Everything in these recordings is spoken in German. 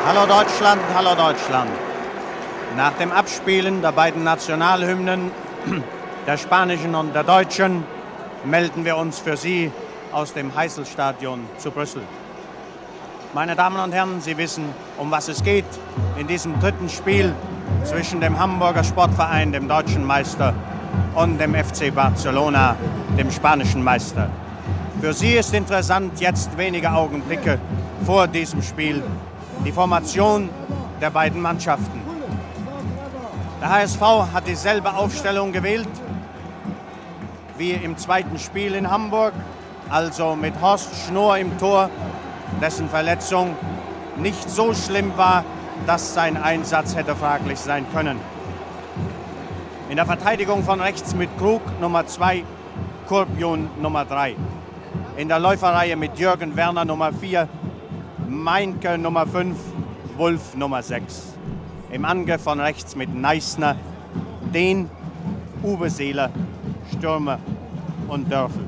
Hallo Deutschland, hallo Deutschland. Nach dem Abspielen der beiden Nationalhymnen, der spanischen und der deutschen, melden wir uns für Sie aus dem Heysel-Stadion zu Brüssel. Meine Damen und Herren, Sie wissen, um was es geht in diesem dritten Spiel zwischen dem Hamburger Sportverein, dem deutschen Meister, und dem FC Barcelona, dem spanischen Meister. Für Sie ist interessant, jetzt wenige Augenblicke vor diesem Spiel, die Formation der beiden Mannschaften. Der HSV hat dieselbe Aufstellung gewählt wie im zweiten Spiel in Hamburg, also mit Horst Schnoor im Tor, dessen Verletzung nicht so schlimm war, dass sein Einsatz hätte fraglich sein können. In der Verteidigung von rechts mit Krug Nummer 2, Kurbjun Nummer 3. In der Läuferreihe mit Jürgen Werner Nummer 4, Meinke Nummer 5, Wulff Nummer 6. Im Angriff von rechts mit Neissner, Dehn, Uwe Seeler, Stürmer und Dörfel.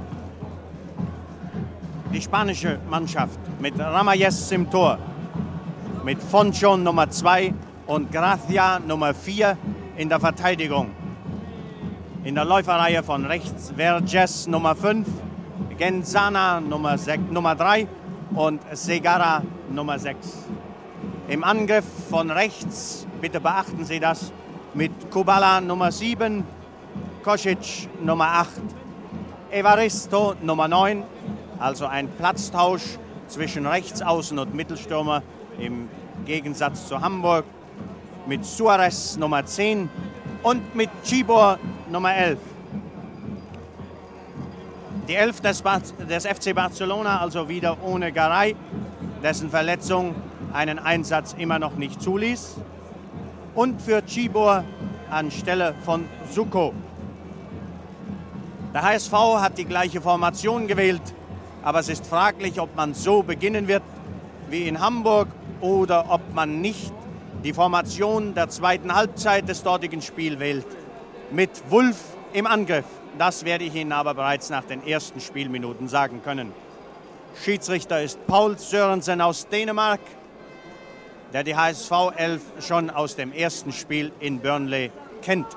Die spanische Mannschaft mit Ramayes im Tor, mit Fonchon Nummer 2 und Gracia Nummer 4 in der Verteidigung. In der Läuferreihe von rechts Verges Nummer 5, Genzana Nummer 3 und Segarra Nummer 6. Im Angriff von rechts, bitte beachten Sie das, mit Kubala Nummer 7, Kosic Nummer 8, Evaristo Nummer 9, also ein Platztausch zwischen Rechtsaußen und Mittelstürmer im Gegensatz zu Hamburg, mit Suarez Nummer 10 und mit Cibor Nummer 11. Die 11 des FC Barcelona, also wieder ohne Garay, dessen Verletzung einen Einsatz immer noch nicht zuließ. Und für Cibor anstelle von Suko. Der HSV hat die gleiche Formation gewählt, aber es ist fraglich, ob man so beginnen wird wie in Hamburg oder ob man nicht die Formation der zweiten Halbzeit des dortigen Spiels wählt. Mit Wulff im Angriff. Das werde ich Ihnen aber bereits nach den ersten Spielminuten sagen können. Schiedsrichter ist Paul Sørensen aus Dänemark, der die HSV 11 schon aus dem ersten Spiel in Burnley kennt.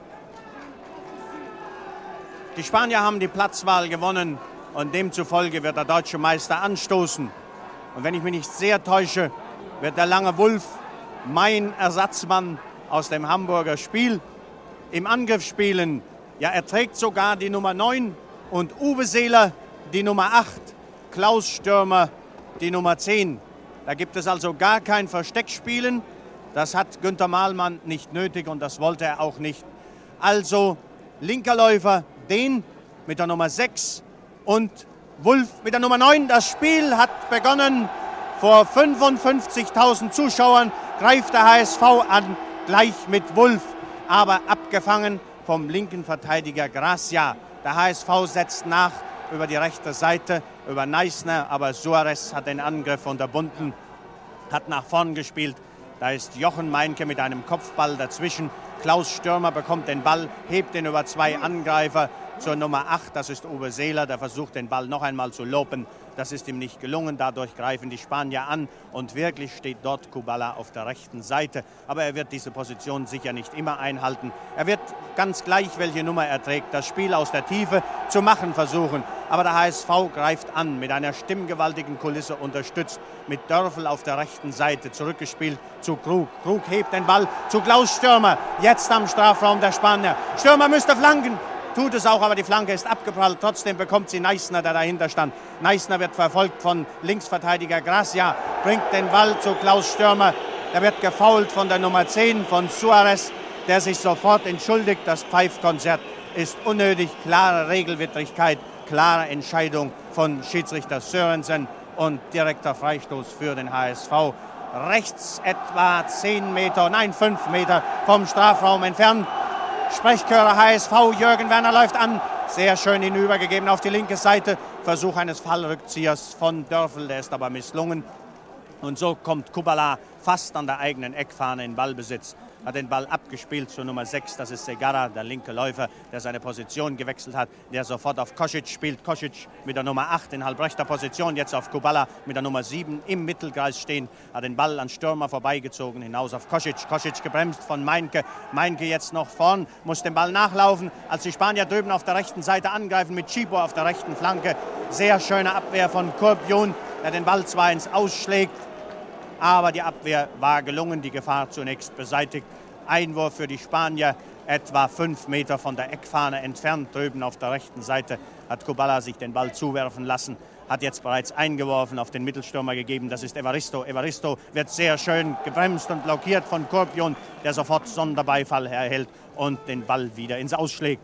Die Spanier haben die Platzwahl gewonnen und demzufolge wird der deutsche Meister anstoßen. Und wenn ich mich nicht sehr täusche, wird der lange Wulff, mein Ersatzmann aus dem Hamburger Spiel, im Angriff spielen. Ja, er trägt sogar die Nummer 9 und Uwe Seeler die Nummer 8, Klaus Stürmer die Nummer 10. Da gibt es also gar kein Versteckspielen. Das hat Günther Mahlmann nicht nötig und das wollte er auch nicht. Also linker Läufer, den mit der Nummer 6 und Wulff mit der Nummer 9. Das Spiel hat begonnen. Vor 55.000 Zuschauern greift der HSV an, gleich mit Wulff, aber abgefangen vom linken Verteidiger Gracia. Der HSV setzt nach über die rechte Seite, über Neissner, aber Suarez hat den Angriff unterbunden, hat nach vorn gespielt. Da ist Jochen Meinke mit einem Kopfball dazwischen. Klaus Stürmer bekommt den Ball, hebt ihn über zwei Angreifer zur Nummer 8. Das ist Uwe Seeler, der versucht den Ball noch einmal zu lopen. Das ist ihm nicht gelungen. Dadurch greifen die Spanier an und wirklich steht dort Kubala auf der rechten Seite. Aber er wird diese Position sicher nicht immer einhalten. Er wird ganz gleich, welche Nummer er trägt, das Spiel aus der Tiefe zu machen versuchen. Aber der HSV greift an, mit einer stimmgewaltigen Kulisse unterstützt, mit Dörfel auf der rechten Seite, zurückgespielt zu Krug. Krug hebt den Ball zu Klaus Stürmer, jetzt am Strafraum der Spanier. Stürmer müsste flanken. Tut es auch, aber die Flanke ist abgeprallt. Trotzdem bekommt sie Neissner, der dahinter stand. Neissner wird verfolgt von Linksverteidiger Gracia, bringt den Ball zu Klaus Stürmer. Der wird gefoult von der Nummer 10 von Suarez, der sich sofort entschuldigt. Das Pfeifkonzert ist unnötig. Klare Regelwidrigkeit, klare Entscheidung von Schiedsrichter Sørensen und direkter Freistoß für den HSV. Rechts etwa 5 Meter vom Strafraum entfernt. Sprechchöre HSV, Jürgen Werner läuft an, sehr schön hinübergegeben auf die linke Seite. Versuch eines Fallrückziehers von Dörfel, der ist aber misslungen. Und so kommt Kubala fast an der eigenen Eckfahne in Ballbesitz. hat den Ball abgespielt zur Nummer 6, das ist Segarra, der linke Läufer, der seine Position gewechselt hat, der sofort auf Kosic spielt. Kosic mit der Nummer 8 in halbrechter Position, jetzt auf Kubala mit der Nummer 7 im Mittelkreis stehen, hat den Ball an Stürmer vorbeigezogen, hinaus auf Kosic. Kosic gebremst von Meinke. Meinke jetzt noch vorn, muss den Ball nachlaufen, als die Spanier drüben auf der rechten Seite angreifen mit Chibo auf der rechten Flanke. Sehr schöne Abwehr von Corbion, der den Ball zwar ins Ausschlägt, aber die Abwehr war gelungen, die Gefahr zunächst beseitigt. Einwurf für die Spanier, etwa 5 Meter von der Eckfahne entfernt, drüben auf der rechten Seite hat Kubala sich den Ball zuwerfen lassen, hat jetzt bereits eingeworfen, auf den Mittelstürmer gegeben, das ist Evaristo. Evaristo wird sehr schön gebremst und blockiert von Corbion, der sofort Sonderbeifall erhält und den Ball wieder ins Ausschlägt.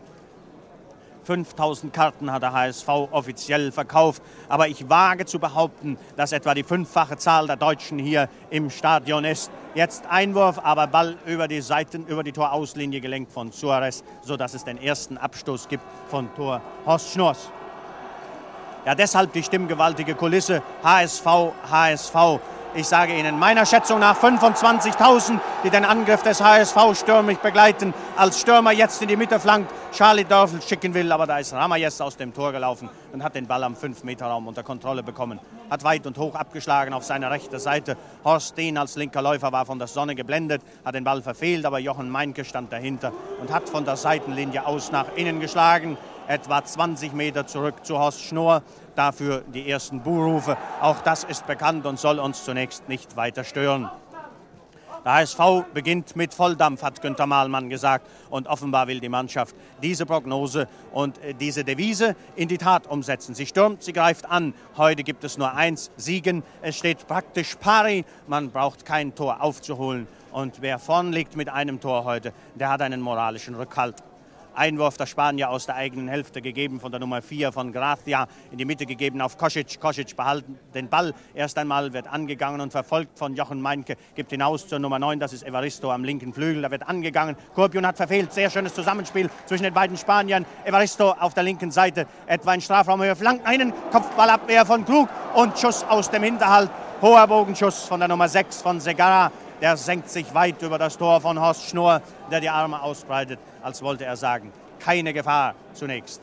5000 Karten hat der HSV offiziell verkauft, aber ich wage zu behaupten, dass etwa die 5-fache Zahl der Deutschen hier im Stadion ist. Jetzt Einwurf, aber Ball über die Seiten, über die Torauslinie gelenkt von Suarez, sodass es den ersten Abstoß gibt von Tor Horst Schnoors. Ja, deshalb die stimmgewaltige Kulisse HSV, HSV. Ich sage Ihnen, meiner Schätzung nach 25.000, die den Angriff des HSV stürmisch begleiten. Als Stürmer jetzt in die Mitte flankt, Charlie Dörfel schicken will, aber da ist Ramayes aus dem Tor gelaufen und hat den Ball am 5-Meter-Raum unter Kontrolle bekommen. Hat weit und hoch abgeschlagen auf seine rechte Seite. Horst Dehn als linker Läufer war von der Sonne geblendet, hat den Ball verfehlt, aber Jochen Meinke stand dahinter und hat von der Seitenlinie aus nach innen geschlagen. Etwa 20 Meter zurück zu Horst Schnoor. Dafür die ersten Buhrufe. Auch das ist bekannt und soll uns zunächst nicht weiter stören. Der HSV beginnt mit Volldampf, hat Günter Mahlmann gesagt. Und offenbar will die Mannschaft diese Prognose und diese Devise in die Tat umsetzen. Sie stürmt, sie greift an. Heute gibt es nur eins, Siegen. Es steht praktisch pari. Man braucht kein Tor aufzuholen. Und wer vorn liegt mit einem Tor heute, der hat einen moralischen Rückhalt. Einwurf der Spanier aus der eigenen Hälfte gegeben von der Nummer 4 von Gracia, in die Mitte gegeben auf Kosic. Kosic behalten den Ball. Erst einmal wird angegangen und verfolgt von Jochen Meinke, gibt hinaus zur Nummer 9, das ist Evaristo am linken Flügel, da wird angegangen. Corbion hat verfehlt, sehr schönes Zusammenspiel zwischen den beiden Spaniern. Evaristo auf der linken Seite, etwa in Strafraumhöhe, flankt einen, Kopfballabwehr von Krug und Schuss aus dem Hinterhalt. Hoher Bogenschuss von der Nummer 6 von Segarra. Der senkt sich weit über das Tor von Horst Schnoor, der die Arme ausbreitet, als wollte er sagen, keine Gefahr zunächst.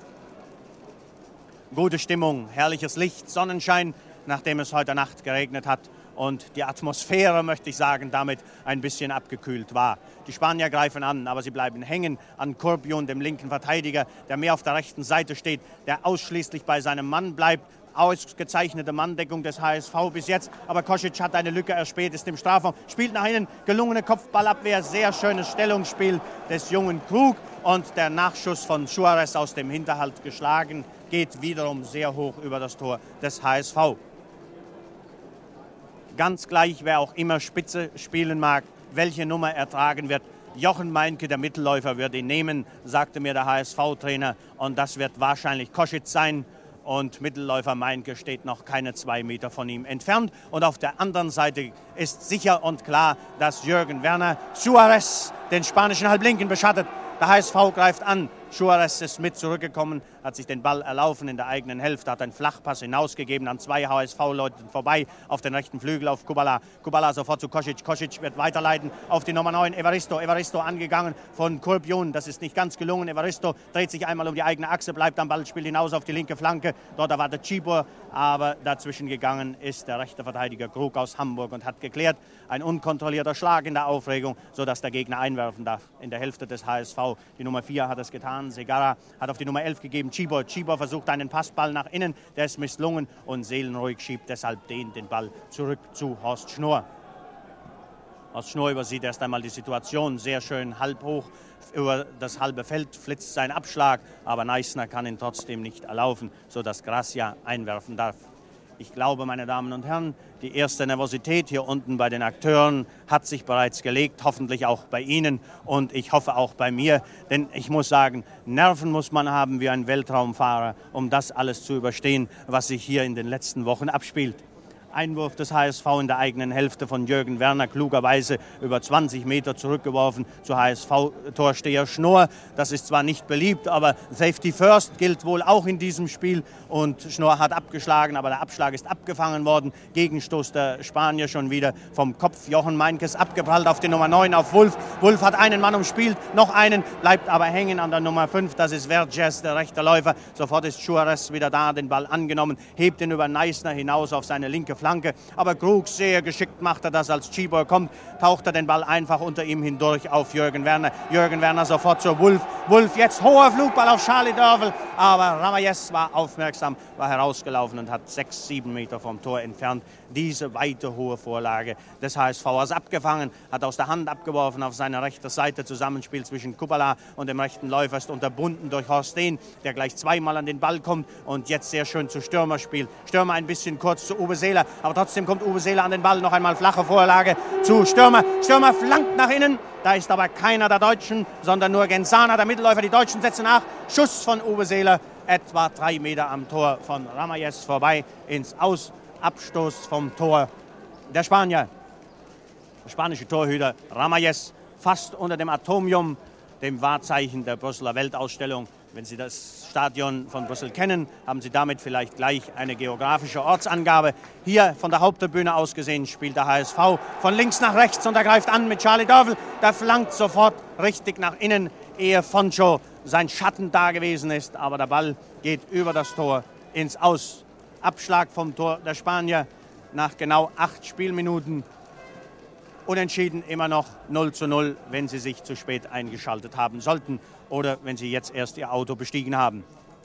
Gute Stimmung, herrliches Licht, Sonnenschein, nachdem es heute Nacht geregnet hat und die Atmosphäre, möchte ich sagen, damit ein bisschen abgekühlt war. Die Spanier greifen an, aber sie bleiben hängen an Corbion, dem linken Verteidiger, der mehr auf der rechten Seite steht, der ausschließlich bei seinem Mann bleibt. Ausgezeichnete Manndeckung des HSV bis jetzt, aber Kosic hat eine Lücke erspäht, ist im Strafraum, spielt nach innen, gelungene Kopfballabwehr, sehr schönes Stellungsspiel des jungen Krug und der Nachschuss von Suarez aus dem Hinterhalt geschlagen, geht wiederum sehr hoch über das Tor des HSV. Ganz gleich, wer auch immer Spitze spielen mag, welche Nummer er tragen wird, Jochen Meinke, der Mittelläufer, wird ihn nehmen, sagte mir der HSV-Trainer, und das wird wahrscheinlich Kosic sein. Und Mittelläufer Meinke steht noch keine 2 Meter von ihm entfernt. Und auf der anderen Seite ist sicher und klar, dass Jürgen Werner Suarez, den spanischen Halblinken, beschattet. Der HSV greift an. Suarez ist mit zurückgekommen, hat sich den Ball erlaufen in der eigenen Hälfte, hat einen Flachpass hinausgegeben an 2 HSV-Leuten vorbei auf den rechten Flügel auf Kubala. Kubala sofort zu Kosic. Kosic wird weiterleiten auf die Nummer 9, Evaristo. Evaristo angegangen von Corbion. Das ist nicht ganz gelungen. Evaristo dreht sich einmal um die eigene Achse, bleibt am Ball, spielt hinaus auf die linke Flanke. Dort erwartet Cibor, aber dazwischen gegangen ist der rechte Verteidiger Krug aus Hamburg und hat geklärt. Ein unkontrollierter Schlag in der Aufregung, sodass der Gegner einwerfen darf in der Hälfte des HSV. Die Nummer 4 hat es getan. Segarra hat auf die Nummer 11 gegeben, Cibor. Cibor versucht einen Passball nach innen, der ist misslungen und seelenruhig schiebt deshalb den Ball zurück zu Horst Schnoor. Horst Schnoor übersieht erst einmal die Situation, sehr schön halb hoch über das halbe Feld flitzt sein Abschlag, aber Neissner kann ihn trotzdem nicht erlaufen, sodass Gracia einwerfen darf. Ich glaube, meine Damen und Herren, die erste Nervosität hier unten bei den Akteuren hat sich bereits gelegt, hoffentlich auch bei Ihnen und ich hoffe auch bei mir. Denn ich muss sagen, Nerven muss man haben wie ein Weltraumfahrer, um das alles zu überstehen, was sich hier in den letzten Wochen abspielt. Einwurf des HSV in der eigenen Hälfte von Jürgen Werner, klugerweise über 20 Meter zurückgeworfen zu HSV-Torsteher Schnorr. Das ist zwar nicht beliebt, aber Safety First gilt wohl auch in diesem Spiel und Schnorr hat abgeschlagen, aber der Abschlag ist abgefangen worden. Gegenstoß der Spanier schon wieder vom Kopf. Jochen Meinkes abgeprallt auf die Nummer 9 auf Wulff. Wulff hat einen Mann umspielt, noch einen, bleibt aber hängen an der Nummer 5. Das ist Vergés, der rechte Läufer. Sofort ist Juarez wieder da, den Ball angenommen, hebt ihn über Neisner hinaus auf seine linke Flanke. Aber Krug sehr geschickt macht er das, als Tibor kommt, taucht er den Ball einfach unter ihm hindurch auf Jürgen Werner. Jürgen Werner sofort zu Wulff. Wulff jetzt hoher Flugball auf Charlie Dörfel, aber Ramallés war aufmerksam, war herausgelaufen und hat 6-7 Meter vom Tor entfernt diese weite hohe Vorlage des HSVers abgefangen, hat aus der Hand abgeworfen auf seine rechte Seite. Zusammenspiel zwischen Kubala und dem rechten Läufer ist unterbunden durch Horst Dehn, der gleich zweimal an den Ball kommt und jetzt sehr schön zu Stürmer spielt. Stürmer ein bisschen kurz zu Uwe Seeler, aber trotzdem kommt Uwe Seeler an den Ball. Noch einmal flache Vorlage zu Stürmer. Stürmer flankt nach innen. Da ist aber keiner der Deutschen, sondern nur Genzana, der Mittelläufer. Die Deutschen setzen nach. Schuss von Uwe Seeler, etwa 3 Meter am Tor von Ramallés vorbei ins Aus. Abstoß vom Tor der Spanier. Der spanische Torhüter Ramallés fast unter dem Atomium, dem Wahrzeichen der Brüsseler Weltausstellung. Wenn Sie das Stadion von Brüssel kennen, haben Sie damit vielleicht gleich eine geografische Ortsangabe. Hier von der Haupttribüne aus gesehen spielt der HSV von links nach rechts und er greift an mit Charlie Dörfel. Der flankt sofort richtig nach innen, ehe Foncho sein Schatten da gewesen ist. Aber der Ball geht über das Tor ins Aus. Abschlag vom Tor der Spanier nach genau 8 Spielminuten. Unentschieden immer noch 0:0, wenn Sie sich zu spät eingeschaltet haben sollten oder wenn Sie jetzt erst Ihr Auto bestiegen haben.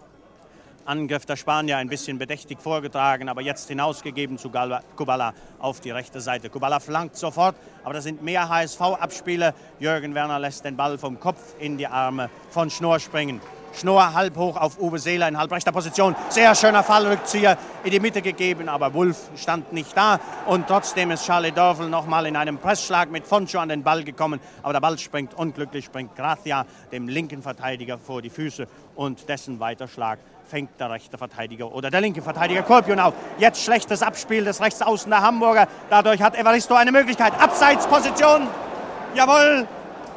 Angriff der Spanier ein bisschen bedächtig vorgetragen, aber jetzt hinausgegeben zu Kubala auf die rechte Seite. Kubala flankt sofort, aber da sind mehr HSV-Abspieler. Jürgen Werner lässt den Ball vom Kopf in die Arme von Schnorr springen. Schnorr halb hoch auf Uwe Seeler in halbrechter Position. Sehr schöner Fallrückzieher in die Mitte gegeben, aber Wulff stand nicht da. Und trotzdem ist Charlie Dörfel noch mal in einem Pressschlag mit Foncho an den Ball gekommen. Aber der Ball springt unglücklich, springt Gracia, dem linken Verteidiger, vor die Füße. Und dessen Weiterschlag fängt der rechte Verteidiger oder der linke Verteidiger Korpion auf. Jetzt schlechtes Abspiel des Rechtsaußen der Hamburger. Dadurch hat Evaristo eine Möglichkeit. Abseitsposition. Jawohl.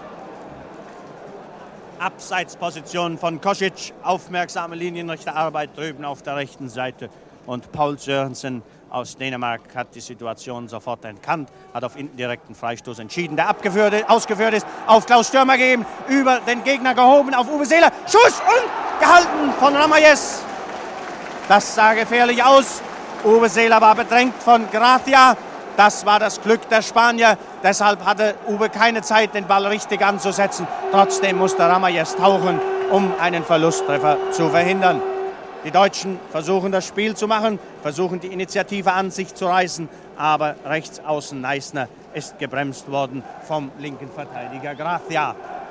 Abseitsposition von Kosic, aufmerksame Linienrichterarbeit drüben auf der rechten Seite. Und Paul Sørensen aus Dänemark hat die Situation sofort erkannt, hat auf indirekten Freistoß entschieden, der ausgeführt ist, auf Klaus Stürmer gegeben, über den Gegner gehoben, auf Uwe Seeler, Schuss und gehalten von Ramallés. Das sah gefährlich aus. Uwe Seeler war bedrängt von Gracia. Das war das Glück der Spanier. Deshalb hatte Uwe keine Zeit, den Ball richtig anzusetzen. Trotzdem musste Ramallés tauchen, um einen Verlusttreffer zu verhindern. Die Deutschen versuchen das Spiel zu machen, versuchen die Initiative an sich zu reißen. Aber rechts außen Neisner ist gebremst worden vom linken Verteidiger Gracia.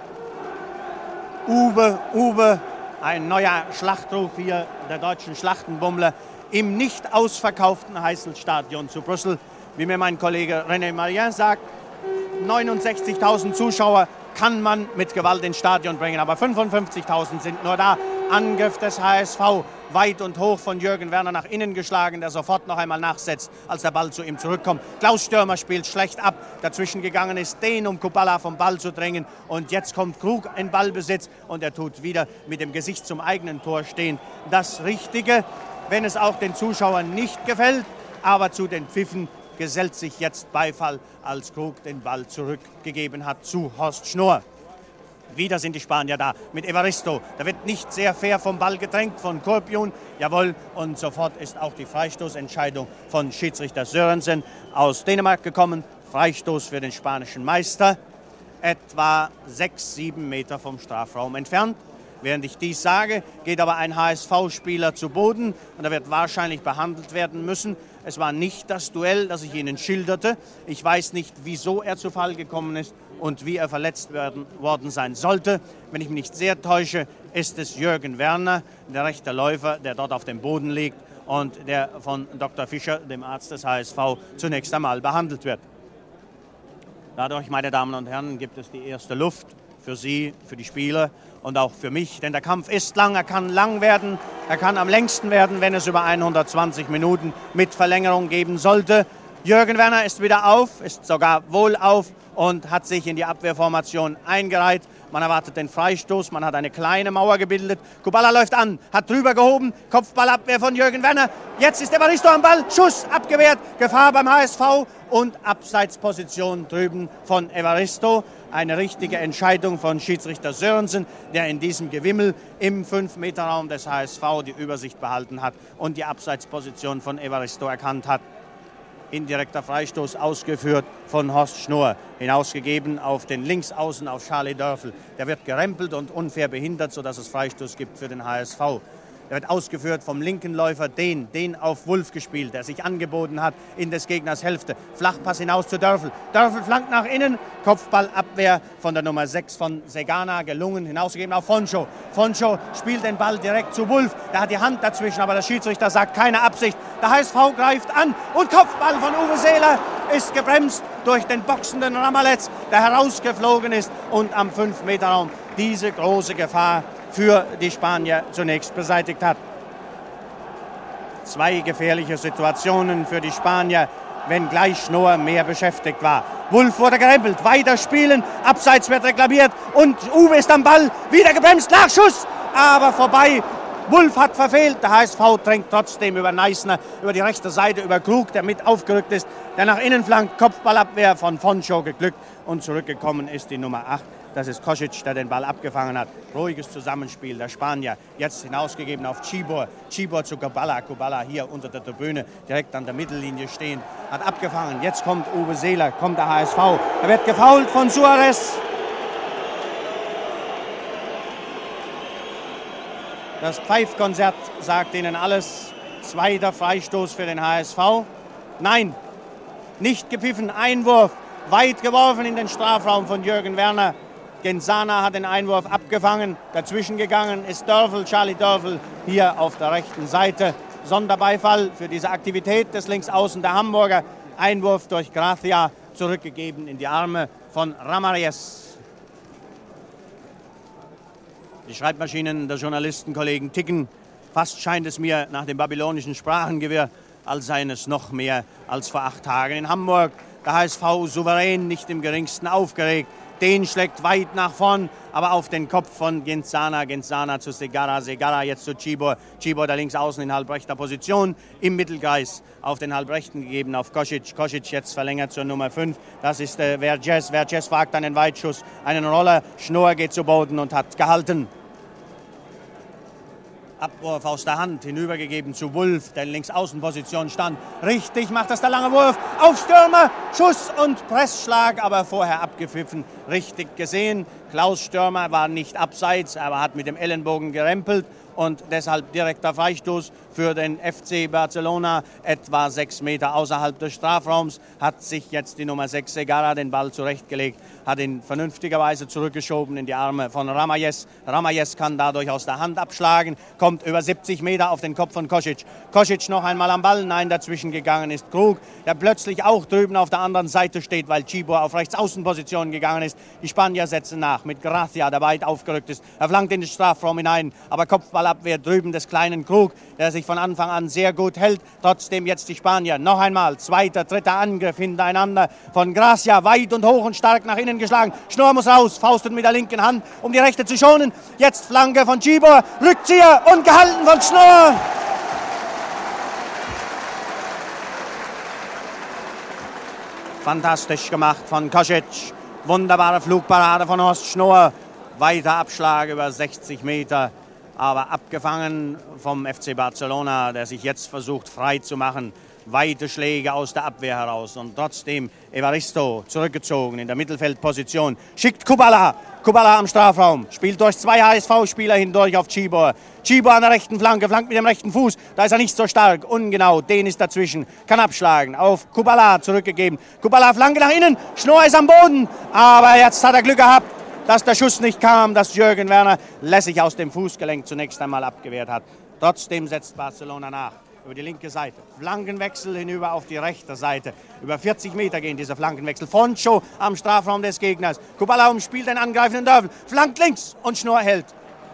Uwe, ein neuer Schlachtruf hier der deutschen Schlachtenbummler im nicht ausverkauften Heysel-Stadion zu Brüssel. Wie mir mein Kollege René Marien sagt, 69.000 Zuschauer kann man mit Gewalt ins Stadion bringen, aber 55.000 sind nur da. Angriff des HSV, weit und hoch von Jürgen Werner nach innen geschlagen, der sofort noch einmal nachsetzt, als der Ball zu ihm zurückkommt. Klaus Stürmer spielt schlecht ab, dazwischen gegangen ist Dehn, um Kubala vom Ball zu drängen. Und jetzt kommt Krug in Ballbesitz und er tut wieder mit dem Gesicht zum eigenen Tor stehen. Das Richtige, wenn es auch den Zuschauern nicht gefällt, aber zu den Pfiffen gesellt sich jetzt Beifall, als Krug den Ball zurückgegeben hat zu Horst Schnorr. Wieder sind die Spanier da mit Evaristo. Da wird nicht sehr fair vom Ball gedrängt von Korpion. Jawohl, und sofort ist auch die Freistoßentscheidung von Schiedsrichter Sørensen aus Dänemark gekommen. Freistoß für den spanischen Meister, etwa 6-7 Meter vom Strafraum entfernt. Während ich dies sage, geht aber ein HSV-Spieler zu Boden und er wird wahrscheinlich behandelt werden müssen. Es war nicht das Duell, das ich Ihnen schilderte. Ich weiß nicht, wieso er zu Fall gekommen ist und wie er verletzt worden sein sollte. Wenn ich mich nicht sehr täusche, ist es Jürgen Werner, der rechte Läufer, der dort auf dem Boden liegt und der von Dr. Fischer, dem Arzt des HSV, zunächst einmal behandelt wird. Dadurch, meine Damen und Herren, gibt es die erste Luft für Sie, für die Spieler und auch für mich. Denn der Kampf ist lang, er kann lang werden, er kann am längsten werden, wenn es über 120 Minuten mit Verlängerung geben sollte. Jürgen Werner ist wieder auf, ist sogar wohlauf und hat sich in die Abwehrformation eingereiht. Man erwartet den Freistoß, man hat eine kleine Mauer gebildet. Kubala läuft an, hat drüber gehoben, Kopfballabwehr von Jürgen Werner. Jetzt ist Evaristo am Ball, Schuss abgewehrt, Gefahr beim HSV und Abseitsposition drüben von Evaristo. Eine richtige Entscheidung von Schiedsrichter Sörensen, der in diesem Gewimmel im 5-Meter-Raum des HSV die Übersicht behalten hat und die Abseitsposition von Evaristo erkannt hat. Indirekter Freistoß ausgeführt von Horst Schnoor, hinausgegeben auf den Linksaußen auf Charlie Dörfel. Der wird gerempelt und unfair behindert, sodass es Freistoß gibt für den HSV. Er wird ausgeführt vom linken Läufer den auf Wulff gespielt, der sich angeboten hat in des Gegners Hälfte. Flachpass hinaus zu Dörfel. Dörfel flankt nach innen, Kopfballabwehr von der Nummer 6 von Segana gelungen, hinausgegeben auf Foncho. Foncho spielt den Ball direkt zu Wulff. Der hat die Hand dazwischen, aber der Schiedsrichter sagt keine Absicht. Der HSV greift an und Kopfball von Uwe Seeler ist gebremst durch den boxenden Ramalez, der herausgeflogen ist und am 5-Meter-Raum diese große Gefahr für die Spanier zunächst beseitigt hat. Zwei gefährliche Situationen für die Spanier, wenngleich Schnoor mehr beschäftigt war. Wulff wurde gerempelt, weiter spielen, abseits wird reklamiert und Uwe ist am Ball, wieder gebremst, Nachschuss, aber vorbei. Wulff hat verfehlt, der HSV drängt trotzdem über Neissner, über die rechte Seite, über Krug, der mit aufgerückt ist, der nach innen flankt, Kopfballabwehr von Foncho geglückt und zurückgekommen ist die Nummer 8. Das ist Kosic, der den Ball abgefangen hat. Ruhiges Zusammenspiel der Spanier. Jetzt hinausgegeben auf Cibor. Cibor zu Kubala. Kubala hier unter der Tribüne, direkt an der Mittellinie stehend. Hat abgefangen. Jetzt kommt Uwe Seeler, kommt der HSV. Er wird gefoult von Suarez. Das Pfeifkonzert sagt Ihnen alles. Zweiter Freistoß für den HSV. Nein, nicht gepfiffen. Einwurf. Weit geworfen in den Strafraum von Jürgen Werner. Genzana hat den Einwurf abgefangen. Dazwischen gegangen ist Dörfel, Charlie Dörfel, hier auf der rechten Seite. Sonderbeifall für diese Aktivität des Linksaußen der Hamburger. Einwurf durch Gracia, zurückgegeben in die Arme von Ramirez. Die Schreibmaschinen der Journalistenkollegen ticken. Fast scheint es mir nach dem babylonischen Sprachengewirr, als seien es noch mehr als vor 8 Tagen in Hamburg. Der HSV souverän, nicht im geringsten aufgeregt. Den schlägt weit nach vorn, aber auf den Kopf von Genzana. Genzana zu Segarra, Segarra jetzt zu Cibor. Cibor, der links außen in halbrechter Position, im Mittelkreis auf den Halbrechten gegeben, auf Kosic. Kosic jetzt verlängert zur Nummer 5. Das ist Vergés. Vergés wagt einen Weitschuss, einen Roller. Schnoor geht zu Boden und hat gehalten. Abwurf aus der Hand, hinübergegeben zu Wulff, der in Linksaußenposition stand. Richtig macht das der lange Wurf auf Stürmer, Schuss und Pressschlag, aber vorher abgepfiffen. Richtig gesehen, Klaus Stürmer war nicht abseits, aber hat mit dem Ellenbogen gerempelt und deshalb direkter Freistoß für den FC Barcelona, etwa 6 Meter außerhalb des Strafraums, hat sich jetzt die Nummer 6 Segarra den Ball zurechtgelegt, hat ihn vernünftigerweise zurückgeschoben in die Arme von Ramirez. Ramirez kann dadurch aus der Hand abschlagen, kommt über 70 Meter auf den Kopf von Kosic. Kosic noch einmal am Ball, nein, dazwischen gegangen ist Krug, der plötzlich auch drüben auf der anderen Seite steht, weil Cibor auf Rechtsaußenposition gegangen ist. Die Spanier setzen nach mit Gracia, der weit aufgerückt ist. Er flankt in den Strafraum hinein, aber Kopfballabwehr drüben des kleinen Krug, der sich von Anfang an sehr gut hält. Trotzdem jetzt die Spanier. Noch einmal, zweiter, dritter Angriff hintereinander von Gracia, weit und hoch und stark nach innen geschlagen. Schnoor muss raus, faustet mit der linken Hand, um die rechte zu schonen. Jetzt Flanke von Cibor, Rückzieher und gehalten von Schnoor. Fantastisch gemacht von Kosic. Wunderbare Flugparade von Horst Schnoor. Weiter Abschlag über 60 Meter. Aber abgefangen vom FC Barcelona, der sich jetzt versucht frei zu machen. Weite Schläge aus der Abwehr heraus und trotzdem Evaristo zurückgezogen in der Mittelfeldposition. Schickt Kubala am Strafraum, spielt durch 2 HSV-Spieler hindurch auf Cibor. Cibor an der rechten Flanke, flankt mit dem rechten Fuß, da ist er nicht so stark, ungenau, den ist dazwischen, kann abschlagen, auf Kubala zurückgegeben. Kubala Flanke nach innen, Schnoor ist am Boden, aber jetzt hat er Glück gehabt, dass der Schuss nicht kam, dass Jürgen Werner lässig aus dem Fußgelenk zunächst einmal abgewehrt hat. Trotzdem setzt Barcelona nach. über die linke Seite. Flankenwechsel hinüber auf die rechte Seite. Über 40 Meter gehen diese Flankenwechsel. Foncho am Strafraum des Gegners. Kubala umspielt den angreifenden Dörfel. Flankt links und Schnorr hält.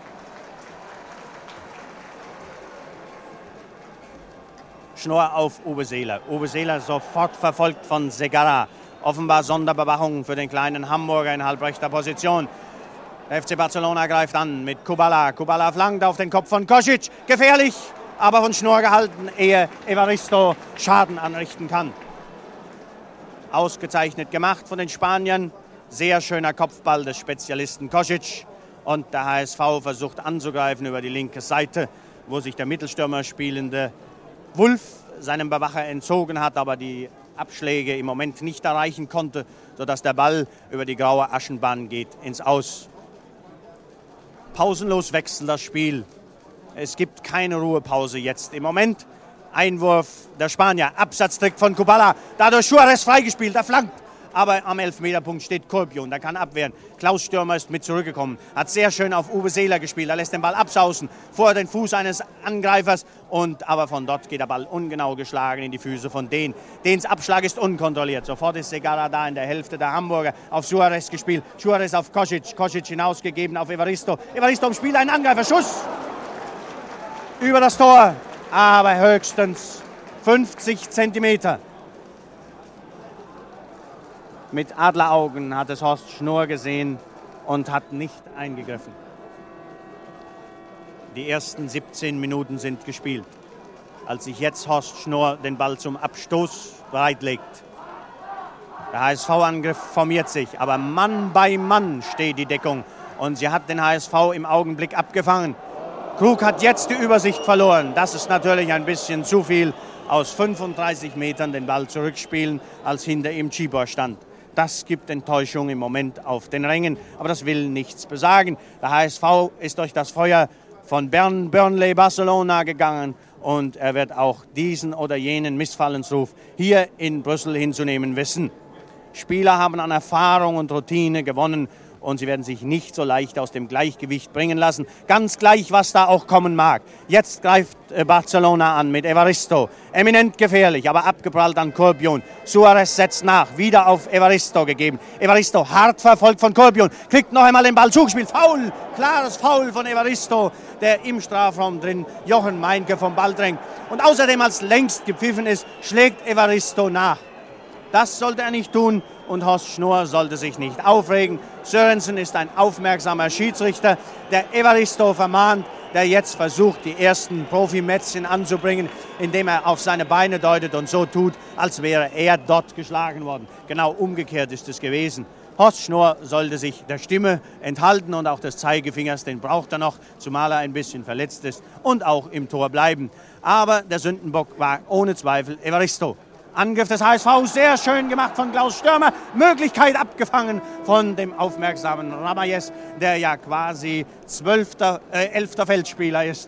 Schnorr auf Uwe Seeler. Uwe Seeler sofort verfolgt von Segarra. Offenbar Sonderbewachung für den kleinen Hamburger in halbrechter Position. Der FC Barcelona greift an mit Kubala. Kubala flankt auf den Kopf von Kosic. Gefährlich, aber von Schnorr gehalten, ehe Evaristo Schaden anrichten kann. Ausgezeichnet gemacht von den Spaniern. Sehr schöner Kopfball des Spezialisten Kosic. Und der HSV versucht anzugreifen über die linke Seite, wo sich der Mittelstürmer spielende Wulff seinem Bewacher entzogen hat, aber die Abschläge im Moment nicht erreichen konnte, sodass der Ball über die graue Aschenbahn geht ins Aus. Pausenlos wechselt das Spiel. Es gibt keine Ruhepause jetzt im Moment. Einwurf der Spanier, Absatztrick von Kubala, dadurch Suarez freigespielt, er flankt. Aber am Elfmeterpunkt steht Corbion, der kann abwehren. Klaus Stürmer ist mit zurückgekommen, hat sehr schön auf Uwe Seeler gespielt. Er lässt den Ball absausen vor den Fuß eines Angreifers. Aber von dort geht der Ball ungenau geschlagen in die Füße von Dehn. Dehns Abschlag ist unkontrolliert. Sofort ist Segarra da in der Hälfte der Hamburger. Auf Suarez gespielt. Suarez auf Kosic. Kosic hinausgegeben auf Evaristo. Evaristo umspielt einen Angreifer. Schuss über das Tor. Aber höchstens 50 Zentimeter. Mit Adleraugen hat es Horst Schnorr gesehen und hat nicht eingegriffen. Die ersten 17 Minuten sind gespielt. Als sich jetzt Horst Schnorr den Ball zum Abstoß bereitlegt. Der HSV-Angriff formiert sich, aber Mann bei Mann steht die Deckung. Und sie hat den HSV im Augenblick abgefangen. Krug hat jetzt die Übersicht verloren. Das ist natürlich ein bisschen zu viel. Aus 35 Metern den Ball zurückspielen, als hinter ihm Cibor stand. Das gibt Enttäuschung im Moment auf den Rängen, aber das will nichts besagen. Der HSV ist durch das Feuer von Burnley, Barcelona gegangen und er wird auch diesen oder jenen Missfallensruf hier in Brüssel hinzunehmen wissen. Spieler haben an Erfahrung und Routine gewonnen und sie werden sich nicht so leicht aus dem Gleichgewicht bringen lassen. Ganz gleich, was da auch kommen mag. Jetzt greift Barcelona an mit Evaristo. Eminent gefährlich, aber abgeprallt an Corbion. Suarez setzt nach, wieder auf Evaristo gegeben. Evaristo hart verfolgt von Corbion, kriegt noch einmal den Ball zugespielt. Foul, klares Foul von Evaristo, der im Strafraum drin Jochen Meinke vom Ball drängt. Und außerdem, als längst gepfiffen ist, schlägt Evaristo nach. Das sollte er nicht tun und Horst Schnorr sollte sich nicht aufregen. Sørensen ist ein aufmerksamer Schiedsrichter, der Evaristo vermahnt, der jetzt versucht, die ersten Profimätzchen anzubringen, indem er auf seine Beine deutet und so tut, als wäre er dort geschlagen worden. Genau umgekehrt ist es gewesen. Horst Schnorr sollte sich der Stimme enthalten und auch des Zeigefingers, den braucht er noch, zumal er ein bisschen verletzt ist und auch im Tor bleiben. Aber der Sündenbock war ohne Zweifel Evaristo. Angriff des HSV, sehr schön gemacht von Klaus Stürmer. Möglichkeit abgefangen von dem aufmerksamen Ramayes, der ja quasi 11. Feldspieler ist.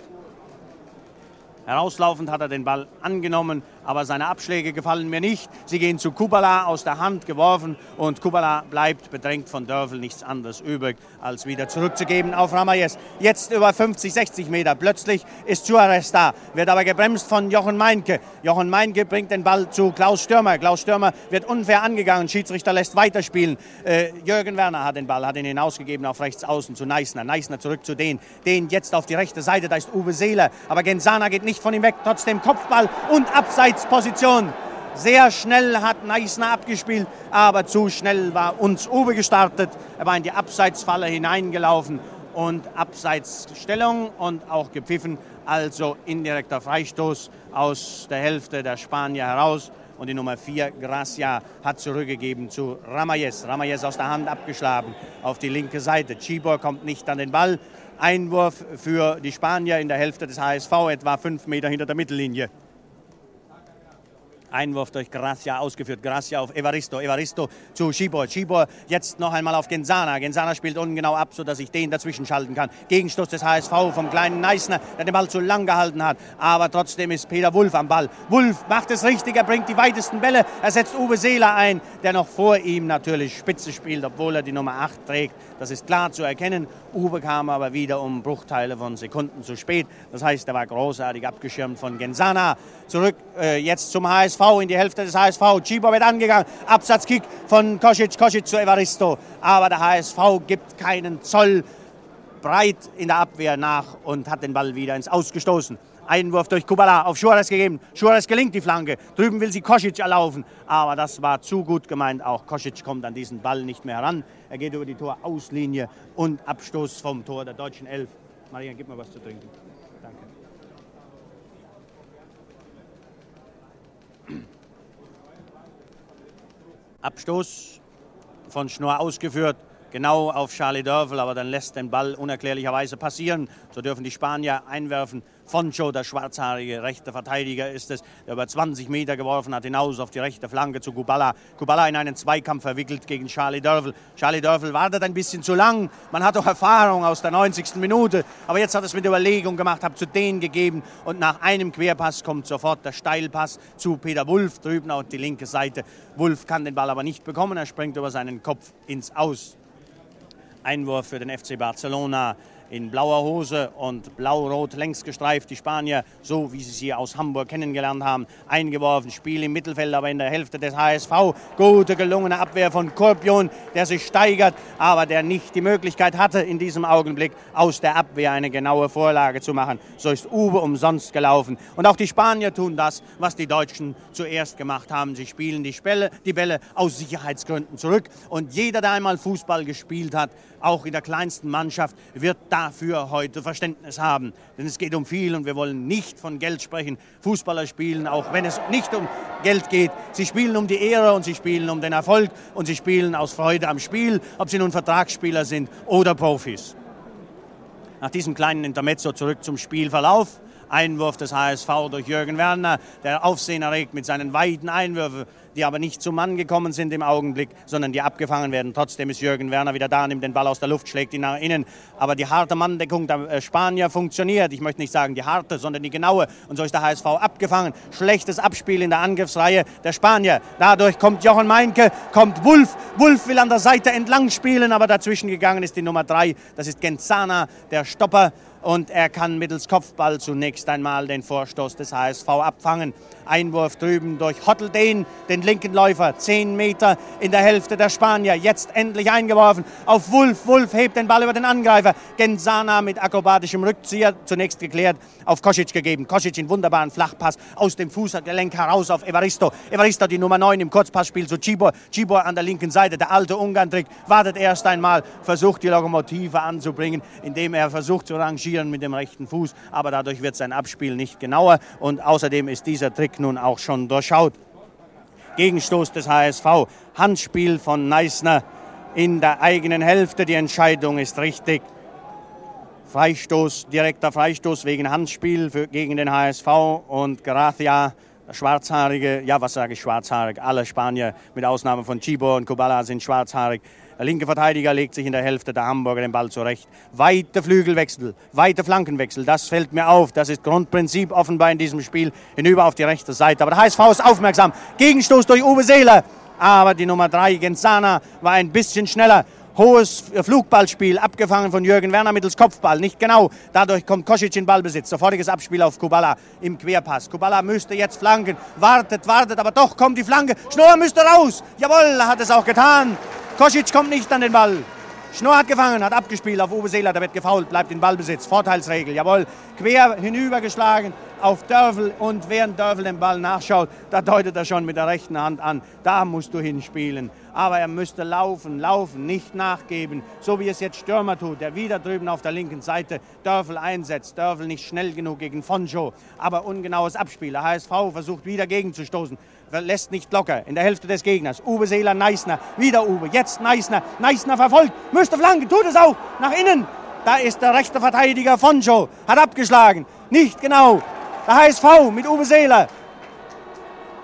Herauslaufend hat er den Ball angenommen, aber seine Abschläge gefallen mir nicht. Sie gehen zu Kubala, aus der Hand geworfen und Kubala bleibt bedrängt von Dörfel, nichts anderes übrig, als wieder zurückzugeben auf Ramayes. Jetzt über 50, 60 Meter. Plötzlich ist Suarez da, wird aber gebremst von Jochen Meinke. Jochen Meinke bringt den Ball zu Klaus Stürmer. Klaus Stürmer wird unfair angegangen, Schiedsrichter lässt weiterspielen. Jürgen Werner hat den Ball, hat ihn hinausgegeben auf rechts außen zu Neissner. Neissner zurück zu Dehn. Dehn jetzt auf die rechte Seite, da ist Uwe Seeler. Aber Genzana geht nicht von ihm weg, trotzdem Kopfball und Abseitsposition. Sehr schnell hat Neissner abgespielt, aber zu schnell war uns Uwe gestartet. Er war in die Abseitsfalle hineingelaufen und Abseitsstellung und auch gepfiffen, also indirekter Freistoß aus der Hälfte der Spanier heraus. Und die Nummer 4, Gracia, hat zurückgegeben zu Ramayes. Ramayes aus der Hand abgeschlagen auf die linke Seite. Cibor kommt nicht an den Ball. Einwurf für die Spanier in der Hälfte des HSV, etwa 5 Meter hinter der Mittellinie. Einwurf durch Gracia ausgeführt. Gracia auf Evaristo. Evaristo zu Cibor. Cibor jetzt noch einmal auf Genzana. Genzana spielt ungenau ab, sodass ich den dazwischen schalten kann. Gegenstoß des HSV vom kleinen Neissner, der den Ball zu lang gehalten hat. Aber trotzdem ist Peter Wulff am Ball. Wulff macht es richtig. Er bringt die weitesten Bälle. Er setzt Uwe Seeler ein, der noch vor ihm natürlich Spitze spielt, obwohl er die Nummer 8 trägt. Das ist klar zu erkennen. Uwe kam aber wieder um Bruchteile von Sekunden zu spät. Das heißt, er war großartig abgeschirmt von Genzana. Zurück jetzt zum HSV, in die Hälfte des HSV. Cibor wird angegangen. Absatzkick von Kosic. Kosic zu Evaristo. Aber der HSV gibt keinen Zoll breit in der Abwehr nach und hat den Ball wieder ins Ausgestoßen. Einwurf durch Kubala auf Suarez gegeben. Suarez gelingt die Flanke. Drüben will sie Kosic erlaufen. Aber das war zu gut gemeint. Auch Kosic kommt an diesen Ball nicht mehr heran. Er geht über die Torauslinie und Abstoß vom Tor der deutschen Elf. Maria, gib mir was zu trinken. Danke. Abstoß von Schnorr ausgeführt. Genau auf Charlie Dörfel, aber dann lässt den Ball unerklärlicherweise passieren. So dürfen die Spanier einwerfen. Foncho, der schwarzhaarige rechte Verteidiger ist es, der über 20 Meter geworfen hat, hinaus auf die rechte Flanke zu Kubala. Kubala in einen Zweikampf verwickelt gegen Charlie Dörfel. Charlie Dörfel wartet ein bisschen zu lang. Man hat auch Erfahrung aus der 90. Minute. Aber jetzt hat er es mit Überlegung gemacht, hat zu denen gegeben. Und nach einem Querpass kommt sofort der Steilpass zu Peter Wulff, drüben auf die linke Seite. Wulff kann den Ball aber nicht bekommen. Er springt über seinen Kopf ins Aus. Einwurf für den FC Barcelona in blauer Hose und blau-rot längs gestreift. Die Spanier, so wie sie aus Hamburg kennengelernt haben, eingeworfen. Spiel im Mittelfeld, aber in der Hälfte des HSV. Gute, gelungene Abwehr von Korpion, der sich steigert, aber der nicht die Möglichkeit hatte, in diesem Augenblick aus der Abwehr eine genaue Vorlage zu machen. So ist Uwe umsonst gelaufen. Und auch die Spanier tun das, was die Deutschen zuerst gemacht haben. Sie spielen die Bälle aus Sicherheitsgründen zurück. Und jeder, der einmal Fußball gespielt hat, auch in der kleinsten Mannschaft, wird dafür heute Verständnis haben. Denn es geht um viel und wir wollen nicht von Geld sprechen. Fußballer spielen, auch wenn es nicht um Geld geht. Sie spielen um die Ehre und sie spielen um den Erfolg und sie spielen aus Freude am Spiel, ob sie nun Vertragsspieler sind oder Profis. Nach diesem kleinen Intermezzo zurück zum Spielverlauf. Einwurf des HSV durch Jürgen Werner, der Aufsehen erregt mit seinen weiten Einwürfen, die aber nicht zum Mann gekommen sind im Augenblick, sondern die abgefangen werden. Trotzdem ist Jürgen Werner wieder da, nimmt den Ball aus der Luft, schlägt ihn nach innen. Aber die harte Manndeckung der Spanier funktioniert. Ich möchte nicht sagen die harte, sondern die genaue. Und so ist der HSV abgefangen. Schlechtes Abspiel in der Angriffsreihe der Spanier. Dadurch kommt Jochen Meinke, kommt Wulff. Wulff will an der Seite entlang spielen, aber dazwischen gegangen ist die Nummer 3. Das ist Genzana, der Stopper. Und er kann mittels Kopfball zunächst einmal den Vorstoß des HSV abfangen. Einwurf drüben durch Hotteldehn, den linken Läufer, 10 Meter in der Hälfte der Spanier. Jetzt endlich eingeworfen auf Wulff. Wulff hebt den Ball über den Angreifer. Genzana mit akrobatischem Rückzieher, zunächst geklärt, auf Kosic gegeben. Kosic in wunderbaren Flachpass aus dem Fußgelenk heraus auf Evaristo. Evaristo, die Nummer 9 im Kurzpassspiel zu Cibor. Cibor an der linken Seite, der alte Ungarn-Trick, wartet erst einmal, versucht die Lokomotive anzubringen, indem er versucht zu rangieren mit dem rechten Fuß, aber dadurch wird sein Abspiel nicht genauer und außerdem ist dieser Trick nun auch schon durchschaut. Gegenstoß des HSV, Handspiel von Neissner in der eigenen Hälfte, die Entscheidung ist richtig. Freistoß, direkter Freistoß wegen Handspiel gegen den HSV und Gracia, schwarzhaarige, ja was sage ich schwarzhaarig, alle Spanier mit Ausnahme von Cibor und Kubala sind schwarzhaarig. Der linke Verteidiger legt sich in der Hälfte der Hamburger den Ball zurecht. Weite Flügelwechsel, weite Flankenwechsel, das fällt mir auf. Das ist Grundprinzip offenbar in diesem Spiel, hinüber auf die rechte Seite. Aber der HSV ist aufmerksam. Gegenstoß durch Uwe Seeler. Aber die Nummer 3, Genzana, war ein bisschen schneller. Hohes Flugballspiel, abgefangen von Jürgen Werner mittels Kopfball, nicht genau. Dadurch kommt Kosic in Ballbesitz. Sofortiges Abspiel auf Kubala im Querpass. Kubala müsste jetzt flanken, wartet, aber doch kommt die Flanke. Schnorr müsste raus. Jawohl, er hat es auch getan. Kosic kommt nicht an den Ball. Schnorr hat gefangen, hat abgespielt auf Uwe Seeler, der wird gefoult, bleibt in Ballbesitz. Vorteilsregel, jawohl. Quer hinübergeschlagen auf Dörfel und während Dörfel den Ball nachschaut, da deutet er schon mit der rechten Hand an, da musst du hinspielen. Aber er müsste laufen, nicht nachgeben, so wie es jetzt Stürmer tut, der wieder drüben auf der linken Seite Dörfel einsetzt. Dörfel nicht schnell genug gegen Foncho, aber ungenaues Abspiel. Der HSV versucht wieder gegenzustoßen, lässt nicht locker in der Hälfte des Gegners. Uwe Seeler, Neissner, wieder Uwe, jetzt Neissner. Neissner verfolgt, müsste flanken, tut es auch, nach innen. Da ist der rechte Verteidiger Foncho, hat abgeschlagen, nicht genau. Der HSV mit Uwe Seeler.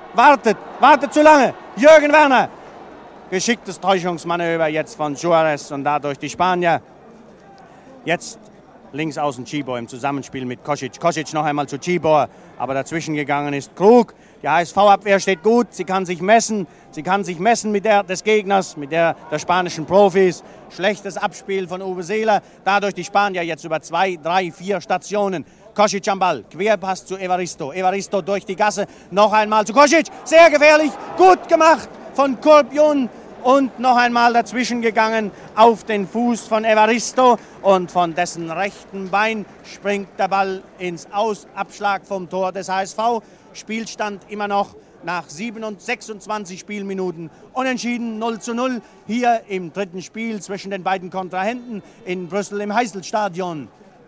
wartet zu lange. Jürgen Werner. Geschicktes Täuschungsmanöver jetzt von Juarez und dadurch die Spanier. Jetzt links außen Tibor im Zusammenspiel mit Kosic. Kosic noch einmal zu Tibor, aber dazwischen gegangen ist Krug. Die HSV-Abwehr steht gut, sie kann sich messen mit der des Gegners, mit der spanischen Profis. Schlechtes Abspiel von Uwe Seeler, dadurch die Spanier jetzt über 2, 3, 4 Stationen. Kosic am Ball, Querpass zu Evaristo, Evaristo durch die Gasse, noch einmal zu Kosic, sehr gefährlich, gut gemacht von Kurpjun. Und noch einmal dazwischen gegangen auf den Fuß von Evaristo und von dessen rechten Bein springt der Ball ins Aus. Abschlag vom Tor des HSV. Spielstand immer noch nach 26 Spielminuten unentschieden 0:0 hier im dritten Spiel zwischen den beiden Kontrahenten in Brüssel im Heysel-Stadion.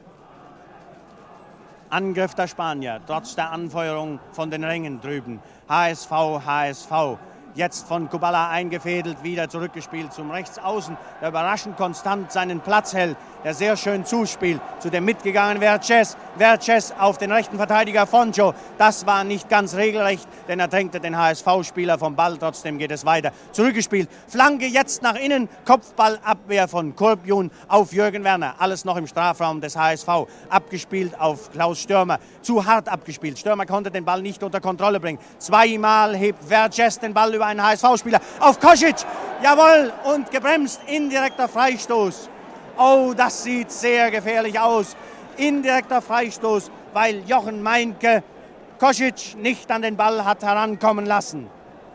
Angriff der Spanier, trotz der Anfeuerung von den Rängen drüben. HSV. Jetzt von Kubala eingefädelt, wieder zurückgespielt zum Rechtsaußen, der überraschend konstant seinen Platz hält, der sehr schön zuspielt. Zu dem mitgegangenen Vercés. Vercés auf den rechten Verteidiger Fonjo. Das war nicht ganz regelrecht, denn er drängte den HSV-Spieler vom Ball. Trotzdem geht es weiter. Zurückgespielt. Flanke jetzt nach innen. Kopfballabwehr von Kurpjun auf Jürgen Werner. Alles noch im Strafraum des HSV. Abgespielt auf Klaus Stürmer. Zu hart abgespielt. Stürmer konnte den Ball nicht unter Kontrolle bringen. Zweimal hebt Vercés den Ball über einen HSV-Spieler auf Kosic. Jawohl, und gebremst. Indirekter Freistoß. Oh, das sieht sehr gefährlich aus. Indirekter Freistoß, weil Jochen Meinke Kosic nicht an den Ball hat herankommen lassen.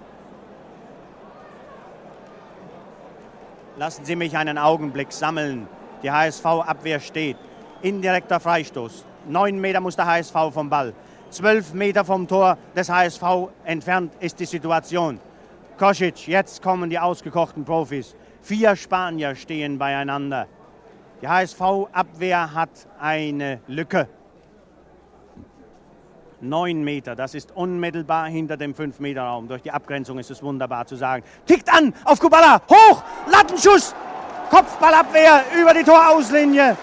Lassen Sie mich einen Augenblick sammeln. Die HSV-Abwehr steht. Indirekter Freistoß. 9 Meter muss der HSV vom Ball. 12 Meter vom Tor des HSV entfernt ist die Situation. Kosic, jetzt kommen die ausgekochten Profis. 4 Spanier stehen beieinander. Die HSV-Abwehr hat eine Lücke. 9 Meter, das ist unmittelbar hinter dem 5-Meter-Raum. Durch die Abgrenzung ist es wunderbar zu sagen. Tickt an auf Kubala, hoch, Lattenschuss, Kopfballabwehr über die Torauslinie.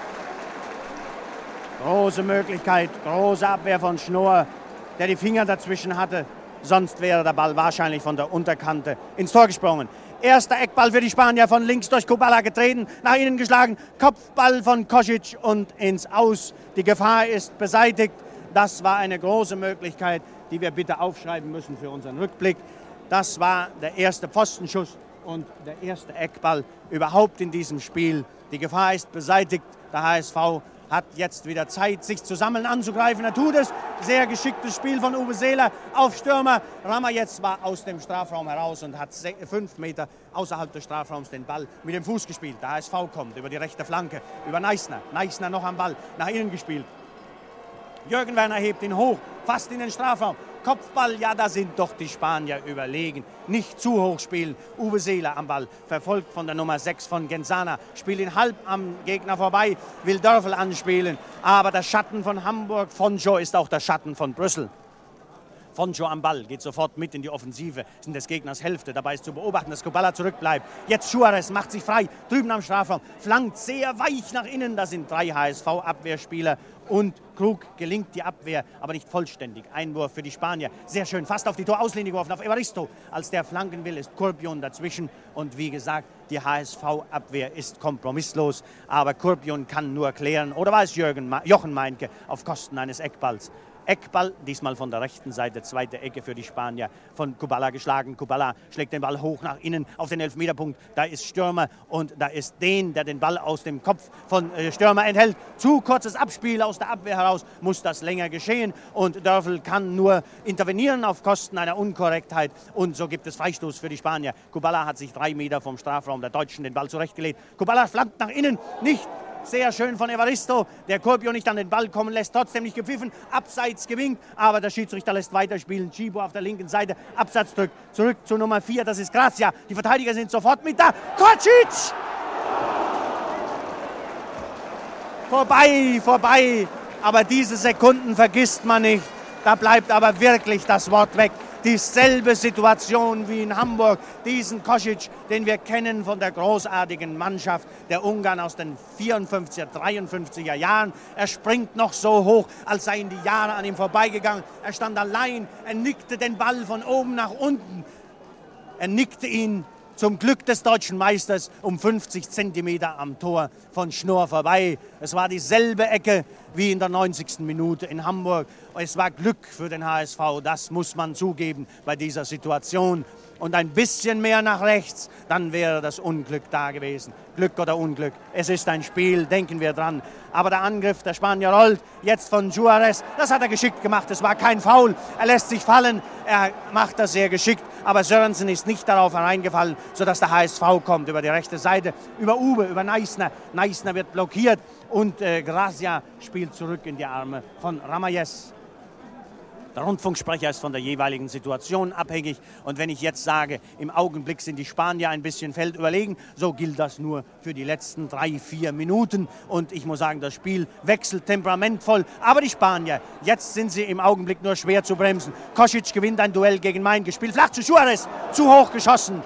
Große Möglichkeit, große Abwehr von Schnorr, der die Finger dazwischen hatte. Sonst wäre der Ball wahrscheinlich von der Unterkante ins Tor gesprungen. Erster Eckball für die Spanier, von links durch Kubala getreten, nach innen geschlagen. Kopfball von Kosic und ins Aus. Die Gefahr ist beseitigt. Das war eine große Möglichkeit, die wir bitte aufschreiben müssen für unseren Rückblick. Das war der erste Pfostenschuss und der erste Eckball überhaupt in diesem Spiel. Die Gefahr ist beseitigt. Der HSV hat jetzt wieder Zeit, sich zu sammeln, anzugreifen. Er tut es. Sehr geschicktes Spiel von Uwe Seeler auf Stürmer. Rammer jetzt war aus dem Strafraum heraus und hat 5 Meter außerhalb des Strafraums den Ball mit dem Fuß gespielt. Der HSV kommt über die rechte Flanke, über Neissner. Neissner noch am Ball, nach innen gespielt. Jürgen Werner hebt ihn hoch, fast in den Strafraum. Kopfball, ja, da sind doch die Spanier überlegen. Nicht zu hoch spielen. Uwe Seeler am Ball, verfolgt von der Nummer 6 von Genzana. Spielt ihn halb am Gegner vorbei, will Dörfel anspielen. Aber der Schatten von Hamburg, Fonjo, ist auch der Schatten von Brüssel. Fonjo am Ball, geht sofort mit in die Offensive, ist in des Gegners Hälfte. Dabei ist zu beobachten, dass Kubala zurückbleibt. Jetzt Juarez macht sich frei, drüben am Strafraum, flankt sehr weich nach innen. Da sind 3 HSV-Abwehrspieler und Krug gelingt die Abwehr, aber nicht vollständig. Einwurf für die Spanier, sehr schön, fast auf die Torauslinie geworfen, auf Evaristo. Als der flanken will, ist Kurpjun dazwischen. Und wie gesagt, die HSV-Abwehr ist kompromisslos. Aber Kurpjun kann nur klären. Oder war es Jochen Meinke auf Kosten eines Eckballs? Eckball, diesmal von der rechten Seite, zweite Ecke für die Spanier, von Kubala geschlagen. Kubala schlägt den Ball hoch nach innen auf den Elfmeterpunkt. Da ist Stürmer und da ist Dehn, der den Ball aus dem Kopf von Stürmer enthält. Zu kurzes Abspiel aus der Abwehr heraus, muss das länger geschehen. Und Dörfel kann nur intervenieren auf Kosten einer Unkorrektheit. Und so gibt es Freistoß für die Spanier. Kubala hat sich 3 Meter vom Strafraum der Deutschen den Ball zurechtgelegt. Kubala flankt nach innen, nicht. Sehr schön von Evaristo, der Kurpjun nicht an den Ball kommen lässt, trotzdem nicht gepfiffen, abseits gewinkt, aber der Schiedsrichter lässt weiterspielen. Tibor auf der linken Seite, Absatz drückt, zurück zu Nummer 4, das ist Grazia. Die Verteidiger sind sofort mit da. Kosic! Vorbei, aber diese Sekunden vergisst man nicht. Da bleibt aber wirklich das Wort weg. Dieselbe Situation wie in Hamburg. Diesen Kosic, den wir kennen von der großartigen Mannschaft der Ungarn aus den 54er, 53er Jahren. Er springt noch so hoch, als seien die Jahre an ihm vorbeigegangen. Er stand allein, er nickte den Ball von oben nach unten. Er nickte ihn zum Glück des deutschen Meisters um 50 Zentimeter am Tor von Schnorr vorbei. Es war dieselbe Ecke wie in der 90. Minute in Hamburg. Es war Glück für den HSV, das muss man zugeben bei dieser Situation. Und ein bisschen mehr nach rechts, dann wäre das Unglück da gewesen. Glück oder Unglück, es ist ein Spiel, denken wir dran. Aber der Angriff der Spanier rollt, jetzt von Juarez, das hat er geschickt gemacht, es war kein Foul. Er lässt sich fallen, er macht das sehr geschickt. Aber Sörensen ist nicht darauf hereingefallen, sodass der HSV kommt über die rechte Seite, über Uwe, über Neisner. Neisner wird blockiert und Gracia spielt zurück in die Arme von Ramayes. Der Rundfunksprecher ist von der jeweiligen Situation abhängig. Und wenn ich jetzt sage, im Augenblick sind die Spanier ein bisschen feldüberlegen, so gilt das nur für die letzten 3-4 Minuten. Und ich muss sagen, das Spiel wechselt temperamentvoll. Aber die Spanier, jetzt sind sie im Augenblick nur schwer zu bremsen. Kosic gewinnt ein Duell gegen Main, gespielt flach zu Juarez, zu hoch geschossen.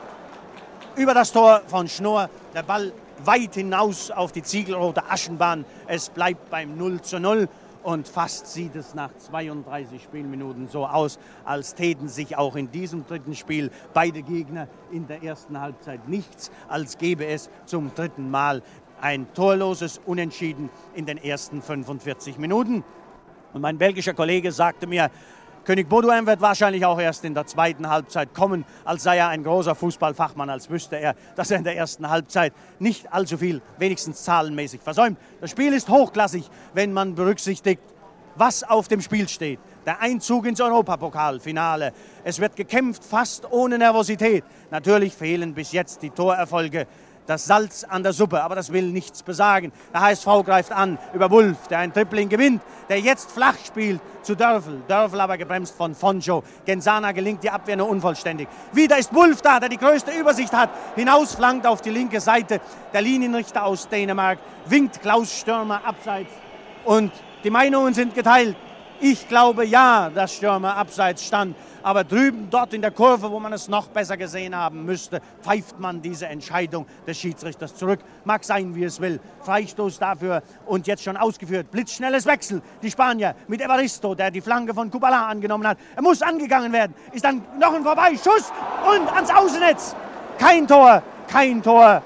Über das Tor von Schnorr, der Ball weit hinaus auf die ziegelrote Aschenbahn. Es bleibt beim 0:0. Und fast sieht es nach 32 Spielminuten so aus, als täten sich auch in diesem dritten Spiel beide Gegner in der ersten Halbzeit nichts, als gäbe es zum dritten Mal ein torloses Unentschieden in den ersten 45 Minuten. Und mein belgischer Kollege sagte mir, König Baudouin wird wahrscheinlich auch erst in der zweiten Halbzeit kommen, als sei er ein großer Fußballfachmann, als wüsste er, dass er in der ersten Halbzeit nicht allzu viel, wenigstens zahlenmäßig, versäumt. Das Spiel ist hochklassig, wenn man berücksichtigt, was auf dem Spiel steht. Der Einzug ins Europapokalfinale. Es wird gekämpft, fast ohne Nervosität. Natürlich fehlen bis jetzt die Torerfolge. Das Salz an der Suppe, aber das will nichts besagen. Der HSV greift an über Wulff, der ein Dribbling gewinnt, der jetzt flach spielt zu Dörfel. Dörfel aber gebremst von Fonjo. Genzana gelingt die Abwehr nur unvollständig. Wieder ist Wulff da, der die größte Übersicht hat. Hinausflankt auf die linke Seite. Der Linienrichter aus Dänemark winkt Klaus Stürmer abseits. Und die Meinungen sind geteilt. Ich glaube ja, dass Stürmer abseits stand. Aber drüben, dort in der Kurve, wo man es noch besser gesehen haben müsste, pfeift man diese Entscheidung des Schiedsrichters zurück. Mag sein, wie es will. Freistoß dafür und jetzt schon ausgeführt. Blitzschnelles Wechsel. Die Spanier mit Evaristo, der die Flanke von Kubala angenommen hat. Er muss angegangen werden. Ist dann Knochen vorbei. Schuss und ans Außennetz. Kein Tor, kein Tor.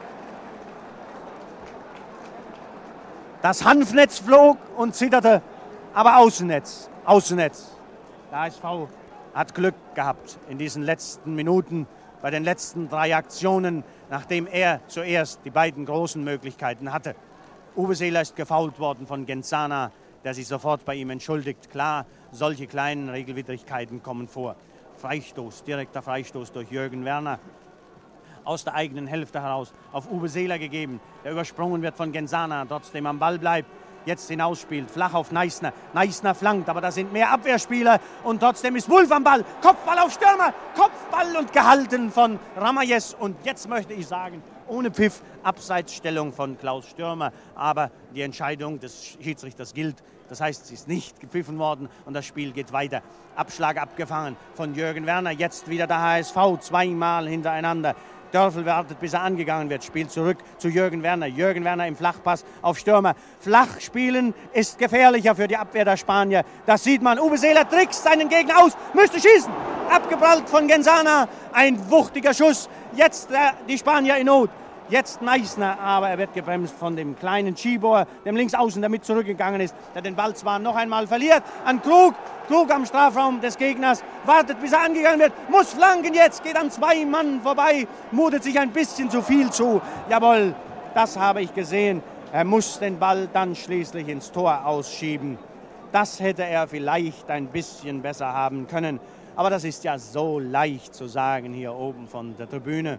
Das Hanfnetz flog und zitterte, aber Außennetz, Außennetz. Der HSV hat Glück gehabt in diesen letzten Minuten, bei den letzten 3 Aktionen, nachdem er zuerst die beiden großen Möglichkeiten hatte. Uwe Seeler ist gefoult worden von Genzana, der sich sofort bei ihm entschuldigt. Klar, solche kleinen Regelwidrigkeiten kommen vor. Freistoß, direkter Freistoß durch Jürgen Werner. Aus der eigenen Hälfte heraus auf Uwe Seeler gegeben, der übersprungen wird von Genzana, trotzdem am Ball bleibt, jetzt hinausspielt, flach auf Neisner. Neisner flankt, aber da sind mehr Abwehrspieler und trotzdem ist Wulff am Ball. Kopfball auf Stürmer, Kopfball und gehalten von Ramayes. Und jetzt möchte ich sagen, ohne Pfiff, Abseitsstellung von Klaus Stürmer. Aber die Entscheidung des Schiedsrichters gilt. Das heißt, sie ist nicht gepfiffen worden und das Spiel geht weiter. Abschlag abgefangen von Jürgen Werner. Jetzt wieder der HSV, 2-mal hintereinander. Dörfel wartet, bis er angegangen wird, spielt zurück zu Jürgen Werner. Jürgen Werner im Flachpass auf Stürmer. Flach spielen ist gefährlicher für die Abwehr der Spanier. Das sieht man. Uwe Seeler trickst seinen Gegner aus, müsste schießen. Abgeprallt von Genzana. Ein wuchtiger Schuss. Jetzt die Spanier in Not. Jetzt Neisner, aber er wird gebremst von dem kleinen Schibor, dem Linksaußen, der mit zurückgegangen ist, der den Ball zwar noch einmal verliert an Krug. Krug am Strafraum des Gegners, wartet, bis er angegangen wird, muss flanken jetzt, geht an 2 Mann vorbei, mutet sich ein bisschen zu viel zu. Jawohl, das habe ich gesehen. Er muss den Ball dann schließlich ins Tor ausschieben. Das hätte er vielleicht ein bisschen besser haben können. Aber das ist ja so leicht zu sagen hier oben von der Tribüne.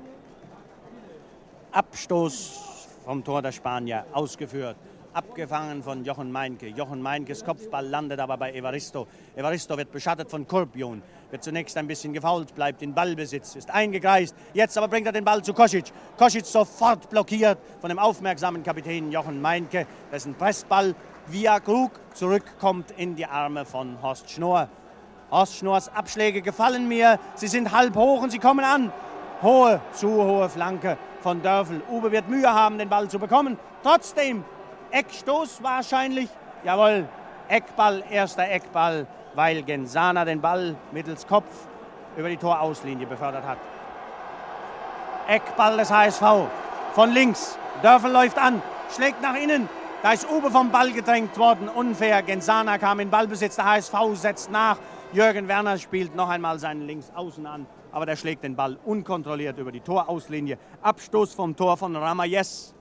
Abstoß vom Tor der Spanier ausgeführt, abgefangen von Jochen Meinke. Jochen Meinkes Kopfball landet aber bei Evaristo. Evaristo wird beschattet von Korpion, wird zunächst ein bisschen gefoult, bleibt in Ballbesitz, ist eingekreist. Jetzt aber bringt er den Ball zu Kosic. Kosic sofort blockiert von dem aufmerksamen Kapitän Jochen Meinke, dessen Pressball via Krug zurückkommt in die Arme von Horst Schnorr. Horst Schnorrs Abschläge gefallen mir. Sie sind halb hoch und sie kommen an. Hohe, zu hohe Flanke von Dörfel. Uwe wird Mühe haben, den Ball zu bekommen. Trotzdem, Eckstoß wahrscheinlich. Jawohl, Eckball, erster Eckball, weil Gensana den Ball mittels Kopf über die Torauslinie befördert hat. Eckball des HSV. Von links. Dörfel läuft an, schlägt nach innen. Da ist Uwe vom Ball gedrängt worden. Unfair. Gensana kam in Ballbesitz. Der HSV setzt nach. Jürgen Werner spielt noch einmal seinen Linksaußen an. Aber der schlägt den Ball unkontrolliert über die Torauslinie. Abstoß vom Tor von Ramayes.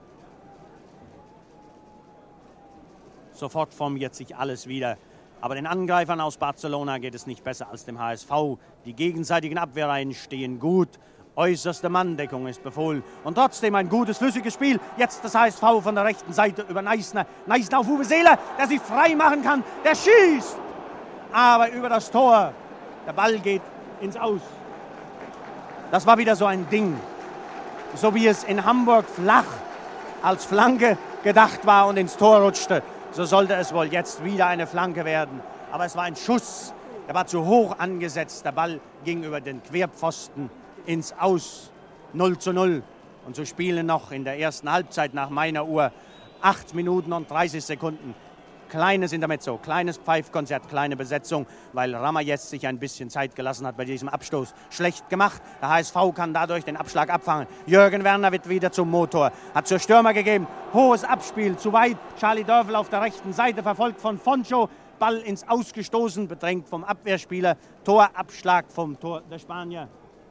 Sofort formiert sich alles wieder. Aber den Angreifern aus Barcelona geht es nicht besser als dem HSV. Die gegenseitigen Abwehrreihen stehen gut. Äußerste Manndeckung ist befohlen. Und trotzdem ein gutes, flüssiges Spiel. Jetzt das HSV von der rechten Seite über Neissner. Neissner auf Uwe Seeler, der sich frei machen kann. Der schießt. Aber über das Tor. Der Ball geht ins Aus. Das war wieder so ein Ding. So wie es in Hamburg flach als Flanke gedacht war und ins Tor rutschte, so sollte es wohl jetzt wieder eine Flanke werden. Aber es war ein Schuss. Der war zu hoch angesetzt. Der Ball ging über den Querpfosten ins Aus. 0:0. Und so spielen noch in der ersten Halbzeit nach meiner Uhr 8 Minuten und 30 Sekunden. Kleines Intermezzo, kleines Pfeifkonzert, kleine Besetzung, weil Ramayes sich ein bisschen Zeit gelassen hat bei diesem Abstoß. Schlecht gemacht. Der HSV kann dadurch den Abschlag abfangen. Jürgen Werner wird wieder zum Motor. Hat zur Stürmer gegeben. Hohes Abspiel, zu weit. Charlie Dörfel auf der rechten Seite, verfolgt von Foncho. Ball ins Ausgestoßen, bedrängt vom Abwehrspieler. Torabschlag vom Tor der Spanier.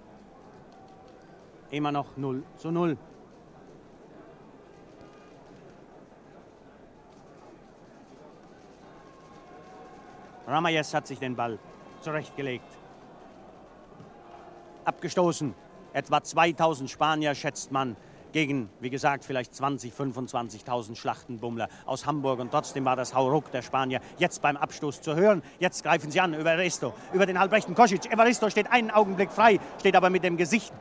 Immer noch 0:0. Ramayes hat sich den Ball zurechtgelegt. Abgestoßen. Etwa 2000 Spanier schätzt man gegen, wie gesagt, vielleicht 20.000, 25.000 Schlachtenbummler aus Hamburg. Und trotzdem war das Hauruck der Spanier jetzt beim Abstoß zu hören. Jetzt greifen sie an über Evaristo, über den halbrechten Kosic. Evaristo steht einen Augenblick frei, steht aber mit dem Gesicht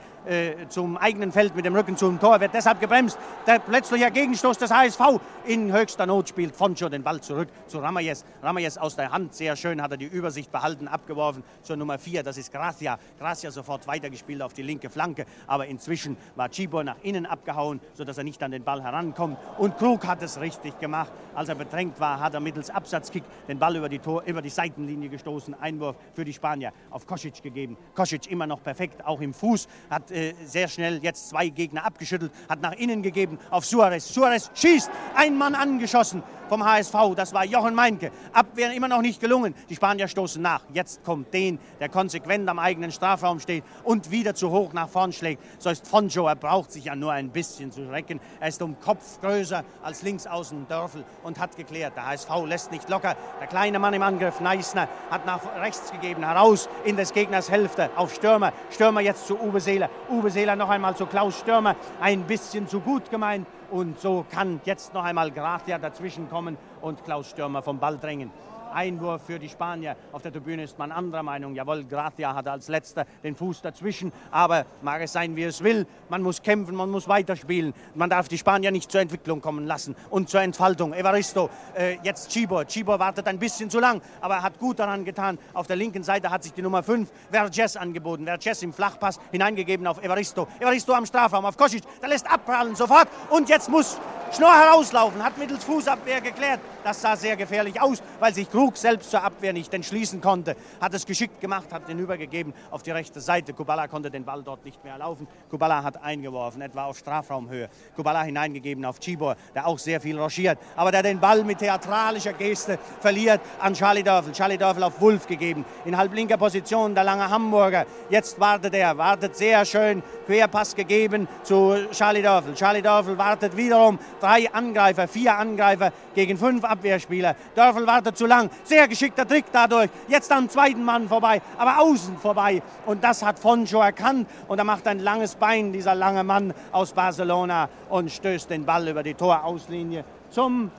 zum eigenen Feld, mit dem Rücken zum Tor, wird deshalb gebremst. Der plötzliche Gegenstoß des HSV. In höchster Not spielt Foncho den Ball zurück zu Ramayes. Ramayes aus der Hand, sehr schön, hat er die Übersicht behalten, abgeworfen zur Nummer 4, das ist Gracia. Gracia sofort weitergespielt auf die linke Flanke, aber inzwischen war Cibor nach innen abgehauen, sodass er nicht an den Ball herankommt. Und Krug hat es richtig gemacht. Als er bedrängt war, hat er mittels Absatzkick den Ball über die Seitenlinie gestoßen. Einwurf für die Spanier auf Kosic gegeben. Kosic immer noch perfekt, auch im Fuß, hat sehr schnell jetzt 2 Gegner abgeschüttelt, hat nach innen gegeben auf Suarez. Suarez schießt, ein Mann angeschossen vom HSV, das war Jochen Meinke. Abwehren immer noch nicht gelungen, die Spanier stoßen nach. Jetzt kommt den, der konsequent am eigenen Strafraum steht und wieder zu hoch nach vorn schlägt. So ist Foncho, er braucht sich ja nur ein bisschen zu recken. Er ist um Kopf größer als Linksaußen Dörfel und hat geklärt. Der HSV lässt nicht locker. Der kleine Mann im Angriff, Neissner, hat nach rechts gegeben, heraus in des Gegners Hälfte auf Stürmer. Stürmer jetzt zu Uwe Seeler. Uwe Seeler noch einmal zu Klaus Stürmer. Ein bisschen zu gut gemeint. Und so kann jetzt noch einmal Gracia dazwischen kommen und Klaus Stürmer vom Ball drängen. Einwurf für die Spanier. Auf der Tribüne ist man anderer Meinung. Jawohl, Gracia hatte als letzter den Fuß dazwischen. Aber mag es sein, wie es will. Man muss kämpfen, man muss weiterspielen. Man darf die Spanier nicht zur Entwicklung kommen lassen und zur Entfaltung. Evaristo, jetzt Cibor. Cibor wartet ein bisschen zu lang, aber er hat gut daran getan. Auf der linken Seite hat sich die Nummer 5, Vergés, angeboten. Vergés im Flachpass hineingegeben auf Evaristo. Evaristo am Strafraum, auf Kosic. Der lässt abprallen sofort. Und jetzt muss Schnorr herauslaufen, hat mittels Fußabwehr geklärt. Das sah sehr gefährlich aus, weil sich Krug selbst zur Abwehr nicht entschließen konnte. Hat es geschickt gemacht, hat den übergegeben auf die rechte Seite. Kubala konnte den Ball dort nicht mehr laufen. Kubala hat eingeworfen, etwa auf Strafraumhöhe. Kubala hineingegeben auf Cibor, der auch sehr viel rochiert, aber der den Ball mit theatralischer Geste verliert an Charlie Dörfel. Charlie Dörfel auf Wulff gegeben. In halblinker Position der lange Hamburger. Jetzt wartet er, wartet sehr schön. Querpass gegeben zu Charlie Dörfel. Charlie Dörfel wartet wiederum. 3 Angreifer, 4 Angreifer gegen 5 Abwehrspieler. Dörfel wartet zu lang. Sehr geschickter Trick dadurch. Jetzt am zweiten Mann vorbei, aber außen vorbei. Und das hat Foncho erkannt. Und er macht ein langes Bein, dieser lange Mann aus Barcelona, und stößt den Ball über die Torauslinie zum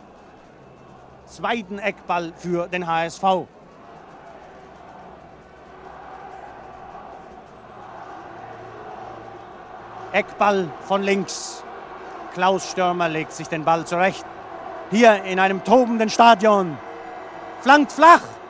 zweiten Eckball für den HSV. Eckball von links. Klaus Stürmer legt sich den Ball zurecht. Hier in einem tobenden Stadion. Flankt flach.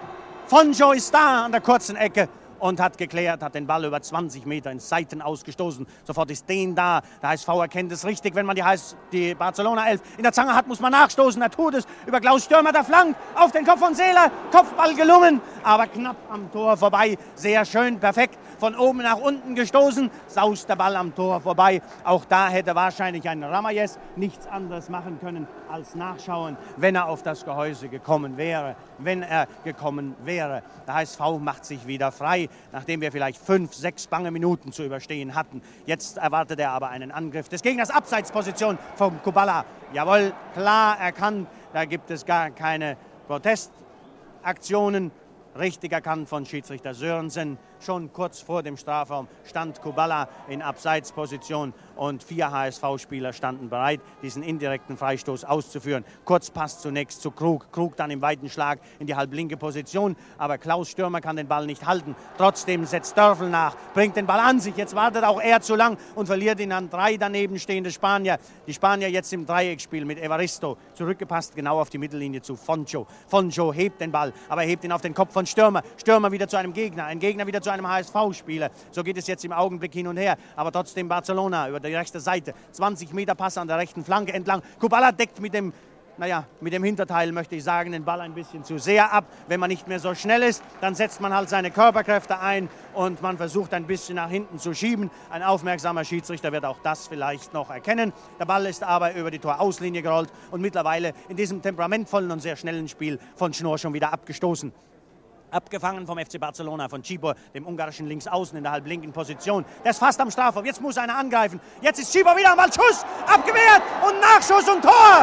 Fonjo ist da an der kurzen Ecke und hat geklärt, hat den Ball über 20 Meter ins Seiten ausgestoßen. Sofort ist den da. Der HSV erkennt es richtig, wenn man die Barcelona 11 in der Zange hat, muss man nachstoßen. Er tut es über Klaus Stürmer, der flankt auf den Kopf von Seeler. Kopfball gelungen, aber knapp am Tor vorbei. Sehr schön, perfekt. Von oben nach unten gestoßen, saust der Ball am Tor vorbei. Auch da hätte wahrscheinlich ein Ramayes nichts anderes machen können als nachschauen, wenn er auf das Gehäuse gekommen wäre. Der HSV macht sich wieder frei, nachdem wir vielleicht 5, 6 bange Minuten zu überstehen hatten. Jetzt erwartet er aber einen Angriff des Gegners. Abseitsposition von Kubala. Jawohl, klar erkannt, da gibt es gar keine Protestaktionen. Richtig erkannt von Schiedsrichter Sörensen. Schon kurz vor dem Strafraum stand Kubala in Abseitsposition und 4 HSV-Spieler standen bereit, diesen indirekten Freistoß auszuführen. Kurzpass zunächst zu Krug. Krug dann im weiten Schlag in die halblinke Position. Aber Klaus Stürmer kann den Ball nicht halten. Trotzdem setzt Dörfel nach, bringt den Ball an sich. Jetzt wartet auch er zu lang und verliert ihn an 3 daneben stehende Spanier. Die Spanier jetzt im Dreieckspiel mit Evaristo. Zurückgepasst genau auf die Mittellinie zu Fonjo. Fonjo hebt den Ball, aber hebt ihn auf den Kopf von Stürmer. Stürmer wieder zu einem Gegner. Ein Gegner wieder zu einem HSV-Spieler. So geht es jetzt im Augenblick hin und her. Aber trotzdem Barcelona über die rechte Seite. 20 Meter Pass an der rechten Flanke entlang. Kubala deckt mit dem Hinterteil, möchte ich sagen, den Ball ein bisschen zu sehr ab. Wenn man nicht mehr so schnell ist, dann setzt man halt seine Körperkräfte ein und man versucht ein bisschen nach hinten zu schieben. Ein aufmerksamer Schiedsrichter wird auch das vielleicht noch erkennen. Der Ball ist aber über die Torauslinie gerollt und mittlerweile in diesem temperamentvollen und sehr schnellen Spiel von Schnorr schon wieder abgestoßen. Abgefangen vom FC Barcelona, von Cibor, dem ungarischen Linksaußen in der halblinken Position. Der ist fast am Strafraum. Jetzt muss einer angreifen. Jetzt ist Cibor wieder am Ball. Schuss, abgewehrt und Nachschuss und Tor.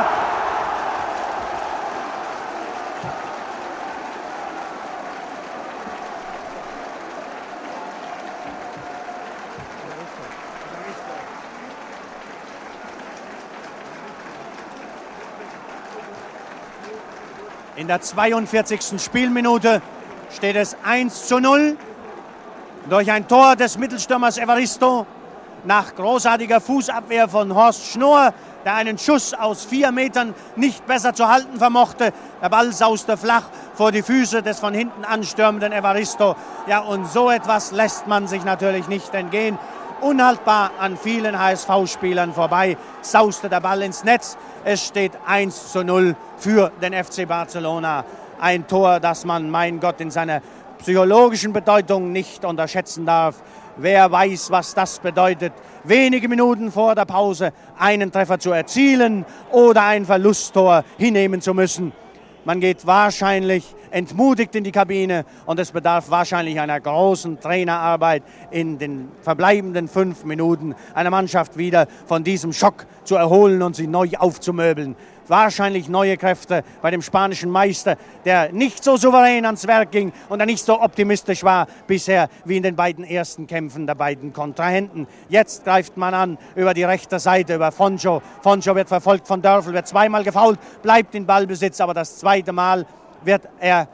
In der 42. Spielminute steht es 1:0 durch ein Tor des Mittelstürmers Evaristo nach großartiger Fußabwehr von Horst Schnorr, der einen Schuss aus 4 Metern nicht besser zu halten vermochte. Der Ball sauste flach vor die Füße des von hinten anstürmenden Evaristo. Ja, und so etwas lässt man sich natürlich nicht entgehen. Unhaltbar an vielen HSV-Spielern vorbei, sauste der Ball ins Netz. Es steht 1:0 für den FC Barcelona. Ein Tor, das man, mein Gott, in seiner psychologischen Bedeutung nicht unterschätzen darf. Wer weiß, was das bedeutet, wenige Minuten vor der Pause einen Treffer zu erzielen oder ein Verlusttor hinnehmen zu müssen. Man geht wahrscheinlich entmutigt in die Kabine und es bedarf wahrscheinlich einer großen Trainerarbeit in den verbleibenden 5 Minuten, eine Mannschaft wieder von diesem Schock zu erholen und sie neu aufzumöbeln. Wahrscheinlich neue Kräfte bei dem spanischen Meister, der nicht so souverän ans Werk ging und der nicht so optimistisch war bisher wie in den beiden ersten Kämpfen der beiden Kontrahenten. Jetzt greift man an über die rechte Seite, über Fonjo. Fonjo wird verfolgt von Dörfel, wird zweimal gefoult, bleibt in Ballbesitz, aber das zweite Mal wird er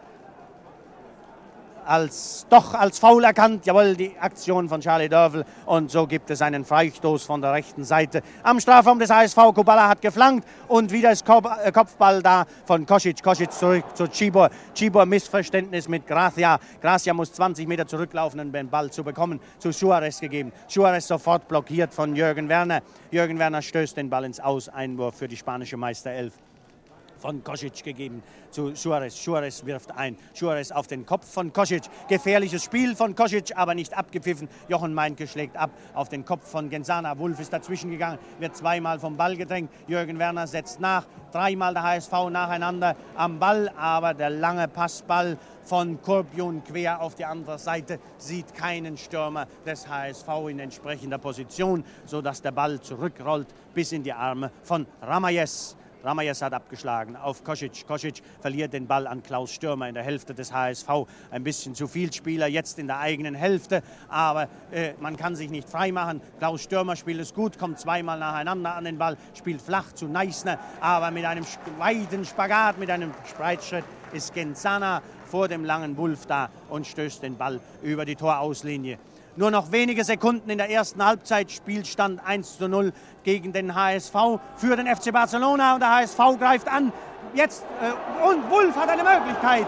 als Foul erkannt. Jawohl, die Aktion von Charlie Dörfel. Und so gibt es einen Freistoß von der rechten Seite. Am Strafraum des HSV, Kubala hat geflankt und wieder ist Kopfball da von Kosic. Kosic zurück zu Cibor. Cibor Missverständnis mit Gracia. Gracia muss 20 Meter zurücklaufen, um den Ball zu bekommen. Zu Suarez gegeben. Suarez sofort blockiert von Jürgen Werner. Jürgen Werner stößt den Ball ins Aus. Einwurf für die spanische Meisterelf. Von Kosic gegeben zu Suarez. Suarez wirft ein. Suarez auf den Kopf von Kosic. Gefährliches Spiel von Kosic, aber nicht abgepfiffen. Jochen Meinke schlägt ab auf den Kopf von Genzana. Wulf ist dazwischen gegangen, wird zweimal vom Ball gedrängt. Jürgen Werner setzt nach. 3-mal der HSV nacheinander am Ball, aber der lange Passball von Korpion quer auf die andere Seite sieht keinen Stürmer des HSV in entsprechender Position, sodass der Ball zurückrollt bis in die Arme von Ramayes. Ramayes hat abgeschlagen auf Kosic. Kosic verliert den Ball an Klaus Stürmer in der Hälfte des HSV. Ein bisschen zu viel Spieler jetzt in der eigenen Hälfte, aber man kann sich nicht freimachen. Klaus Stürmer spielt es gut, kommt zweimal nacheinander an den Ball, spielt flach zu Neisner, aber mit einem weiten Spagat, mit einem Spreitschritt ist Genzana vor dem langen Wulf da und stößt den Ball über die Torauslinie. Nur noch wenige Sekunden in der ersten Halbzeit, Spielstand 1:0 gegen den HSV für den FC Barcelona und der HSV greift an. Jetzt und Wulf hat eine Möglichkeit,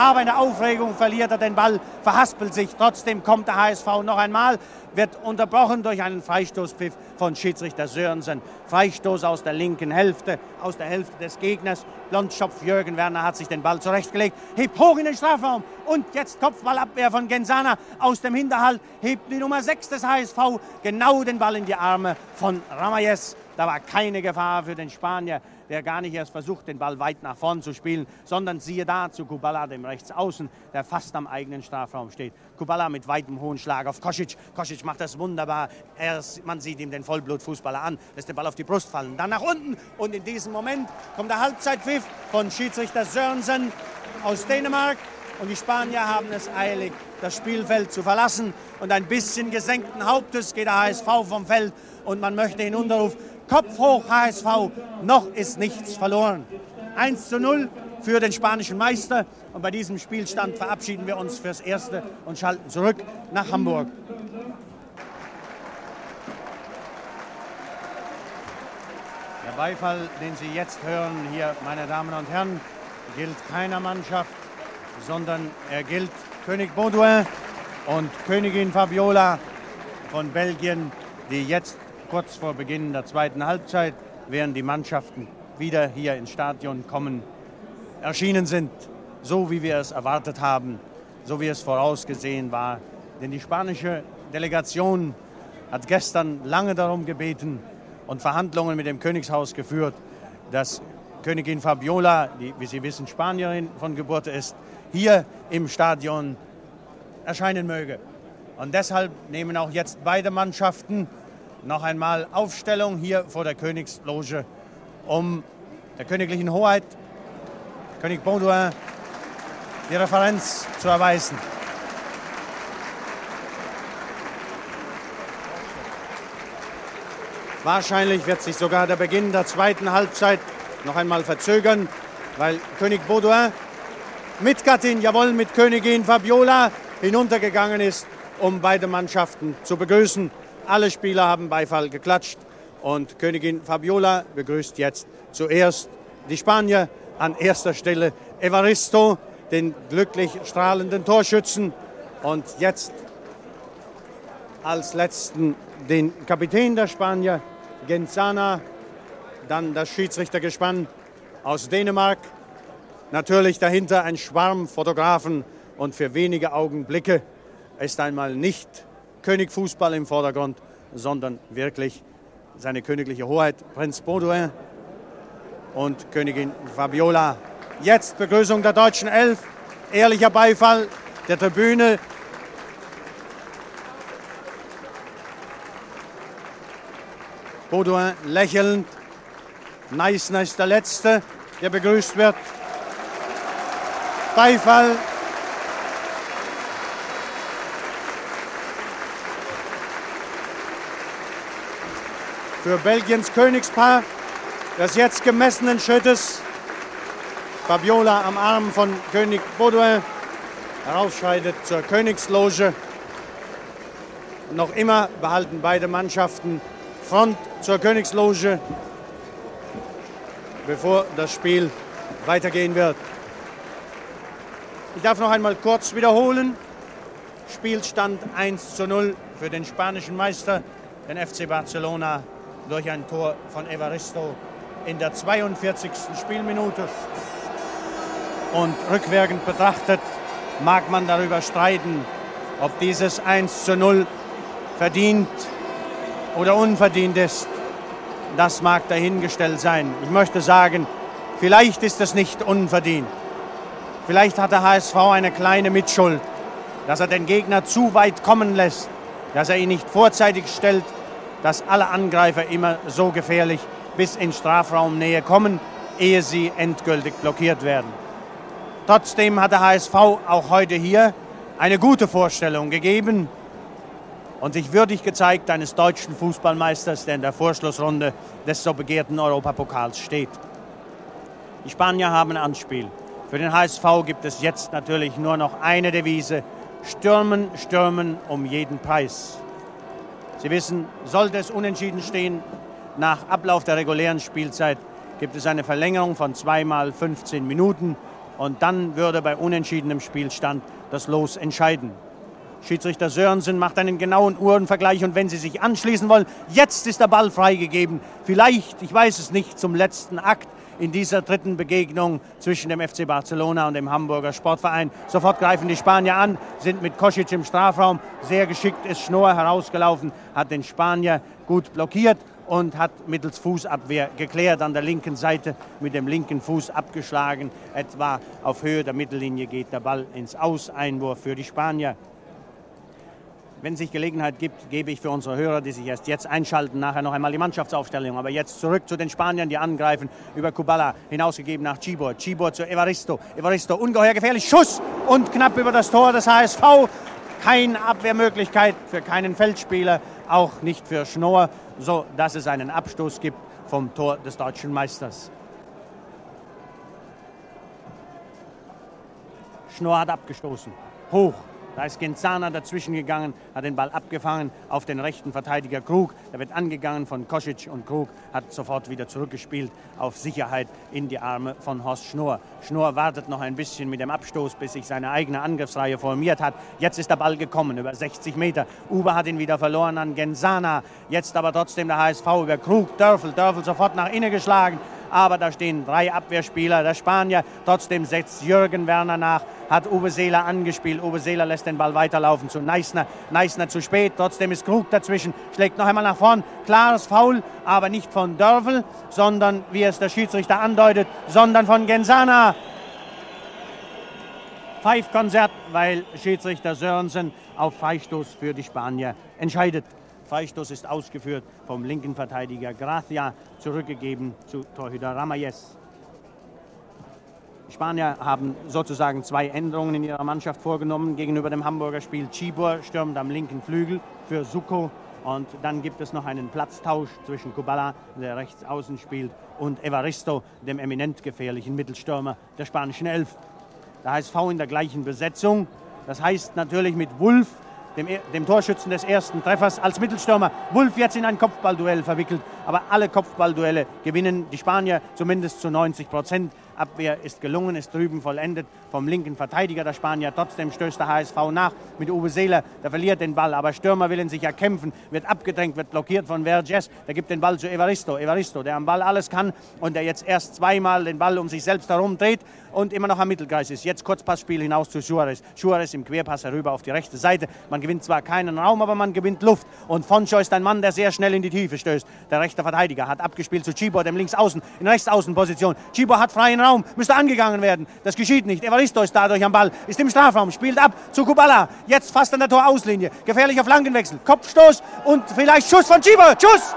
aber in der Aufregung verliert er den Ball, verhaspelt sich. Trotzdem kommt der HSV noch einmal, wird unterbrochen durch einen Freistoßpfiff von Schiedsrichter Sörensen. Freistoß aus der linken Hälfte, aus der Hälfte des Gegners. Blondschopf Jürgen Werner hat sich den Ball zurechtgelegt, hebt hoch in den Strafraum und jetzt Kopfballabwehr von Genzana aus dem Hinterhalt, hebt die Nummer 6 des HSV genau den Ball in die Arme von Ramayes. Da war keine Gefahr für den Spanier, der gar nicht erst versucht, den Ball weit nach vorn zu spielen, sondern siehe da zu Kubala, dem Rechtsaußen, der fast am eigenen Strafraum steht. Kubala mit weitem hohen Schlag auf Kosic. Kosic macht das wunderbar. Man sieht ihm den Vollblutfußballer an, lässt den Ball auf die Brust fallen, dann nach unten. Und in diesem Moment kommt der Halbzeitpfiff von Schiedsrichter Sørensen aus Dänemark. Und die Spanier haben es eilig, das Spielfeld zu verlassen. Und ein bisschen gesenkten Hauptes geht der HSV vom Feld und man möchte hinunterrufen: Kopf hoch, HSV, noch ist nichts verloren. 1:0 für den spanischen Meister. Und bei diesem Spielstand verabschieden wir uns fürs Erste und schalten zurück nach Hamburg. Der Beifall, den Sie jetzt hören, hier, meine Damen und Herren, gilt keiner Mannschaft, sondern er gilt König Baudouin und Königin Fabiola von Belgien, die jetzt kurz vor Beginn der zweiten Halbzeit, während die Mannschaften wieder hier ins Stadion kommen, erschienen sind, so wie wir es erwartet haben, so wie es vorausgesehen war. Denn die spanische Delegation hat gestern lange darum gebeten und Verhandlungen mit dem Königshaus geführt, dass Königin Fabiola, die, wie Sie wissen, Spanierin von Geburt ist, hier im Stadion erscheinen möge. Und deshalb nehmen auch jetzt beide Mannschaften noch einmal Aufstellung hier vor der Königsloge, um der königlichen Hoheit, König Baudouin, die Referenz zu erweisen. Wahrscheinlich wird sich sogar der Beginn der zweiten Halbzeit noch einmal verzögern, weil König Baudouin mit Gattin, jawohl, mit Königin Fabiola hinuntergegangen ist, um beide Mannschaften zu begrüßen. Alle Spieler haben Beifall geklatscht und Königin Fabiola begrüßt jetzt zuerst die Spanier, an erster Stelle Evaristo, den glücklich strahlenden Torschützen, und jetzt als letzten den Kapitän der Spanier, Genzana, dann das Schiedsrichtergespann aus Dänemark, natürlich dahinter ein Schwarm Fotografen und für wenige Augenblicke ist einmal nicht König Fußball im Vordergrund, sondern wirklich seine königliche Hoheit, Prinz Baudouin und Königin Fabiola. Jetzt Begrüßung der deutschen Elf, ehrlicher Beifall der Tribüne. Baudouin lächelnd, Neissner ist der Letzte, der begrüßt wird. Beifall. Für Belgiens Königspaar, das jetzt gemessenen Schrittes Fabiola am Arm von König Baudouin herausschreitet zur Königsloge. Noch immer behalten beide Mannschaften Front zur Königsloge, bevor das Spiel weitergehen wird. Ich darf noch einmal kurz wiederholen. Spielstand 1:0 für den spanischen Meister, den FC Barcelona, durch ein Tor von Evaristo in der 42. Spielminute. Und rückwirkend betrachtet mag man darüber streiten, ob dieses 1:0 verdient oder unverdient ist. Das mag dahingestellt sein. Ich möchte sagen, vielleicht ist es nicht unverdient. Vielleicht hat der HSV eine kleine Mitschuld, dass er den Gegner zu weit kommen lässt, dass er ihn nicht vorzeitig stellt, dass alle Angreifer immer so gefährlich bis in Strafraumnähe kommen, ehe sie endgültig blockiert werden. Trotzdem hat der HSV auch heute hier eine gute Vorstellung gegeben und sich würdig gezeigt eines deutschen Fußballmeisters, der in der Vorschlussrunde des so begehrten Europapokals steht. Die Spanier haben Anspiel. Für den HSV gibt es jetzt natürlich nur noch eine Devise: Stürmen, stürmen um jeden Preis. Sie wissen, sollte es unentschieden stehen, nach Ablauf der regulären Spielzeit gibt es eine Verlängerung von 2 mal 15 Minuten und dann würde bei unentschiedenem Spielstand das Los entscheiden. Schiedsrichter Sörensen macht einen genauen Uhrenvergleich und wenn Sie sich anschließen wollen, jetzt ist der Ball freigegeben. Vielleicht, ich weiß es nicht, zum letzten Akt in dieser dritten Begegnung zwischen dem FC Barcelona und dem Hamburger Sportverein. Sofort greifen die Spanier an, sind mit Kosic im Strafraum. Sehr geschickt ist Schnorr herausgelaufen, hat den Spanier gut blockiert und hat mittels Fußabwehr geklärt. An der linken Seite mit dem linken Fuß abgeschlagen. Etwa auf Höhe der Mittellinie geht der Ball ins Aus. Einwurf für die Spanier. Wenn es sich Gelegenheit gibt, gebe ich für unsere Hörer, die sich erst jetzt einschalten, nachher noch einmal die Mannschaftsaufstellung. Aber jetzt zurück zu den Spaniern, die angreifen. Über Kubala hinausgegeben nach Cibor. Cibor zu Evaristo. Evaristo ungeheuer gefährlich. Schuss und knapp über das Tor des HSV. Keine Abwehrmöglichkeit für keinen Feldspieler, auch nicht für Schnorr, so dass es einen Abstoß gibt vom Tor des deutschen Meisters. Schnorr hat abgestoßen. Hoch. Da ist Genzana dazwischen gegangen, hat den Ball abgefangen auf den rechten Verteidiger Krug. Der wird angegangen von Kosic und Krug hat sofort wieder zurückgespielt auf Sicherheit in die Arme von Horst Schnorr. Schnorr wartet noch ein bisschen mit dem Abstoß, bis sich seine eigene Angriffsreihe formiert hat. Jetzt ist der Ball gekommen, über 60 Meter. Uber hat ihn wieder verloren an Genzana. Jetzt aber trotzdem der HSV über Krug, Dörfel sofort nach innen geschlagen. Aber da stehen 3 Abwehrspieler der Spanier. Trotzdem setzt Jürgen Werner nach, hat Uwe Seeler angespielt. Uwe Seeler lässt den Ball weiterlaufen zu Neissner. Neissner zu spät, trotzdem ist Krug dazwischen. Schlägt noch einmal nach vorn. Klares Foul, aber nicht von Dörfel, sondern, wie es der Schiedsrichter andeutet, sondern von Genzana. Pfeifkonzert, weil Schiedsrichter Sörensen auf Freistoß für die Spanier entscheidet. Freistoß ist ausgeführt vom linken Verteidiger Gracia, zurückgegeben zu Torhüter Ramayes. Die Spanier haben sozusagen 2 Änderungen in ihrer Mannschaft vorgenommen gegenüber dem Hamburger Spiel. Cibor stürmt am linken Flügel für Succo und dann gibt es noch einen Platztausch zwischen Kubala, der rechts außen spielt, und Evaristo, dem eminent gefährlichen Mittelstürmer der spanischen Elf. Der HSV in der gleichen Besetzung, das heißt natürlich mit Wulff, dem Torschützen des ersten Treffers als Mittelstürmer. Wulff jetzt in ein Kopfballduell verwickelt, aber alle Kopfballduelle gewinnen die Spanier zumindest zu 90%. Abwehr ist gelungen, ist drüben vollendet vom linken Verteidiger der Spanier. Trotzdem stößt der HSV nach mit Uwe Seeler. Der verliert den Ball, aber Stürmer will ihn sich erkämpfen, wird abgedrängt, wird blockiert von Verges. Der gibt den Ball zu Evaristo. Evaristo, der am Ball alles kann und der jetzt erst zweimal den Ball um sich selbst herum dreht und immer noch am Mittelkreis ist. Jetzt Kurzpassspiel hinaus zu Suarez. Suarez im Querpass herüber auf die rechte Seite. Man gewinnt zwar keinen Raum, aber man gewinnt Luft. Und Foncho ist ein Mann, der sehr schnell in die Tiefe stößt. Der rechte Verteidiger hat abgespielt zu Cibor, dem Linksaußen, in Rechtsaußenposition. Cibor hat freien Raum, müsste angegangen werden. Das geschieht nicht. Evaristo ist dadurch am Ball, ist im Strafraum, spielt ab zu Kubala. Jetzt fast an der Torauslinie. Gefährlicher Flankenwechsel, Kopfstoß und vielleicht Schuss von Cibor. Schuss!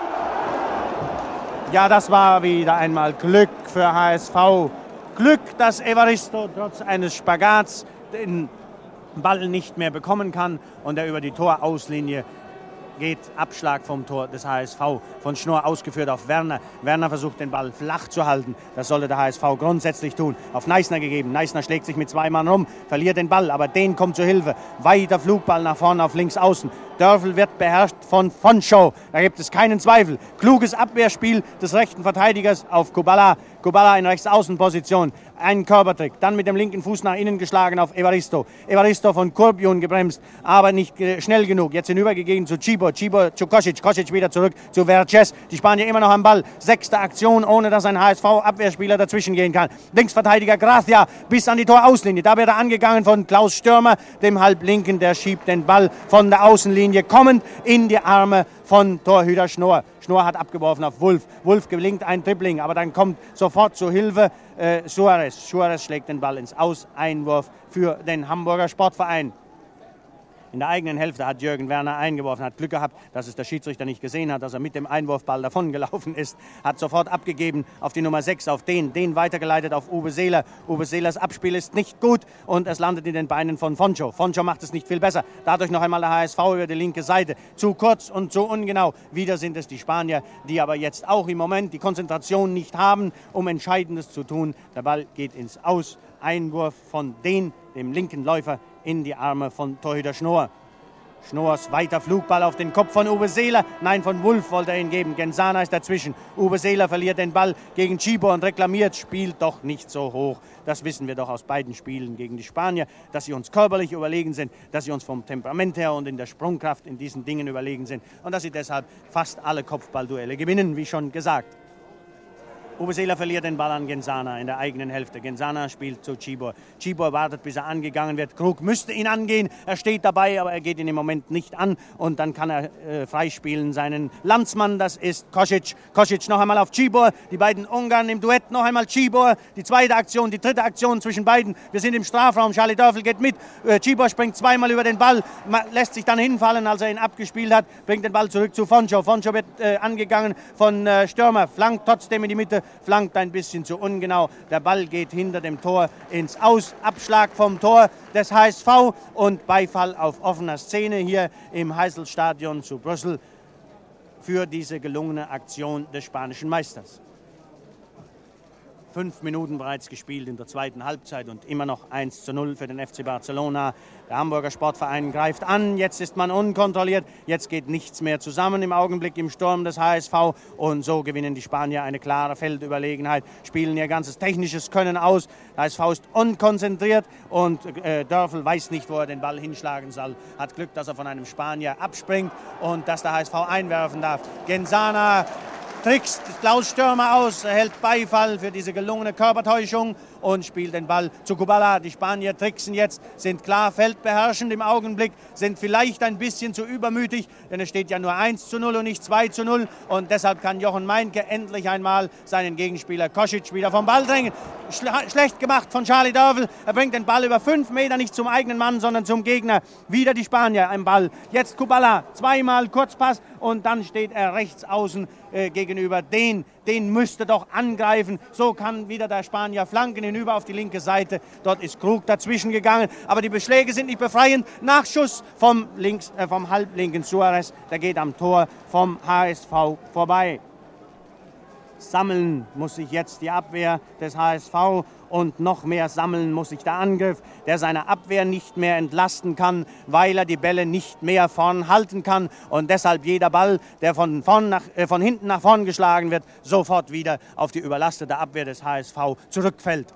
Ja, das war wieder einmal Glück für HSV. Glück, dass Evaristo trotz eines Spagats den Ball nicht mehr bekommen kann und er über die Torauslinie geht. Abschlag vom Tor des HSV, von Schnorr ausgeführt auf Werner. Werner versucht den Ball flach zu halten. Das sollte der HSV grundsätzlich tun. Auf Neissner gegeben. Neissner schlägt sich mit 2 Mann rum, verliert den Ball, aber den kommt zur Hilfe. Weiter Flugball nach vorne auf links außen. Dörfel wird beherrscht von Foncho. Da gibt es keinen Zweifel. Kluges Abwehrspiel des rechten Verteidigers auf Kubala. Kubala in Rechtsaußenposition. Einen Körpertrick. Dann mit dem linken Fuß nach innen geschlagen auf Evaristo. Evaristo von Kurbion gebremst, aber nicht schnell genug. Jetzt hinübergegeben zu Cibor. Cibor zu Kosic. Kosic wieder zurück zu Verges. Die Spanier immer noch am Ball. 6. Aktion, ohne dass ein HSV-Abwehrspieler dazwischen gehen kann. Linksverteidiger Gracia bis an die Torauslinie. Da wird er angegangen von Klaus Stürmer, dem Halblinken. Der schiebt den Ball von der Außenlinie kommend in die Arme von Torhüter Schnorr. Schnorr hat abgeworfen auf Wulff. Wulff gelingt ein Dribbling, aber dann kommt sofort zur Hilfe Suarez. Suarez schlägt den Ball ins Aus. Einwurf für den Hamburger Sportverein. In der eigenen Hälfte hat Jürgen Werner eingeworfen, hat Glück gehabt, dass es der Schiedsrichter nicht gesehen hat, dass er mit dem Einwurfball davongelaufen ist, hat sofort abgegeben auf die Nummer 6, auf den weitergeleitet auf Uwe Seeler. Uwe Seelers Abspiel ist nicht gut und es landet in den Beinen von Foncho. Foncho macht es nicht viel besser. Dadurch noch einmal der HSV über die linke Seite. Zu kurz und zu ungenau. Wieder sind es die Spanier, die aber jetzt auch im Moment die Konzentration nicht haben, um Entscheidendes zu tun. Der Ball geht ins Aus. Einwurf von dem linken Läufer in die Arme von Torhüter Schnorr. Schnorrs weiter Flugball auf den Kopf von Uwe Seeler. Nein, von Wulff wollte er ihn geben. Genzana ist dazwischen. Uwe Seeler verliert den Ball gegen Tibor und reklamiert, spielt doch nicht so hoch. Das wissen wir doch aus beiden Spielen gegen die Spanier, dass sie uns körperlich überlegen sind, dass sie uns vom Temperament her und in der Sprungkraft in diesen Dingen überlegen sind und dass sie deshalb fast alle Kopfballduelle gewinnen, wie schon gesagt. Uwe Seeler verliert den Ball an Genzana in der eigenen Hälfte. Genzana spielt zu Tibor. Tibor wartet, bis er angegangen wird. Krug müsste ihn angehen. Er steht dabei, aber er geht ihn im Moment nicht an. Und dann kann er freispielen seinen Landsmann. Das ist Kosic. Kosic noch einmal auf Tibor. Die beiden Ungarn im Duett. Noch einmal Tibor. Die zweite Aktion, die dritte Aktion zwischen beiden. Wir sind im Strafraum. Charlie Dörfel geht mit. Tibor springt zweimal über den Ball. Lässt sich dann hinfallen, als er ihn abgespielt hat. Bringt den Ball zurück zu Foncho. Foncho wird angegangen von Stürmer. Flankt trotzdem in die Mitte. Flankt ein bisschen zu ungenau. Der Ball geht hinter dem Tor ins Aus. Abschlag vom Tor des HSV und Beifall auf offener Szene hier im Heysel-Stadion zu Brüssel für diese gelungene Aktion des spanischen Meisters. 5 Minuten bereits gespielt in der zweiten Halbzeit und immer noch 1:0 für den FC Barcelona. Der Hamburger Sportverein greift an, jetzt ist man unkontrolliert, jetzt geht nichts mehr zusammen im Augenblick im Sturm des HSV und so gewinnen die Spanier eine klare Feldüberlegenheit, spielen ihr ganzes technisches Können aus. Der HSV ist unkonzentriert und Dörfel weiß nicht, wo er den Ball hinschlagen soll. Hat Glück, dass er von einem Spanier abspringt und dass der HSV einwerfen darf. Genzana trickst Klaus Stürmer aus, erhält Beifall für diese gelungene Körpertäuschung und spielt den Ball zu Kubala. Die Spanier tricksen jetzt, sind klar feldbeherrschend im Augenblick, sind vielleicht ein bisschen zu übermütig, denn es steht ja nur 1:0 und nicht 2:0 und deshalb kann Jochen Meinke endlich einmal seinen Gegenspieler Kosic wieder vom Ball drängen. Schlecht gemacht von Charlie Dörfel, er bringt den Ball über 5 Meter nicht zum eigenen Mann, sondern zum Gegner. Wieder die Spanier im Ball. Jetzt Kubala, zweimal Kurzpass und dann steht er rechts außen gegenüber den müsste doch angreifen. So kann wieder der Spanier flanken hinüber auf die linke Seite. Dort ist Krug dazwischen gegangen, aber die Beschläge sind nicht befreiend. Nachschuss vom halblinken Suarez, der geht am Tor vom HSV vorbei. Sammeln muss sich jetzt die Abwehr des HSV und noch mehr sammeln muss sich der Angriff, der seine Abwehr nicht mehr entlasten kann, weil er die Bälle nicht mehr vorn halten kann und deshalb jeder Ball, der von hinten nach vorn geschlagen wird, sofort wieder auf die überlastete Abwehr des HSV zurückfällt.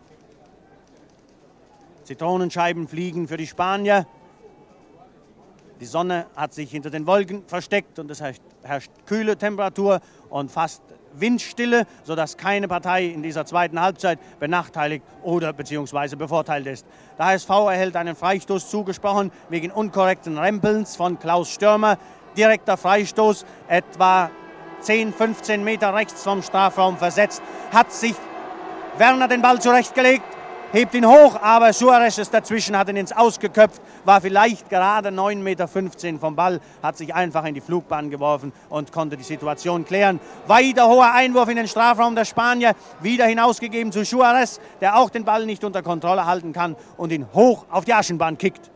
Zitronenscheiben fliegen für die Spanier. Die Sonne hat sich hinter den Wolken versteckt und es herrscht kühle Temperatur und fast Windstille, sodass keine Partei in dieser zweiten Halbzeit benachteiligt oder bzw. bevorteilt ist. Der HSV erhält einen Freistoß zugesprochen wegen unkorrekten Rempelns von Klaus Stürmer. Direkter Freistoß, etwa 10-15 Meter rechts vom Strafraum versetzt. Hat sich Werner den Ball zurechtgelegt, hebt ihn hoch, aber Suarez ist dazwischen, hat ihn ins Ausgeköpft, war vielleicht gerade 9,15 Meter vom Ball, hat sich einfach in die Flugbahn geworfen und konnte die Situation klären. Weiter hoher Einwurf in den Strafraum der Spanier, wieder hinausgegeben zu Suarez, der auch den Ball nicht unter Kontrolle halten kann und ihn hoch auf die Aschenbahn kickt.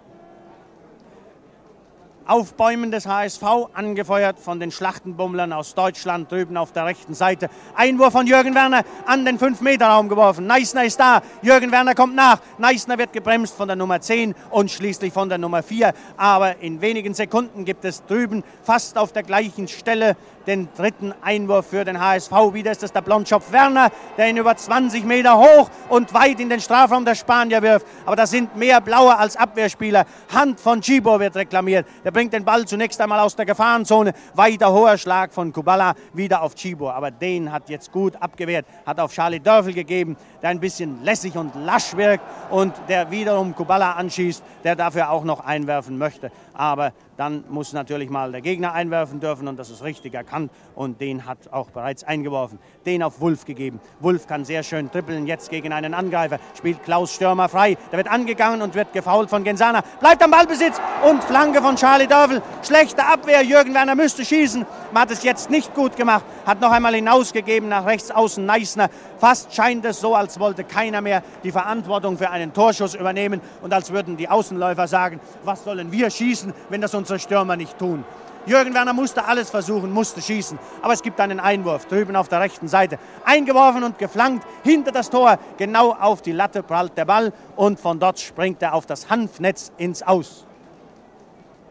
Aufbäumen des HSV, angefeuert von den Schlachtenbummlern aus Deutschland, drüben auf der rechten Seite. Einwurf von Jürgen Werner an den 5-Meter-Raum geworfen. Neissner ist da, Jürgen Werner kommt nach. Neissner wird gebremst von der Nummer 10 und schließlich von der Nummer 4. Aber in wenigen Sekunden gibt es drüben fast auf der gleichen Stelle den dritten Einwurf für den HSV. Wieder ist es der Blondschopf Werner, der ihn über 20 Meter hoch und weit in den Strafraum der Spanier wirft. Aber da sind mehr Blaue als Abwehrspieler. Hand von Tibor wird reklamiert. Der bringt den Ball zunächst einmal aus der Gefahrenzone. Weiter hoher Schlag von Kubala wieder auf Tibor. Aber den hat jetzt gut abgewehrt. Hat auf Charlie Dörfel gegeben, der ein bisschen lässig und lasch wirkt und der wiederum Kubala anschießt, der dafür auch noch einwerfen möchte. Aber dann muss natürlich mal der Gegner einwerfen dürfen und das ist richtig erkannt und den hat auch bereits eingeworfen. Den auf Wulff gegeben. Wulff kann sehr schön trippeln jetzt gegen einen Angreifer. Spielt Klaus Stürmer frei. Der wird angegangen und wird gefoult von Genzana. Bleibt am Ballbesitz und Flanke von Charlie Dörfel. Schlechte Abwehr. Jürgen Werner müsste schießen. Man hat es jetzt nicht gut gemacht. Hat noch einmal hinausgegeben nach rechts außen Neissner. Fast scheint es so, als wollte keiner mehr die Verantwortung für einen Torschuss übernehmen und als würden die Außenläufer sagen, was sollen wir schießen, wenn das unsere Stürmer nicht tun. Jürgen Werner musste alles versuchen, musste schießen. Aber es gibt einen Einwurf drüben auf der rechten Seite. Eingeworfen und geflankt hinter das Tor. Genau auf die Latte prallt der Ball und von dort springt er auf das Hanfnetz ins Aus.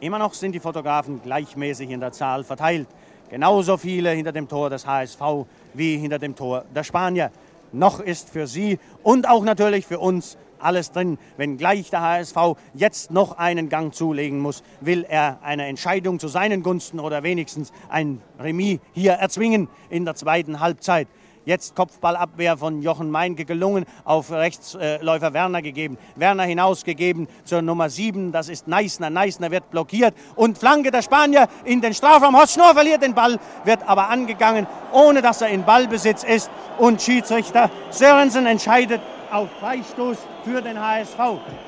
Immer noch sind die Fotografen gleichmäßig in der Zahl verteilt. Genauso viele hinter dem Tor des HSV wie hinter dem Tor der Spanier. Noch ist für sie und auch natürlich für uns alles drin. Wenngleich der HSV jetzt noch einen Gang zulegen muss, will er eine Entscheidung zu seinen Gunsten oder wenigstens ein Remis hier erzwingen in der zweiten Halbzeit. Jetzt Kopfballabwehr von Jochen Meinke gelungen, auf Rechtsläufer Werner gegeben. Werner hinausgegeben zur Nummer 7, das ist Neisner. Neisner wird blockiert und Flanke der Spanier in den Strafraum. Horst Schnorr verliert den Ball, wird aber angegangen, ohne dass er in Ballbesitz ist. Und Schiedsrichter Sörensen entscheidet auf Freistoß für den HSV.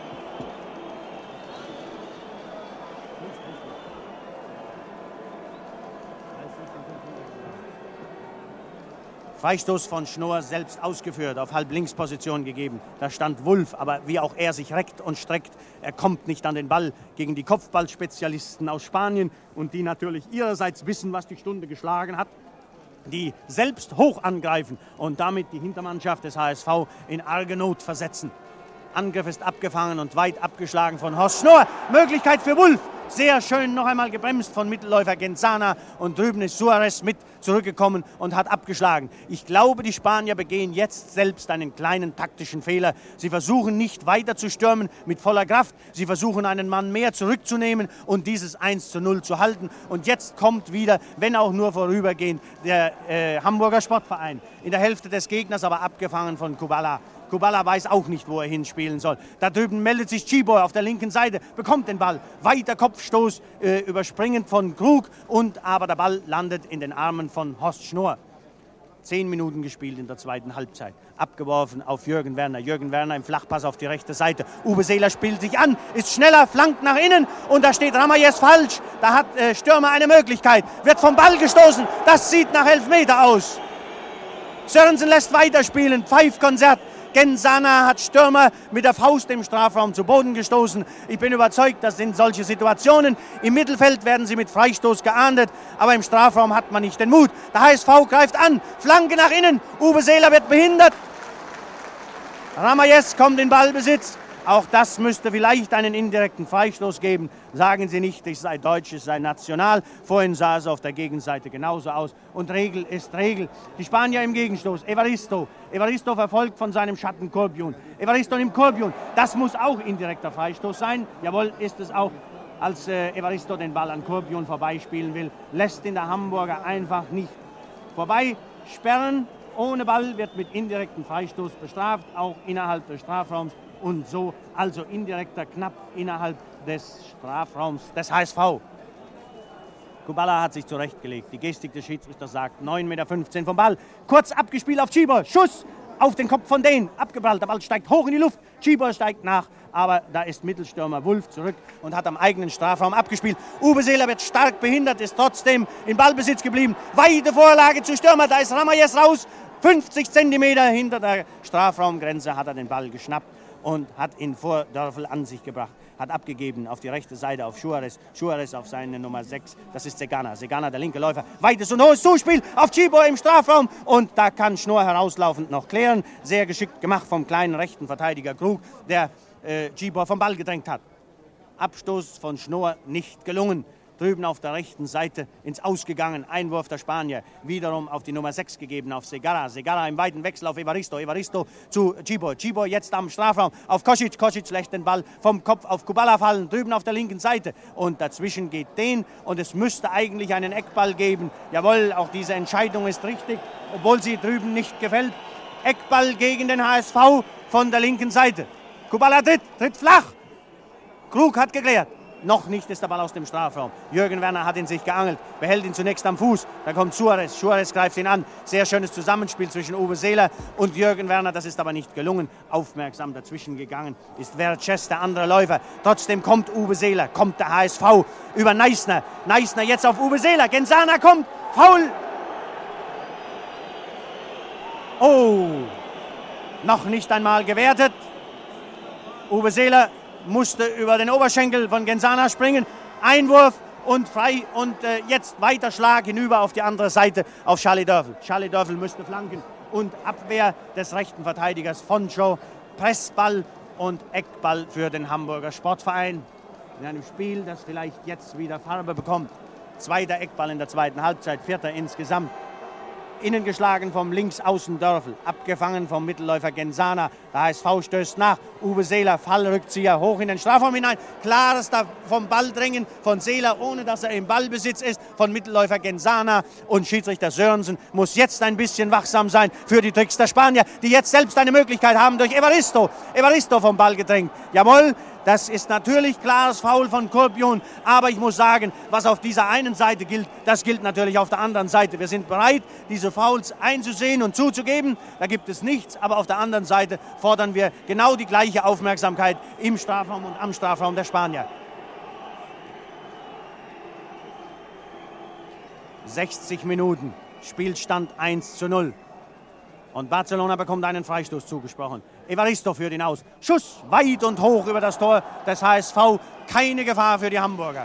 Freistoß von Schnorr selbst ausgeführt, auf Halblinksposition gegeben. Da stand Wulff, aber wie auch er sich reckt und streckt, er kommt nicht an den Ball gegen die Kopfballspezialisten aus Spanien und die natürlich ihrerseits wissen, was die Stunde geschlagen hat, die selbst hoch angreifen und damit die Hintermannschaft des HSV in arge Not versetzen. Angriff ist abgefangen und weit abgeschlagen von Horst Schnorr. Möglichkeit für Wulff. Sehr schön noch einmal gebremst von Mittelläufer Genzana und drüben ist Suarez mit zurückgekommen und hat abgeschlagen. Ich glaube, die Spanier begehen jetzt selbst einen kleinen taktischen Fehler. Sie versuchen nicht weiter zu stürmen mit voller Kraft. Sie versuchen einen Mann mehr zurückzunehmen und dieses 1:0 zu halten. Und jetzt kommt wieder, wenn auch nur vorübergehend, der Hamburger Sportverein. In der Hälfte des Gegners aber abgefangen von Kubala. Kubala weiß auch nicht, wo er hinspielen soll. Da drüben meldet sich Tschibor auf der linken Seite, bekommt den Ball. Weiter Kopfstoß, überspringend von Krug. Aber der Ball landet in den Armen von Horst Schnorr. 10 Minuten gespielt in der zweiten Halbzeit. Abgeworfen auf Jürgen Werner. Jürgen Werner im Flachpass auf die rechte Seite. Uwe Seeler spielt sich an, ist schneller, flankt nach innen und da steht Ramayes falsch. Da hat Stürmer eine Möglichkeit, wird vom Ball gestoßen. Das sieht nach Elfmeter aus. Sörensen lässt weiterspielen, Pfeifkonzert. Genzana hat Stürmer mit der Faust im Strafraum zu Boden gestoßen. Ich bin überzeugt, das sind solche Situationen. Im Mittelfeld werden sie mit Freistoß geahndet, aber im Strafraum hat man nicht den Mut. Der HSV greift an, Flanke nach innen, Uwe Seeler wird behindert. Ramayes kommt in Ballbesitz. Auch das müsste vielleicht einen indirekten Freistoß geben. Sagen Sie nicht, ich sei deutsch, ich sei national. Vorhin sah es auf der Gegenseite genauso aus. Und Regel ist Regel. Die Spanier im Gegenstoß. Evaristo. Evaristo verfolgt von seinem Schatten Corbiun. Evaristo nimmt Corbiun. Das muss auch indirekter Freistoß sein. Jawohl, ist es auch. Als Evaristo den Ball an Corbiun vorbeispielen will, lässt ihn der Hamburger einfach nicht vorbei. Sperren ohne Ball wird mit indirektem Freistoß bestraft, auch innerhalb des Strafraums. Und so also indirekter knapp innerhalb des Strafraums des HSV. Kubala hat sich zurechtgelegt. Die Gestik des Schiedsrichters sagt 9,15 Meter vom Ball. Kurz abgespielt auf Tschibor. Schuss auf den Kopf von Dehn. Abgeprallt. Der Ball steigt hoch in die Luft. Tschibor steigt nach. Aber da ist Mittelstürmer Wulff zurück und hat am eigenen Strafraum abgespielt. Uwe Seeler wird stark behindert, ist trotzdem in Ballbesitz geblieben. Weite Vorlage zu Stürmer. Da ist Ramayes raus. 50 Zentimeter hinter der Strafraumgrenze hat er den Ball geschnappt und hat ihn vor Dörfel an sich gebracht, hat abgegeben auf die rechte Seite auf Suarez, Suarez auf seine Nummer 6, das ist Zegana, Zegana der linke Läufer, weites und hohes Zuspiel auf Tschibor im Strafraum und da kann Schnorr herauslaufend noch klären, sehr geschickt gemacht vom kleinen rechten Verteidiger Krug, der Tschibor vom Ball gedrängt hat. Abstoß von Schnorr nicht gelungen. Drüben auf der rechten Seite ins Ausgegangen. Einwurf der Spanier. Wiederum auf die Nummer 6 gegeben, auf Segarra. Segarra im weiten Wechsel auf Evaristo. Evaristo zu Tschibor. Tschibor jetzt am Strafraum auf Kosic. Kosic lässt den Ball vom Kopf auf Kubala fallen. Drüben auf der linken Seite. Und dazwischen geht den. Und es müsste eigentlich einen Eckball geben. Jawohl, auch diese Entscheidung ist richtig, obwohl sie drüben nicht gefällt. Eckball gegen den HSV von der linken Seite. Kubala tritt flach. Krug hat geklärt. Noch nicht ist der Ball aus dem Strafraum. Jürgen Werner hat ihn sich geangelt, behält ihn zunächst am Fuß. Da kommt Suarez. Suarez greift ihn an. Sehr schönes Zusammenspiel zwischen Uwe Seeler und Jürgen Werner. Das ist aber nicht gelungen. Aufmerksam dazwischen gegangen ist Verces, der andere Läufer. Trotzdem kommt Uwe Seeler, kommt der HSV über Neisner. Neisner jetzt auf Uwe Seeler. Genzana kommt. Foul. Oh, noch nicht einmal gewertet. Uwe Seeler musste über den Oberschenkel von Genzana springen. Einwurf und frei und jetzt weiter Schlag hinüber auf die andere Seite auf Charlie Dörfel. Charlie Dörfel müsste flanken und Abwehr des rechten Verteidigers Foncho. Pressball und Eckball für den Hamburger Sportverein. in einem Spiel, das vielleicht jetzt wieder Farbe bekommt. Zweiter Eckball in der zweiten Halbzeit, vierter insgesamt. Innen geschlagen vom Linksaußen Dörfel, abgefangen vom Mittelläufer Genzana. Der HSV stößt nach. Uwe Seeler, Fallrückzieher, hoch in den Strafraum hinein. Klares da vom Balldrängen von Seeler, ohne dass er im Ballbesitz ist, von Mittelläufer Genzana. Und Schiedsrichter Sörensen muss jetzt ein bisschen wachsam sein für die Tricks der Spanier, die jetzt selbst eine Möglichkeit haben durch Evaristo. Evaristo vom Ball gedrängt. Jawohl, das ist natürlich klares Foul von Corbion, aber ich muss sagen, was auf dieser einen Seite gilt, das gilt natürlich auf der anderen Seite. Wir sind bereit, diese Fouls einzusehen und zuzugeben, da gibt es nichts, aber auf der anderen Seite fordern wir genau die gleiche Aufmerksamkeit im Strafraum und am Strafraum der Spanier. 60 Minuten, Spielstand 1:0. Und Barcelona bekommt einen Freistoß zugesprochen. Evaristo führt ihn aus. Schuss weit und hoch über das Tor des HSV. Keine Gefahr für die Hamburger.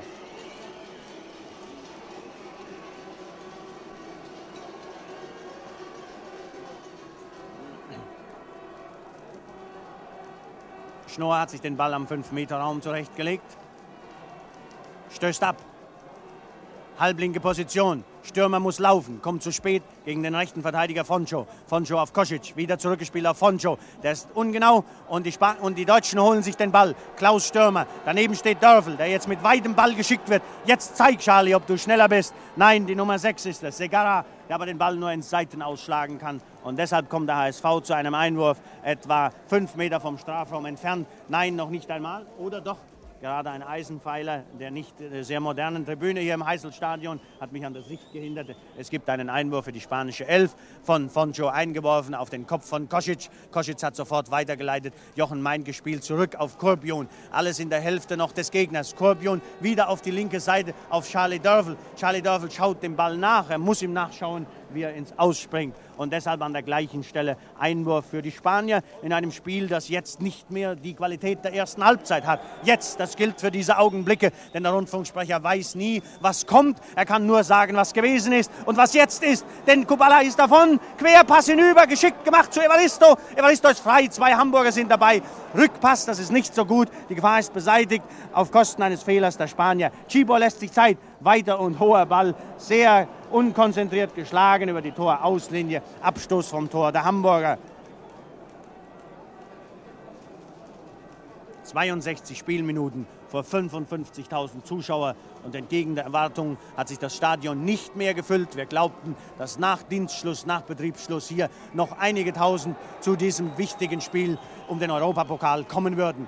Schnorr hat sich den Ball am 5-Meter-Raum zurechtgelegt. Stößt ab. Halblinke Position. Stürmer muss laufen, kommt zu spät gegen den rechten Verteidiger Foncho. Foncho auf Kosic, wieder zurückgespielt auf Foncho. Der ist ungenau und die Deutschen holen sich den Ball. Klaus Stürmer, daneben steht Dörfel, der jetzt mit weitem Ball geschickt wird. Jetzt zeig, Charlie, ob du schneller bist. Nein, die Nummer 6 ist es, Segarra, der aber den Ball nur ins Seiten ausschlagen kann. Und deshalb kommt der HSV zu einem Einwurf, etwa 5 Meter vom Strafraum entfernt. Nein, noch nicht einmal, oder doch? Gerade ein Eisenpfeiler der nicht sehr modernen Tribüne hier im Heißelstadion hat mich an der Sicht gehindert. Es gibt einen Einwurf für die spanische Elf, von Foncho eingeworfen auf den Kopf von Kosic. Kosic hat sofort weitergeleitet. Jochen Meint gespielt zurück auf Corbion. Alles in der Hälfte noch des Gegners. Corbion wieder auf die linke Seite auf Charlie Dörfel. Charlie Dörfel schaut dem Ball nach. Er muss ihm nachschauen, wie er ins Ausspringt. Und deshalb an der gleichen Stelle Einwurf für die Spanier in einem Spiel, das jetzt nicht mehr die Qualität der ersten Halbzeit hat. Jetzt, das gilt für diese Augenblicke, denn der Rundfunksprecher weiß nie, was kommt. Er kann nur sagen, was gewesen ist und was jetzt ist. Denn Kubala ist davon, Querpass hinüber, geschickt gemacht zu Evaristo. Evaristo ist frei, 2 Hamburger sind dabei. Rückpass, das ist nicht so gut. Die Gefahr ist beseitigt auf Kosten eines Fehlers der Spanier. Chibo lässt sich Zeit. Weiter und hoher Ball, sehr unkonzentriert geschlagen über die Torauslinie. Abstoß vom Tor der Hamburger. 62 Spielminuten vor 55.000 Zuschauer und entgegen der Erwartungen hat sich das Stadion nicht mehr gefüllt. Wir glaubten, dass nach Dienstschluss, nach Betriebsschluss hier noch einige Tausend zu diesem wichtigen Spiel um den Europapokal kommen würden.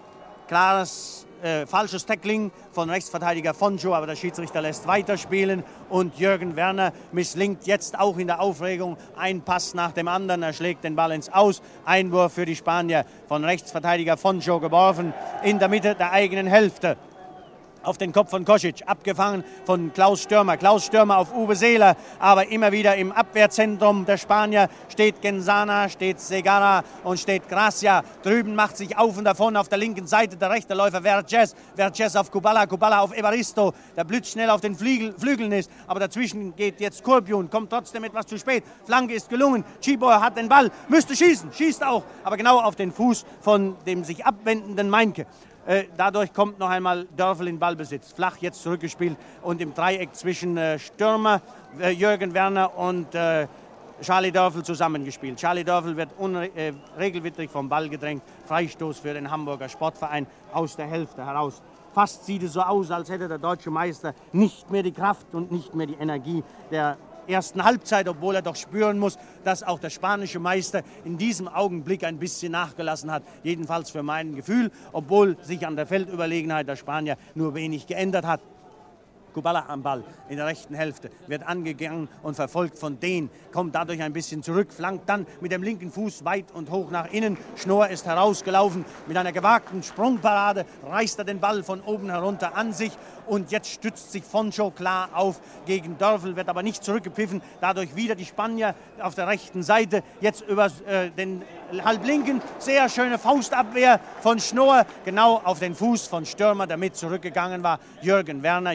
Klares falsches Tackling von Rechtsverteidiger Foncho, aber der Schiedsrichter lässt weiterspielen und Jürgen Werner misslingt jetzt auch in der Aufregung ein Pass nach dem anderen. Er schlägt den Ball ins Aus. Einwurf für die Spanier von Rechtsverteidiger Foncho geworfen in der Mitte der eigenen Hälfte. Auf den Kopf von Kosic, abgefangen von Klaus Stürmer. Klaus Stürmer auf Uwe Seeler, aber immer wieder im Abwehrzentrum der Spanier steht Genzana, steht Segarra und steht Gracia. Drüben macht sich auf und davon auf der linken Seite der rechte Läufer Vergés. Vergés auf Kubala, Kubala auf Evaristo, der blitzschnell auf den Flügeln ist, aber dazwischen geht jetzt Corbion, kommt trotzdem etwas zu spät. Flanke ist gelungen, Chibo hat den Ball, müsste schießen, schießt auch, aber genau auf den Fuß von dem sich abwendenden Meinke. Dadurch kommt noch einmal Dörfel in Ballbesitz. Flach jetzt zurückgespielt und im Dreieck zwischen Stürmer, Jürgen Werner und Charlie Dörfel zusammengespielt. Charlie Dörfel wird regelwidrig vom Ball gedrängt. Freistoß für den Hamburger Sportverein aus der Hälfte heraus. Fast sieht es so aus, als hätte der deutsche Meister nicht mehr die Kraft und nicht mehr die Energie der ersten Halbzeit, obwohl er doch spüren muss, dass auch der spanische Meister in diesem Augenblick ein bisschen nachgelassen hat. Jedenfalls für mein Gefühl, obwohl sich an der Feldüberlegenheit der Spanier nur wenig geändert hat. Kubala am Ball in der rechten Hälfte, wird angegangen und verfolgt von Dehn, kommt dadurch ein bisschen zurück, flankt dann mit dem linken Fuß weit und hoch nach innen. Schnorr ist herausgelaufen, mit einer gewagten Sprungparade reißt er den Ball von oben herunter an sich und jetzt stützt sich Foncho klar auf gegen Dörfel, wird aber nicht zurückgepfiffen, dadurch wieder die Spanier auf der rechten Seite, jetzt über den halblinken, sehr schöne Faustabwehr von Schnorr, genau auf den Fuß von Stürmer, der mit zurückgegangen war, Jürgen Werner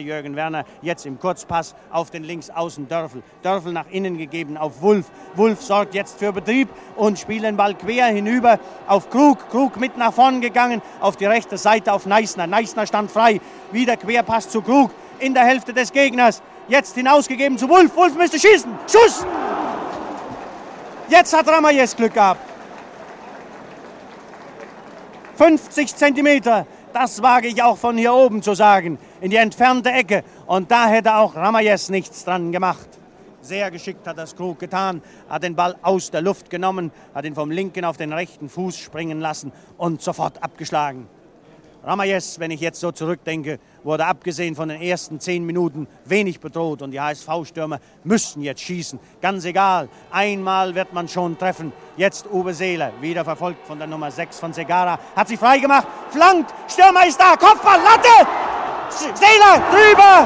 Werner, jetzt im Kurzpass auf den Linksaußen Dörfel. Dörfel nach innen gegeben auf Wulff. Wulff sorgt jetzt für Betrieb und spielt den Ball quer hinüber auf Krug. Krug mit nach vorn gegangen, auf die rechte Seite auf Neissner. Neissner stand frei, wieder Querpass zu Krug in der Hälfte des Gegners. Jetzt hinausgegeben zu Wulff. Wulff müsste schießen. Schuss! Jetzt hat Ramayes Glück gehabt. 50 Zentimeter, das wage ich auch von hier oben zu sagen, in die entfernte Ecke. Und da hätte auch Ramayes nichts dran gemacht. Sehr geschickt hat das Krug getan, hat den Ball aus der Luft genommen, hat ihn vom linken auf den rechten Fuß springen lassen und sofort abgeschlagen. Ramayes, wenn ich jetzt so zurückdenke, wurde abgesehen von den ersten 10 Minuten wenig bedroht. Und die HSV-Stürmer müssen jetzt schießen. Ganz egal, einmal wird man schon treffen. Jetzt Uwe Seeler, wieder verfolgt von der Nummer 6 von Segara. Hat sich frei gemacht, flankt, Stürmer ist da, Kopfball, Latte! Seeler, drüber!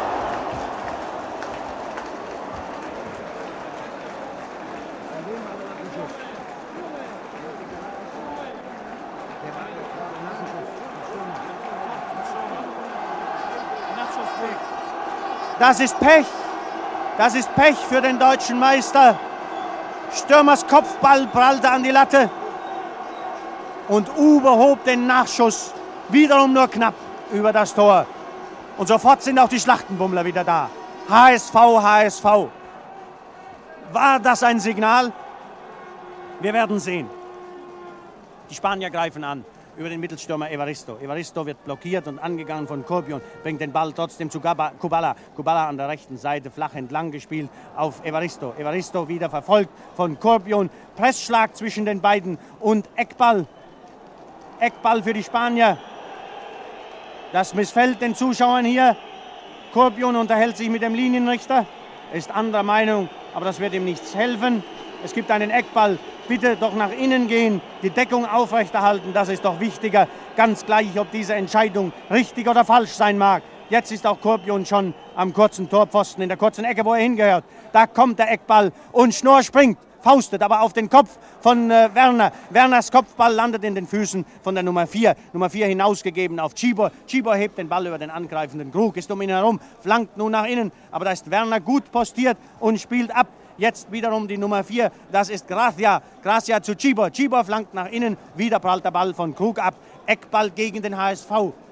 Das ist Pech. Das ist Pech für den deutschen Meister. Stürmers Kopfball prallte an die Latte. Und Uwe hob den Nachschuss wiederum nur knapp über das Tor. Und sofort sind auch die Schlachtenbummler wieder da. HSV, HSV. War das ein Signal? Wir werden sehen. Die Spanier greifen an. Über den Mittelstürmer Evaristo. Evaristo wird blockiert und angegangen von Corbion, bringt den Ball trotzdem zu Kubala. Kubala an der rechten Seite, flach entlang gespielt auf Evaristo. Evaristo wieder verfolgt von Corbion. Pressschlag zwischen den beiden und Eckball. Eckball für die Spanier. Das missfällt den Zuschauern hier. Corbion unterhält sich mit dem Linienrichter, ist anderer Meinung, aber das wird ihm nichts helfen. Es gibt einen Eckball. Bitte doch nach innen gehen, die Deckung aufrechterhalten, das ist doch wichtiger. Ganz gleich, ob diese Entscheidung richtig oder falsch sein mag. Jetzt ist auch Corbion schon am kurzen Torpfosten, in der kurzen Ecke, wo er hingehört. Da kommt der Eckball und Schnorr springt, faustet aber auf den Kopf von Werner. Werners Kopfball landet in den Füßen von der Nummer 4. Nummer 4 hinausgegeben auf Cibor. Cibor hebt den Ball über den angreifenden Krug, ist um ihn herum, flankt nun nach innen. Aber da ist Werner gut postiert und spielt ab. Jetzt wiederum die Nummer 4, das ist Gracia. Gracia zu Cibor. Cibor flankt nach innen, wieder prallt der Ball von Krug ab. Eckball gegen den HSV.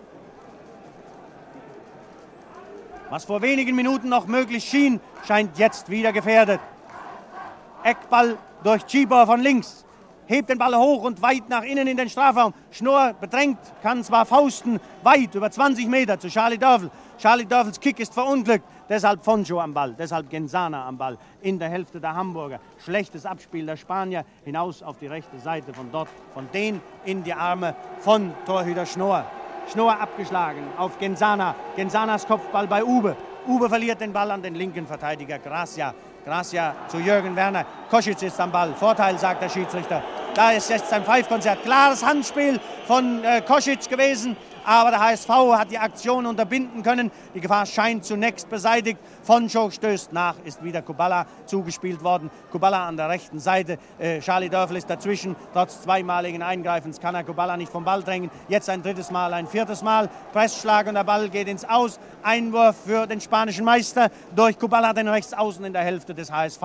Was vor wenigen Minuten noch möglich schien, scheint jetzt wieder gefährdet. Eckball durch Cibor von links. Hebt den Ball hoch und weit nach innen in den Strafraum. Schnorr bedrängt, kann zwar fausten, weit über 20 Meter zu Charlie Dörfel. Charlie Dörfels Kick ist verunglückt. Deshalb Fonjo am Ball, deshalb Genzana am Ball in der Hälfte der Hamburger. Schlechtes Abspiel der Spanier, hinaus auf die rechte Seite von dort, von denen in die Arme von Torhüter Schnorr. Schnorr abgeschlagen auf Genzana. Genzanas Kopfball bei Uwe. Uwe verliert den Ball an den linken Verteidiger Gracia. Gracia zu Jürgen Werner. Kosic ist am Ball. Vorteil, sagt der Schiedsrichter. Da ist jetzt ein Pfeifkonzert. Klares Handspiel von Kosic gewesen. Aber der HSV hat die Aktion unterbinden können. Die Gefahr scheint zunächst beseitigt. Fonjo stößt nach, ist wieder Kubala zugespielt worden. Kubala an der rechten Seite. Charlie Dörfel ist dazwischen. Trotz zweimaligen Eingreifens kann er Kubala nicht vom Ball drängen. Jetzt ein drittes Mal, ein viertes Mal. Pressschlag und der Ball geht ins Aus. Einwurf für den spanischen Meister durch Kubala, den Rechtsaußen in der Hälfte des HSV.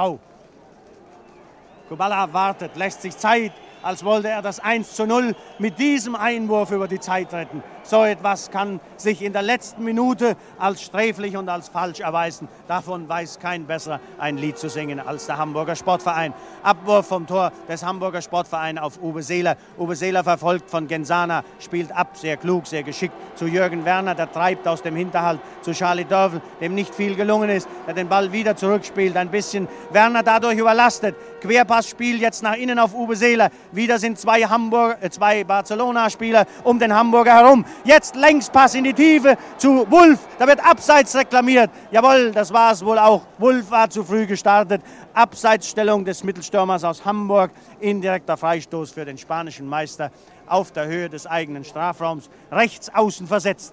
Kubala wartet, lässt sich Zeit, als wollte er das 1:0 mit diesem Einwurf über die Zeit retten. So etwas kann sich in der letzten Minute als sträflich und als falsch erweisen. Davon weiß kein besser ein Lied zu singen als der Hamburger Sportverein. Abwurf vom Tor des Hamburger Sportvereins auf Uwe Seeler. Uwe Seeler verfolgt von Genzana, spielt ab, sehr klug, sehr geschickt zu Jürgen Werner, der treibt aus dem Hinterhalt zu Charlie Dörfel, dem nicht viel gelungen ist, der den Ball wieder zurückspielt, ein bisschen Werner dadurch überlastet. Querpassspiel jetzt nach innen auf Uwe Seeler. Wieder sind zwei Barcelona-Spieler um den Hamburger herum. Jetzt Längspass in die Tiefe zu Wulff. Da wird Abseits reklamiert. Jawohl, das war es wohl auch. Wulff war zu früh gestartet. Abseitsstellung des Mittelstürmers aus Hamburg. Indirekter Freistoß für den spanischen Meister auf der Höhe des eigenen Strafraums. Rechts außen versetzt.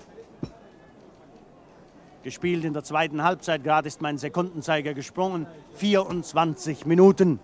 Gespielt in der zweiten Halbzeit. Gerade ist mein Sekundenzeiger gesprungen. 24 Minuten.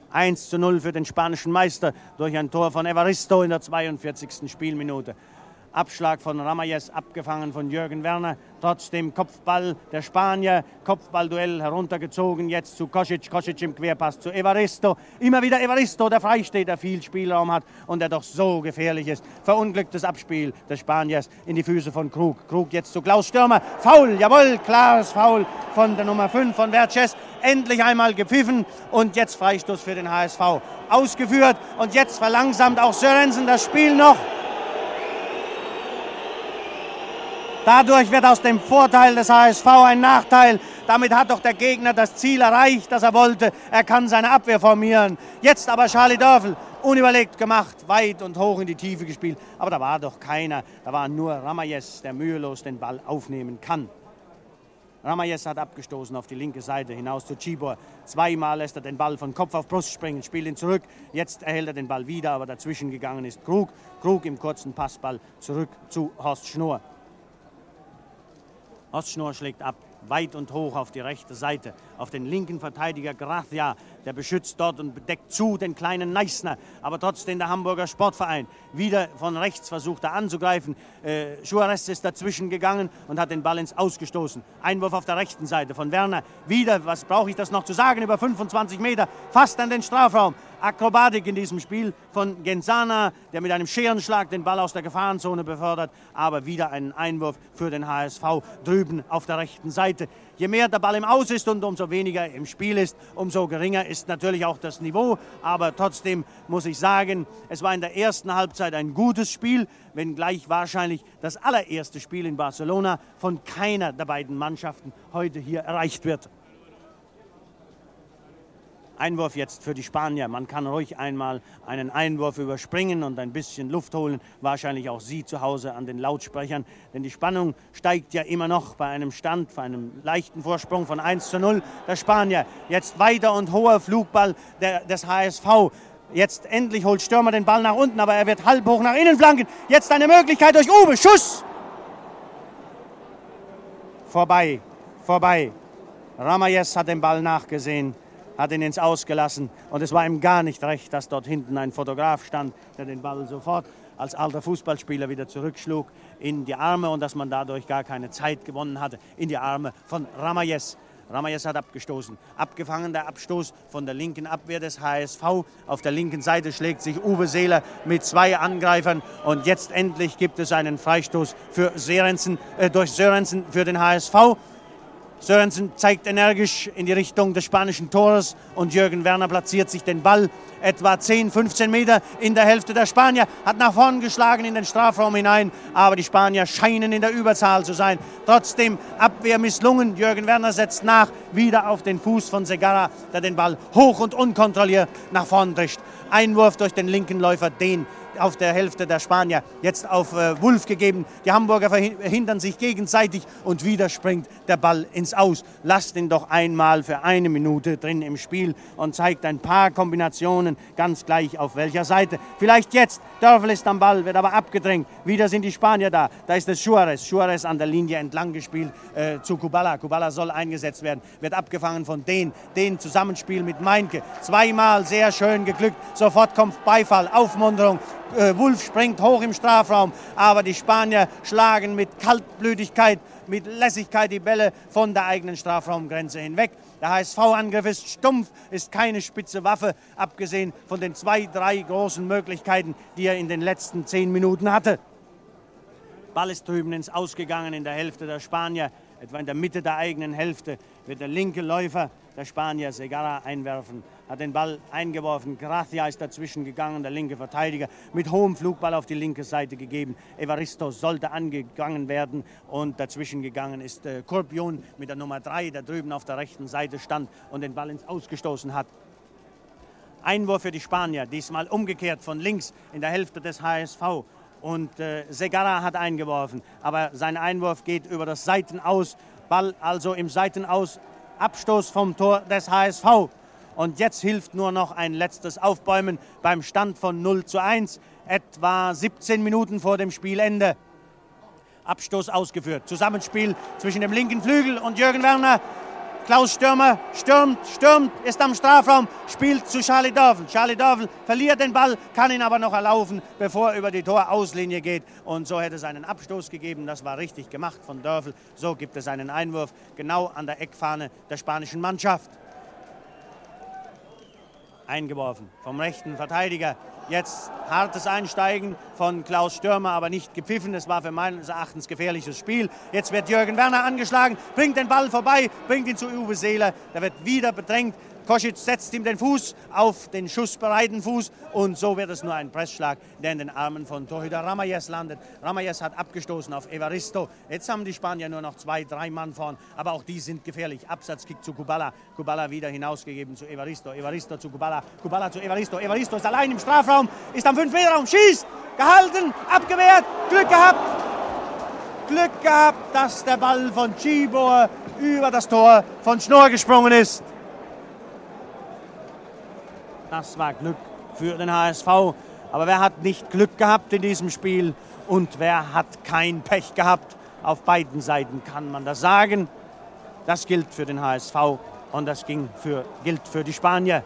1:0 für den spanischen Meister durch ein Tor von Evaristo in der 42. Spielminute. Abschlag von Ramallés, abgefangen von Jürgen Werner. Trotzdem Kopfball der Spanier, Kopfballduell heruntergezogen, jetzt zu Kosic, Kosic im Querpass zu Evaristo. Immer wieder Evaristo, der frei steht, der viel Spielraum hat und der doch so gefährlich ist. Verunglücktes Abspiel des Spaniers in die Füße von Krug. Krug jetzt zu Klaus Stürmer. Foul, jawohl, klares Foul von der Nummer 5 von Vercés. Endlich einmal gepfiffen und jetzt Freistoß für den HSV ausgeführt. Und jetzt verlangsamt auch Sørensen das Spiel noch. Dadurch wird aus dem Vorteil des HSV ein Nachteil. Damit hat doch der Gegner das Ziel erreicht, das er wollte. Er kann seine Abwehr formieren. Jetzt aber Charlie Dörfel, unüberlegt gemacht, weit und hoch in die Tiefe gespielt. Aber da war doch keiner. Da war nur Ramallés, der mühelos den Ball aufnehmen kann. Ramallés hat abgestoßen auf die linke Seite hinaus zu Cibor. Zweimal lässt er den Ball von Kopf auf Brust springen, spielt ihn zurück. Jetzt erhält er den Ball wieder, aber dazwischen gegangen ist Krug. Krug im kurzen Passball zurück zu Horst Schnoor. Horst Schnoor schlägt ab, weit und hoch auf die rechte Seite, auf den linken Verteidiger Gracia, der beschützt dort und bedeckt zu den kleinen Neissner, aber trotzdem der Hamburger Sportverein. Wieder von rechts versucht er anzugreifen, Juarez ist dazwischen gegangen und hat den Ball ins Ausgestoßen. Einwurf auf der rechten Seite von Werner, wieder, was brauche ich das noch zu sagen, über 25 Meter, fast an den Strafraum. Akrobatik in diesem Spiel von Genzana, der mit einem Scherenschlag den Ball aus der Gefahrenzone befördert, aber wieder einen Einwurf für den HSV drüben auf der rechten Seite. Je mehr der Ball im Aus ist und umso weniger im Spiel ist, umso geringer ist natürlich auch das Niveau. Aber trotzdem muss ich sagen, es war in der ersten Halbzeit ein gutes Spiel, wenngleich wahrscheinlich das allererste Spiel in Barcelona von keiner der beiden Mannschaften heute hier erreicht wird. Einwurf jetzt für die Spanier. Man kann ruhig einmal einen Einwurf überspringen und ein bisschen Luft holen. Wahrscheinlich auch Sie zu Hause an den Lautsprechern. Denn die Spannung steigt ja immer noch bei einem Stand, bei einem leichten Vorsprung von 1:0. Der Spanier jetzt weiter und hoher Flugball des HSV. Jetzt endlich holt Stürmer den Ball nach unten, aber er wird halb hoch nach innen flanken. Jetzt eine Möglichkeit durch Uwe. Schuss! Vorbei, vorbei. Ramallés hat den Ball nachgesehen, hat ihn ins Aus gelassen und es war ihm gar nicht recht, dass dort hinten ein Fotograf stand, der den Ball sofort als alter Fußballspieler wieder zurückschlug in die Arme und dass man dadurch gar keine Zeit gewonnen hatte, in die Arme von Ramallés. Ramallés hat abgestoßen. Abgefangen der Abstoß von der linken Abwehr des HSV. Auf der linken Seite schlägt sich Uwe Seeler mit 2 Angreifern und jetzt endlich gibt es einen Freistoß für durch Sørensen für den HSV. Sørensen zeigt energisch in die Richtung des spanischen Tores und Jürgen Werner platziert sich den Ball etwa 10, 15 Meter in der Hälfte der Spanier, hat nach vorn geschlagen in den Strafraum hinein, aber die Spanier scheinen in der Überzahl zu sein. Trotzdem Abwehr misslungen, Jürgen Werner setzt nach, wieder auf den Fuß von Segarra, der den Ball hoch und unkontrolliert nach vorn drischt. Einwurf durch den linken Läufer, den auf der Hälfte der Spanier, jetzt auf Wulff gegeben. Die Hamburger verhindern sich gegenseitig und wieder springt der Ball ins Aus. Lasst ihn doch einmal für 1 Minute drin im Spiel und zeigt ein paar Kombinationen, ganz gleich auf welcher Seite. Vielleicht jetzt, Dörfel ist am Ball, wird aber abgedrängt. Wieder sind die Spanier da. Da ist es Juarez. Juarez an der Linie entlang gespielt zu Kubala. Kubala soll eingesetzt werden, wird abgefangen von Den Zusammenspiel mit Meinke. Zweimal sehr schön geglückt. Sofort kommt Beifall, Aufmunterung. Wulff springt hoch im Strafraum, aber die Spanier schlagen mit Kaltblütigkeit, mit Lässigkeit die Bälle von der eigenen Strafraumgrenze hinweg. Der HSV-Angriff ist stumpf, ist keine spitze Waffe, abgesehen von den 2, 3 großen Möglichkeiten, die er in den letzten 10 Minuten hatte. Ball ist drüben ins Ausgegangen in der Hälfte der Spanier, etwa in der Mitte der eigenen Hälfte wird der linke Läufer der Spanier Segarra einwerfen, hat den Ball eingeworfen, Gracia ist dazwischen gegangen, der linke Verteidiger mit hohem Flugball auf die linke Seite gegeben. Evaristo sollte angegangen werden und dazwischen gegangen ist Kurpion mit der Nummer 3, der drüben auf der rechten Seite stand und den Ball ins Ausgestoßen hat. Einwurf für die Spanier, diesmal umgekehrt von links in der Hälfte des HSV. Und Segarra hat eingeworfen, aber sein Einwurf geht über das Seitenaus, Ball also im Seitenaus, Abstoß vom Tor des HSV. Und jetzt hilft nur noch ein letztes Aufbäumen beim Stand von 0:1, etwa 17 Minuten vor dem Spielende. Abstoß ausgeführt, Zusammenspiel zwischen dem linken Flügel und Jürgen Werner. Klaus Stürmer stürmt, ist am Strafraum, spielt zu Charlie Dörfel. Charlie Dörfel verliert den Ball, kann ihn aber noch erlaufen, bevor er über die Torauslinie geht. Und so hätte es einen Abstoß gegeben. Das war richtig gemacht von Dörfel. So gibt es einen Einwurf genau an der Eckfahne der spanischen Mannschaft. Eingeworfen vom rechten Verteidiger. Jetzt hartes Einsteigen von Klaus Stürmer, aber nicht gepfiffen. Es war für meines Erachtens gefährliches Spiel. Jetzt wird Jürgen Werner angeschlagen, bringt den Ball vorbei, bringt ihn zu Uwe Seeler. Der wird wieder bedrängt. Kosic setzt ihm den Fuß auf den schussbereiten Fuß und so wird es nur ein Pressschlag, der in den Armen von Torhüter Ramayes landet. Ramayes hat abgestoßen auf Evaristo. Jetzt haben die Spanier nur noch 2-3 Mann vorn, aber auch die sind gefährlich. Absatzkick zu Kubala. Kubala wieder hinausgegeben zu Evaristo. Evaristo zu Kubala. Kubala zu Evaristo. Evaristo ist allein im Strafraum, ist am 5-Meter-Raum, schießt, gehalten, abgewehrt, Glück gehabt. Glück gehabt, dass der Ball von Tibor über das Tor von Schnorr gesprungen ist. Das war Glück für den HSV. Aber wer hat nicht Glück gehabt in diesem Spiel und wer hat kein Pech gehabt? Auf beiden Seiten kann man das sagen. Das gilt für den HSV und das gilt für die Spanier.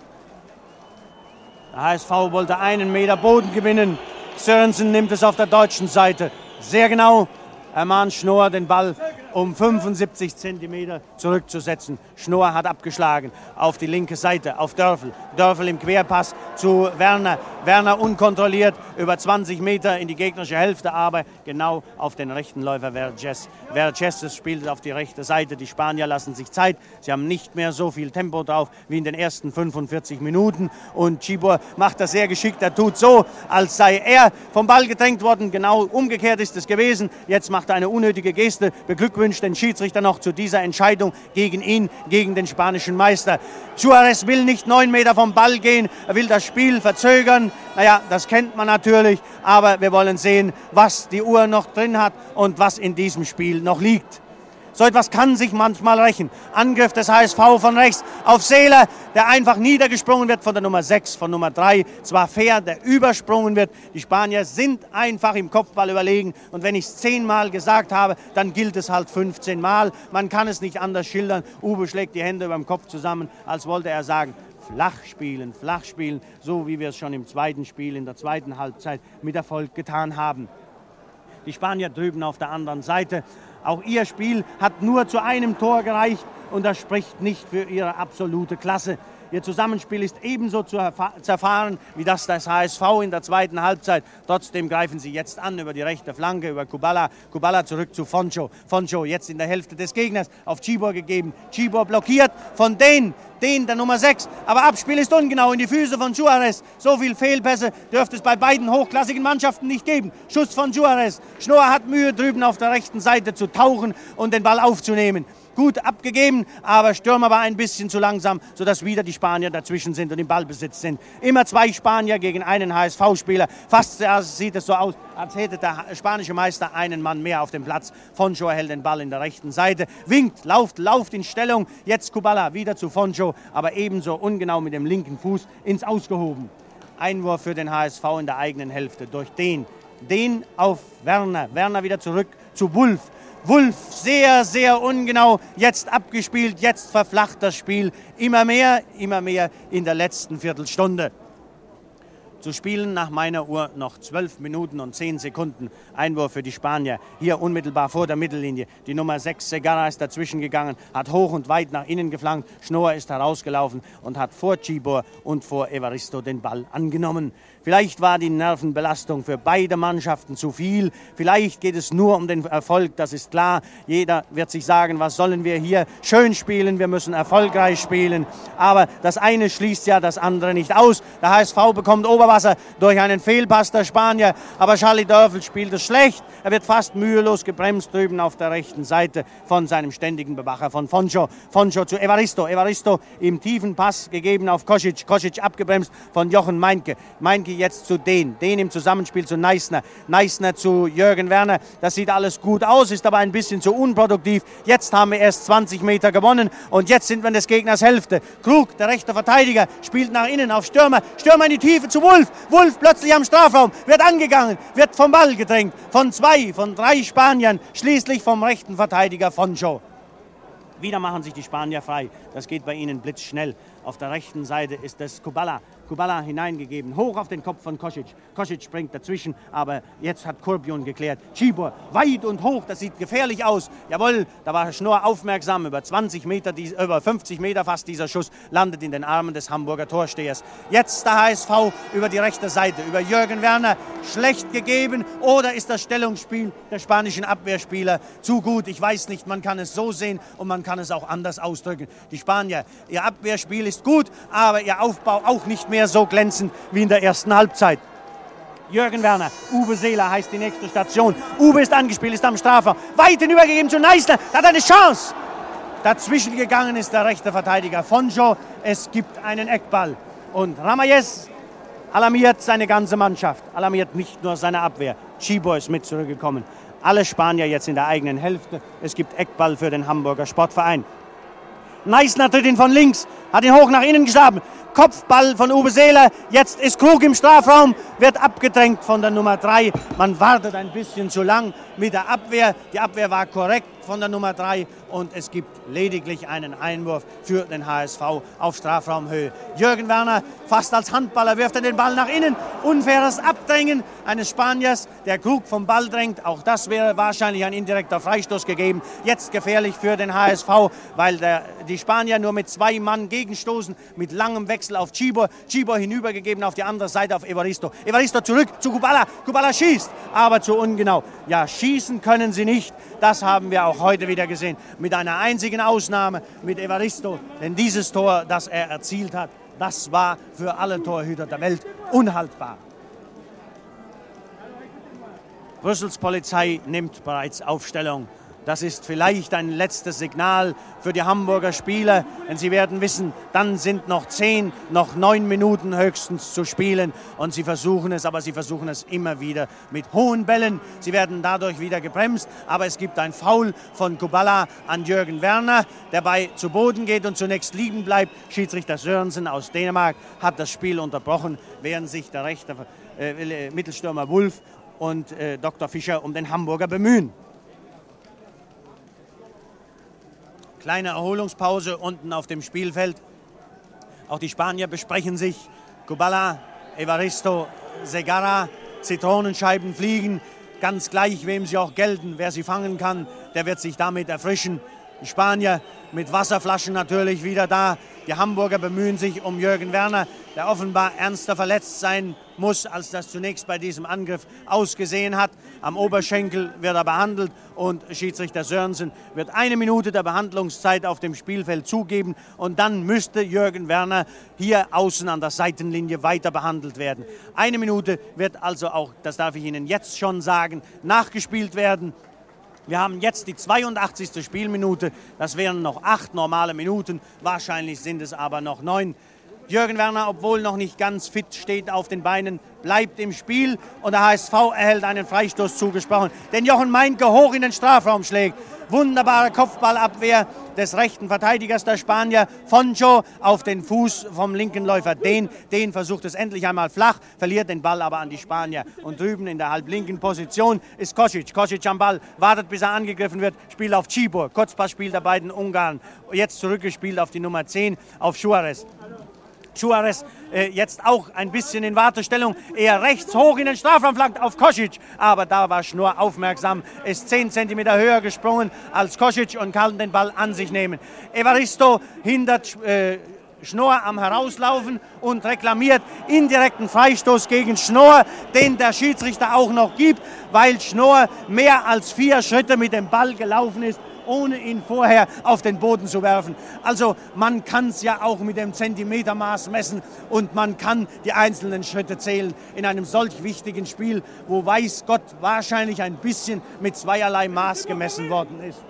Der HSV wollte 1 Meter Boden gewinnen. Sørensen nimmt es auf der deutschen Seite sehr genau. Ermahnt Schnorr, den Ball um 75 Zentimeter zurückzusetzen. Schnorr hat abgeschlagen auf die linke Seite, auf Dörfel. Dörfel im Querpass zu Werner. Werner unkontrolliert über 20 Meter in die gegnerische Hälfte, aber genau auf den rechten Läufer Vergés. Vergés spielt auf die rechte Seite. Die Spanier lassen sich Zeit. Sie haben nicht mehr so viel Tempo drauf wie in den ersten 45 Minuten. Und Tibor macht das sehr geschickt. Er tut so, als sei er vom Ball gedrängt worden. Genau umgekehrt ist es gewesen. Jetzt macht er eine unnötige Geste, beglückwünscht den Schiedsrichter noch zu dieser Entscheidung gegen ihn, gegen den spanischen Meister. Suarez will nicht 9 Meter vom Ball gehen, er will das Spiel verzögern. Naja, das kennt man natürlich, aber wir wollen sehen, was die Uhr noch drin hat und was in diesem Spiel noch liegt. So etwas kann sich manchmal rächen. Angriff des HSV von rechts auf Seeler, der einfach niedergesprungen wird von der Nummer 6, von Nummer 3. Zwar fair, der übersprungen wird. Die Spanier sind einfach im Kopfball überlegen. Und wenn ich es 10-mal gesagt habe, dann gilt es halt 15-mal. Man kann es nicht anders schildern. Uwe schlägt die Hände über dem Kopf zusammen, als wollte er sagen, flach spielen, so wie wir es schon im zweiten Spiel, in der zweiten Halbzeit mit Erfolg getan haben. Die Spanier drüben auf der anderen Seite. Auch ihr Spiel hat nur zu einem Tor gereicht und das spricht nicht für ihre absolute Klasse. Ihr Zusammenspiel ist ebenso zerfahren wie das des HSV in der zweiten Halbzeit. Trotzdem greifen sie jetzt an über die rechte Flanke, über Kubala. Kubala zurück zu Foncho. Foncho jetzt in der Hälfte des Gegners auf Tibor gegeben. Tibor blockiert von den der Nummer 6. Aber Abspiel ist ungenau in die Füße von Suarez. So viel Fehlpässe dürfte es bei beiden hochklassigen Mannschaften nicht geben. Schuss von Suarez. Schnorr hat Mühe, drüben auf der rechten Seite zu tauchen und den Ball aufzunehmen. Gut abgegeben, aber Stürmer war ein bisschen zu langsam, sodass wieder die Spanier dazwischen sind und im Ballbesitz sind. Immer 2 Spanier gegen einen HSV-Spieler. Fast sieht es so aus, als hätte der spanische Meister einen Mann mehr auf dem Platz. Foncho hält den Ball in der rechten Seite, winkt, lauft in Stellung. Jetzt Kubala wieder zu Foncho, aber ebenso ungenau mit dem linken Fuß ins Ausgehoben. Einwurf für den HSV in der eigenen Hälfte durch den auf Werner. Werner wieder zurück zu Wulff. Wulff sehr, sehr ungenau, jetzt abgespielt, jetzt verflacht das Spiel immer mehr in der letzten Viertelstunde. Zu spielen nach meiner Uhr noch 12 Minuten und 10 Sekunden. Einwurf für die Spanier. Hier unmittelbar vor der Mittellinie. Die Nummer 6, Segarra, ist dazwischen gegangen, hat hoch und weit nach innen geflankt. Schnorr ist herausgelaufen und hat vor Tibor und vor Evaristo den Ball angenommen. Vielleicht war die Nervenbelastung für beide Mannschaften zu viel. Vielleicht geht es nur um den Erfolg, das ist klar. Jeder wird sich sagen, was sollen wir hier schön spielen, wir müssen erfolgreich spielen. Aber das eine schließt ja das andere nicht aus. Der HSV bekommt Oberwasser durch einen Fehlpass der Spanier. Aber Charlie Dörfel spielt es schlecht. Er wird fast mühelos gebremst drüben auf der rechten Seite von seinem ständigen Bewacher von Foncho. Foncho zu Evaristo. Evaristo im tiefen Pass gegeben auf Kosic. Kosic abgebremst von Jochen Meinke. Meinke jetzt zu den im Zusammenspiel zu Neissner. Neissner zu Jürgen Werner. Das sieht alles gut aus, ist aber ein bisschen zu unproduktiv. Jetzt haben wir erst 20 Meter gewonnen und jetzt sind wir in des Gegners Hälfte. Krug, der rechte Verteidiger, spielt nach innen auf Stürmer. Stürmer in die Tiefe zu Wulff. Wulff plötzlich am Strafraum, wird angegangen, wird vom Ball gedrängt. Von 3 Spaniern, schließlich vom rechten Verteidiger Foncho. Wieder machen sich die Spanier frei. Das geht bei ihnen blitzschnell. Auf der rechten Seite ist das Kubala. Kubala hineingegeben, hoch auf den Kopf von Kosic. Kosic springt dazwischen, aber jetzt hat Kurbion geklärt. Cibor weit und hoch, das sieht gefährlich aus. Jawohl, da war Schnorr aufmerksam. Über 20 Meter, über 50 Meter fast dieser Schuss landet in den Armen des Hamburger Torstehers. Jetzt der HSV über die rechte Seite, über Jürgen Werner. Schlecht gegeben oder ist das Stellungsspiel der spanischen Abwehrspieler zu gut? Ich weiß nicht, man kann es so sehen und man kann es auch anders ausdrücken. Die Spanier, ihr Abwehrspiel ist gut, aber ihr Aufbau auch nicht mehr so glänzend wie in der ersten Halbzeit. Jürgen Werner, Uwe Seeler heißt die nächste Station. Uwe ist angespielt, ist am Strafraum. Weit hinübergegeben zu Neisler, hat eine Chance. Dazwischen gegangen ist der rechte Verteidiger Fonjo. Es gibt einen Eckball. Und Ramayes alarmiert seine ganze Mannschaft. Alarmiert nicht nur seine Abwehr. Cibor ist mit zurückgekommen. Alle Spanier jetzt in der eigenen Hälfte. Es gibt Eckball für den Hamburger Sportverein. Neisner tritt ihn von links, hat ihn hoch nach innen geschoben. Kopfball von Uwe Seeler. Jetzt ist Krug im Strafraum, wird abgedrängt von der Nummer 3. Man wartet ein bisschen zu lang mit der Abwehr. Die Abwehr war korrekt von der Nummer 3 und es gibt lediglich einen Einwurf für den HSV auf Strafraumhöhe. Jürgen Werner, fast als Handballer, wirft er den Ball nach innen. Unfaires Abdrängen eines Spaniers, der Krug vom Ball drängt. Auch das wäre wahrscheinlich ein indirekter Freistoß gegeben. Jetzt gefährlich für den HSV, weil die Spanier nur mit 2 Mann gegenstoßen, mit langem Wechsel auf Cibor. Cibor hinübergegeben auf die andere Seite auf Evaristo. Evaristo zurück zu Kubala. Kubala schießt, aber zu ungenau. Ja, schießen können sie nicht. Das haben wir auch heute wieder gesehen. Mit einer einzigen Ausnahme, mit Evaristo. Denn dieses Tor, das er erzielt hat, das war für alle Torhüter der Welt unhaltbar. Brüssels Polizei nimmt bereits Aufstellung. Das ist vielleicht ein letztes Signal für die Hamburger Spieler, denn sie werden wissen, dann sind noch 9 Minuten höchstens zu spielen und sie versuchen es, aber sie versuchen es immer wieder mit hohen Bällen. Sie werden dadurch wieder gebremst, aber es gibt ein Foul von Kubala an Jürgen Werner, der zu Boden geht und zunächst liegen bleibt. Schiedsrichter Sørensen aus Dänemark hat das Spiel unterbrochen, während sich der rechte Mittelstürmer Wulff und Dr. Fischer um den Hamburger bemühen. Kleine Erholungspause unten auf dem Spielfeld. Auch die Spanier besprechen sich. Kubala, Evaristo, Segarra, Zitronenscheiben fliegen. Ganz gleich, wem sie auch gelten. Wer sie fangen kann, der wird sich damit erfrischen. Die Spanier mit Wasserflaschen natürlich wieder da. Die Hamburger bemühen sich um Jürgen Werner, der offenbar ernster verletzt sein muss, als das zunächst bei diesem Angriff ausgesehen hat. Am Oberschenkel wird er behandelt und Schiedsrichter Sørensen wird 1 Minute der Behandlungszeit auf dem Spielfeld zugeben und dann müsste Jürgen Werner hier außen an der Seitenlinie weiter behandelt werden. 1 Minute wird also auch, das darf ich Ihnen jetzt schon sagen, nachgespielt werden. Wir haben jetzt die 82. Spielminute, das wären noch 8 normale Minuten, wahrscheinlich sind es aber noch 9. Jürgen Werner, obwohl noch nicht ganz fit, steht auf den Beinen, bleibt im Spiel und der HSV erhält einen Freistoß zugesprochen, den Jochen Meinke hoch in den Strafraum schlägt. Wunderbare Kopfballabwehr des rechten Verteidigers der Spanier, Fonjo, auf den Fuß vom linken Läufer. Den versucht es endlich einmal flach, verliert den Ball aber an die Spanier. Und drüben in der halblinken Position ist Kosic. Kosic am Ball, wartet bis er angegriffen wird, spielt auf Cibor. Kurzpassspiel der beiden Ungarn. Jetzt zurückgespielt auf die Nummer 10, auf Suarez. Suarez jetzt auch ein bisschen in Wartestellung, eher rechts hoch in den Strafraum flankt auf Kosic, aber da war Schnorr aufmerksam, ist 10 cm höher gesprungen als Kosic und kann den Ball an sich nehmen. Evaristo hindert Schnorr am Herauslaufen und reklamiert indirekten Freistoß gegen Schnorr, den der Schiedsrichter auch noch gibt, weil Schnorr mehr als 4 Schritte mit dem Ball gelaufen ist, ohne ihn vorher auf den Boden zu werfen. Also man kann es ja auch mit dem Zentimetermaß messen und man kann die einzelnen Schritte zählen in einem solch wichtigen Spiel, wo weiß Gott wahrscheinlich ein bisschen mit zweierlei Maß gemessen worden ist.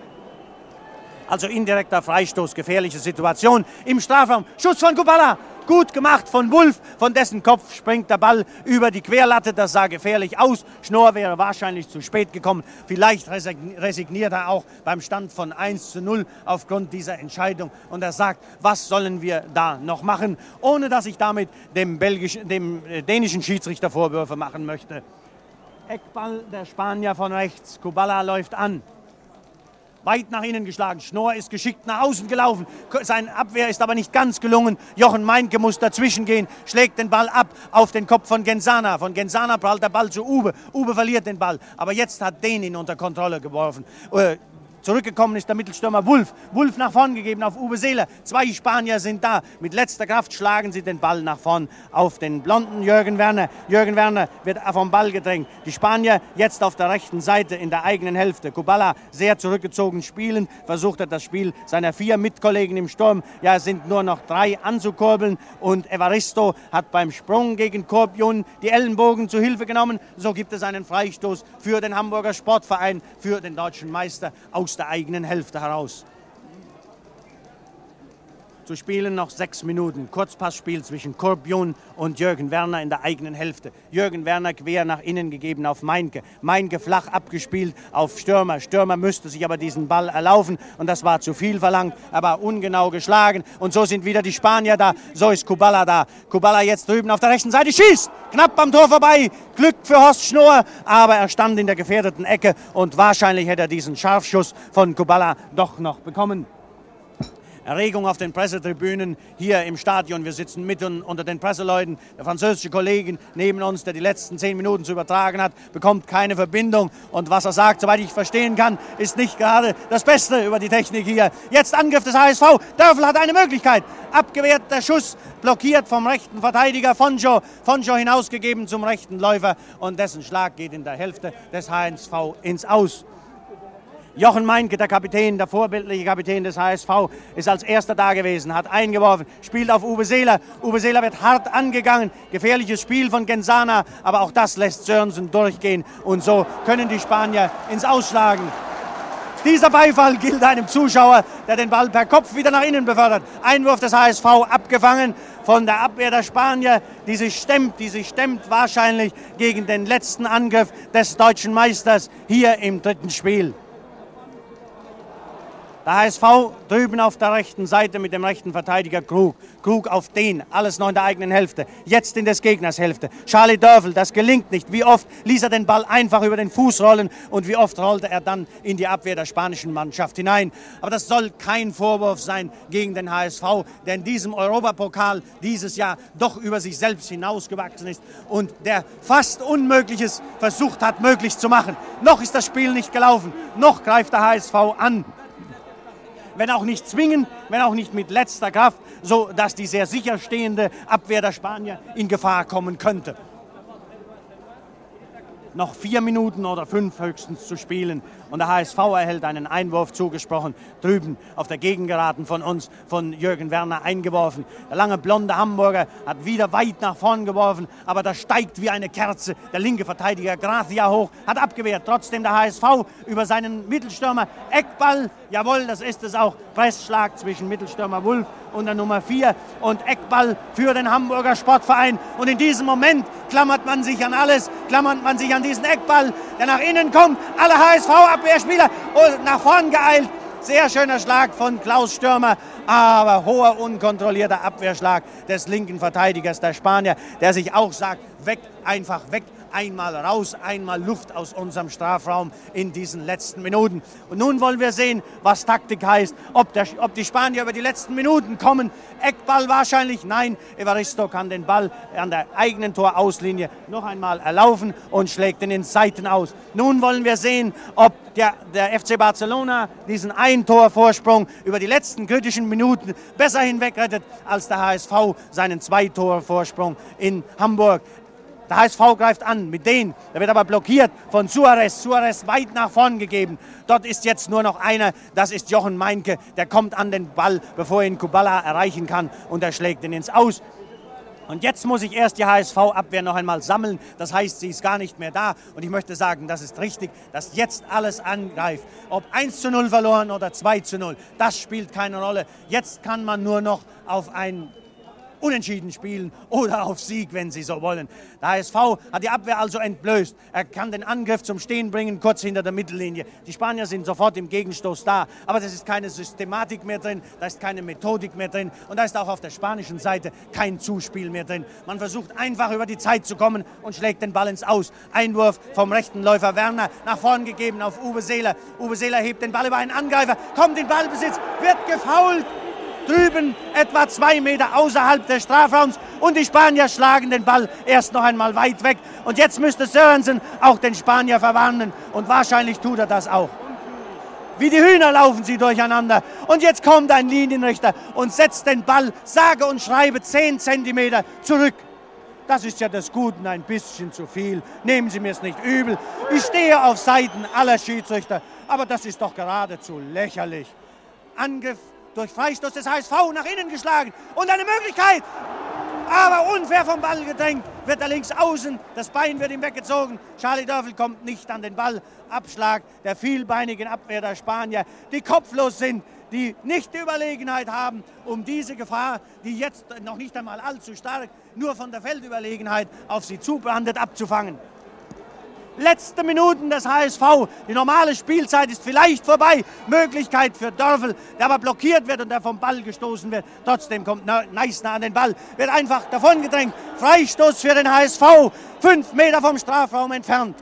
Also indirekter Freistoß, gefährliche Situation im Strafraum. Schuss von Kubala, gut gemacht von Wulff, von dessen Kopf springt der Ball über die Querlatte, das sah gefährlich aus. Schnorr wäre wahrscheinlich zu spät gekommen, vielleicht resigniert er auch beim Stand von 1:0 aufgrund dieser Entscheidung und er sagt, was sollen wir da noch machen, ohne dass ich damit dem dänischen Schiedsrichter Vorwürfe machen möchte. Eckball der Spanier von rechts, Kubala läuft an. weit nach innen geschlagen. Schnorr ist geschickt nach außen gelaufen. Seine Abwehr ist aber nicht ganz gelungen. Jochen Meinke muss dazwischen gehen, schlägt den Ball ab auf den Kopf von Genzana. Von Genzana prallt der Ball zu Uwe. Uwe verliert den Ball, aber jetzt hat den ihn unter Kontrolle geworfen. Zurückgekommen ist der Mittelstürmer Wulff. Wulff nach vorn gegeben auf Uwe Seeler. 2 Spanier sind da. Mit letzter Kraft schlagen sie den Ball nach vorn auf den blonden Jürgen Werner. Jürgen Werner wird vom Ball gedrängt. Die Spanier jetzt auf der rechten Seite in der eigenen Hälfte. Kubala sehr zurückgezogen spielend. Versucht er das Spiel seiner 4 Mitkollegen im Sturm. Ja, es sind nur noch 3 anzukurbeln. Und Evaristo hat beim Sprung gegen Korpion die Ellenbogen zu Hilfe genommen. So gibt es einen Freistoß für den Hamburger Sportverein, für den deutschen Meister aus der eigenen Hälfte heraus. Zu spielen noch 6 Minuten. Kurzpassspiel zwischen Korpion und Jürgen Werner in der eigenen Hälfte. Jürgen Werner quer nach innen gegeben auf Meinke. Meinke flach abgespielt auf Stürmer. Stürmer müsste sich aber diesen Ball erlaufen und das war zu viel verlangt, aber ungenau geschlagen. Und so sind wieder die Spanier da. So ist Kubala da. Kubala jetzt drüben auf der rechten Seite schießt. Knapp am Tor vorbei. Glück für Horst Schnorr, aber er stand in der gefährdeten Ecke und wahrscheinlich hätte er diesen Scharfschuss von Kubala doch noch bekommen. Erregung auf den Pressetribünen hier im Stadion. Wir sitzen mitten unter den Presseleuten. Der französische Kollege neben uns, der die letzten 10 Minuten zu übertragen hat, bekommt keine Verbindung. Und was er sagt, soweit ich verstehen kann, ist nicht gerade das Beste über die Technik hier. Jetzt Angriff des HSV. Dörfel hat eine Möglichkeit. Abgewehrt der Schuss, blockiert vom rechten Verteidiger Fonjo. Fonjo hinausgegeben zum rechten Läufer. Und dessen Schlag geht in der Hälfte des HSV ins Aus. Jochen Meinke, der Kapitän, der vorbildliche Kapitän des HSV, ist als erster da gewesen, hat eingeworfen, spielt auf Uwe Seeler. Uwe Seeler wird hart angegangen, gefährliches Spiel von Genzana, aber auch das lässt Sörensen durchgehen und so können die Spanier ins Ausschlagen. Dieser Beifall gilt einem Zuschauer, der den Ball per Kopf wieder nach innen befördert. Einwurf des HSV abgefangen von der Abwehr der Spanier, die sich stemmt wahrscheinlich gegen den letzten Angriff des deutschen Meisters hier im 3. Spiel. Der HSV drüben auf der rechten Seite mit dem rechten Verteidiger Krug. Krug auf den, alles noch in der eigenen Hälfte. Jetzt in des Gegners Hälfte. Charlie Dörfel, das gelingt nicht. Wie oft ließ er den Ball einfach über den Fuß rollen und wie oft rollte er dann in die Abwehr der spanischen Mannschaft hinein. Aber das soll kein Vorwurf sein gegen den HSV, der in diesem Europapokal dieses Jahr doch über sich selbst hinausgewachsen ist und der fast Unmögliches versucht hat, möglich zu machen. Noch ist das Spiel nicht gelaufen. Noch greift der HSV an. Wenn auch nicht zwingend, wenn auch nicht mit letzter Kraft, so dass die sehr sicher stehende Abwehr der Spanier in Gefahr kommen könnte. Noch 4 Minuten oder 5 höchstens zu spielen und der HSV erhält einen Einwurf zugesprochen, drüben auf der Gegengeraden von uns, von Jürgen Werner eingeworfen. Der lange blonde Hamburger hat wieder weit nach vorn geworfen, aber da steigt wie eine Kerze der linke Verteidiger Gracia hoch, hat abgewehrt. Trotzdem der HSV über seinen Mittelstürmer Eckball, jawohl, das ist es auch, Pressschlag zwischen Mittelstürmer Wulff und der Nummer 4 und Eckball für den Hamburger Sportverein. Und in diesem Moment klammert man sich an alles, klammert man sich an diesen Eckball, der nach innen kommt. Alle HSV-Abwehrspieler nach vorn geeilt. Sehr schöner Schlag von Klaus Stürmer, aber hoher, unkontrollierter Abwehrschlag des linken Verteidigers der Spanier, der sich auch sagt, weg, einfach weg. Einmal raus, einmal Luft aus unserem Strafraum in diesen letzten Minuten. Und nun wollen wir sehen, was Taktik heißt. Ob die Spanier über die letzten Minuten kommen. Eckball wahrscheinlich, nein. Evaristo kann den Ball an der eigenen Torauslinie noch einmal erlaufen und schlägt ihn in Seiten aus. Nun wollen wir sehen, ob der FC Barcelona diesen Ein-Tor-Vorsprung über die letzten kritischen Minuten besser hinwegrettet als der HSV seinen 2-Tor-Vorsprung in Hamburg. Der HSV greift an mit denen, der wird aber blockiert von Suarez. Suarez weit nach vorn gegeben. Dort ist jetzt nur noch einer, das ist Jochen Meinke. Der kommt an den Ball, bevor ihn Kubala erreichen kann und er schlägt ihn ins Aus. Und jetzt muss ich erst die HSV-Abwehr noch einmal sammeln. Das heißt, sie ist gar nicht mehr da. Und ich möchte sagen, das ist richtig, dass jetzt alles angreift. Ob 1:0 verloren oder 2:0, das spielt keine Rolle. Jetzt kann man nur noch auf ein Unentschieden spielen oder auf Sieg, wenn sie so wollen. Der HSV hat die Abwehr also entblößt. Er kann den Angriff zum Stehen bringen, kurz hinter der Mittellinie. Die Spanier sind sofort im Gegenstoß da, aber das ist keine Systematik mehr drin, da ist keine Methodik mehr drin und da ist auch auf der spanischen Seite kein Zuspiel mehr drin. Man versucht einfach über die Zeit zu kommen und schlägt den Ball ins Aus. Einwurf vom rechten Läufer Werner, nach vorn gegeben auf Uwe Seeler. Uwe Seeler hebt den Ball über einen Angreifer, kommt in Ballbesitz, wird gefoult. Drüben etwa 2 Meter außerhalb des Strafraums und die Spanier schlagen den Ball erst noch einmal weit weg. Und jetzt müsste Sørensen auch den Spanier verwarnen und wahrscheinlich tut er das auch. Wie die Hühner laufen sie durcheinander und jetzt kommt ein Linienrichter und setzt den Ball sage und schreibe 10 Zentimeter zurück. Das ist ja des Guten ein bisschen zu viel. Nehmen Sie mir es nicht übel. Ich stehe auf Seiten aller Schiedsrichter, aber das ist doch geradezu lächerlich. Angriff durch Freistoß des HSV nach innen geschlagen und eine Möglichkeit, aber unfair vom Ball gedrängt, wird er links außen, das Bein wird ihm weggezogen, Charlie Dörfel kommt nicht an den Ball, Abschlag der vielbeinigen Abwehr der Spanier, die kopflos sind, die nicht die Überlegenheit haben, um diese Gefahr, die jetzt noch nicht einmal allzu stark, nur von der Feldüberlegenheit auf sie zubrandet, abzufangen. Letzte Minuten des HSV. Die normale Spielzeit ist vielleicht vorbei. Möglichkeit für Dörfel, der aber blockiert wird und der vom Ball gestoßen wird. Trotzdem kommt Neissner an den Ball, wird einfach davongedrängt. Freistoß für den HSV, 5 Meter vom Strafraum entfernt.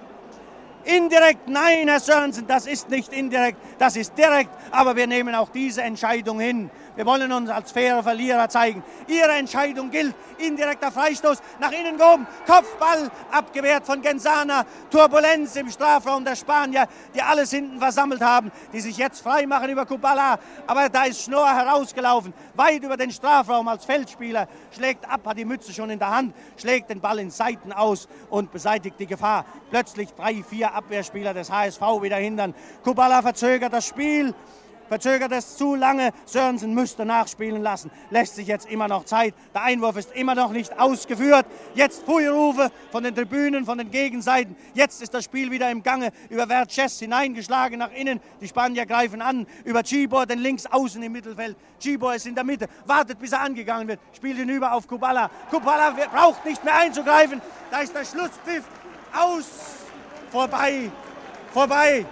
Indirekt, nein, Herr Sørensen, das ist nicht indirekt, das ist direkt. Aber wir nehmen auch diese Entscheidung hin. Wir wollen uns als faire Verlierer zeigen. Ihre Entscheidung gilt. Indirekter Freistoß, nach innen gehoben, Kopfball, abgewehrt von Genzana. Turbulenz im Strafraum der Spanier, die alles hinten versammelt haben, die sich jetzt frei machen über Kubala. Aber da ist Schnorr herausgelaufen, weit über den Strafraum als Feldspieler, schlägt ab, hat die Mütze schon in der Hand, schlägt den Ball in Seiten aus und beseitigt die Gefahr. Plötzlich 3, 4 Abwehrspieler des HSV wieder hindern. Kubala verzögert das Spiel. Verzögert es zu lange. Sørensen müsste nachspielen lassen. Lässt sich jetzt immer noch Zeit. Der Einwurf ist immer noch nicht ausgeführt. Jetzt Feuerrufe von den Tribünen, von den Gegenseiten. Jetzt ist das Spiel wieder im Gange. Über Verges hineingeschlagen nach innen. Die Spanier greifen an. Über Cibor, den links außen im Mittelfeld. Cibor ist in der Mitte. Wartet, bis er angegangen wird. Spielt hinüber auf Kubala. Kubala braucht nicht mehr einzugreifen. Da ist der Schlusspfiff. Aus. Vorbei. Vorbei.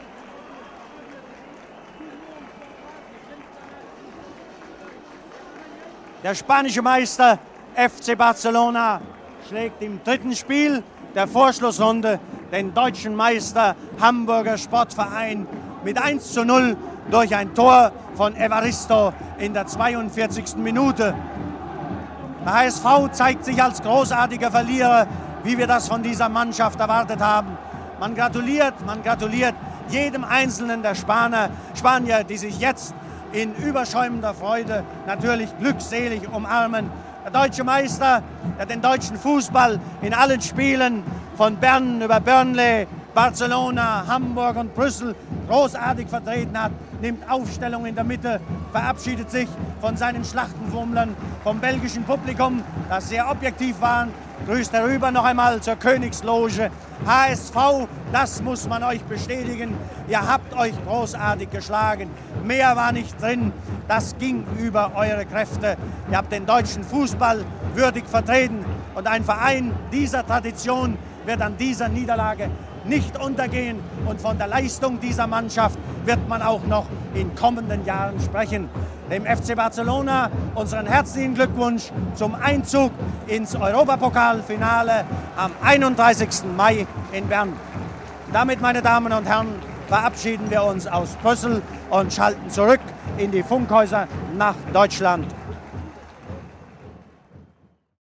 Der spanische Meister FC Barcelona schlägt im 3. Spiel der Vorschlussrunde den deutschen Meister Hamburger Sportverein mit 1:0 durch ein Tor von Evaristo in der 42. Minute. Der HSV zeigt sich als großartiger Verlierer, wie wir das von dieser Mannschaft erwartet haben. Man gratuliert jedem Einzelnen der Spanier, die sich jetzt in überschäumender Freude natürlich glückselig umarmen. Der deutsche Meister, der den deutschen Fußball in allen Spielen von Bern über Burnley, Barcelona, Hamburg und Brüssel großartig vertreten hat, nimmt Aufstellung in der Mitte, verabschiedet sich von seinen Schlachtenwummlern, vom belgischen Publikum, das sehr objektiv war, grüßt herüber noch einmal zur Königsloge. HSV, das muss man euch bestätigen, ihr habt euch großartig geschlagen. Mehr war nicht drin, das ging über eure Kräfte. Ihr habt den deutschen Fußball würdig vertreten und ein Verein dieser Tradition wird an dieser Niederlage nicht untergehen und von der Leistung dieser Mannschaft wird man auch noch in kommenden Jahren sprechen. Dem FC Barcelona unseren herzlichen Glückwunsch zum Einzug ins Europapokalfinale am 31. Mai in Bern. Damit, meine Damen und Herren, verabschieden wir uns aus Brüssel und schalten zurück in die Funkhäuser nach Deutschland.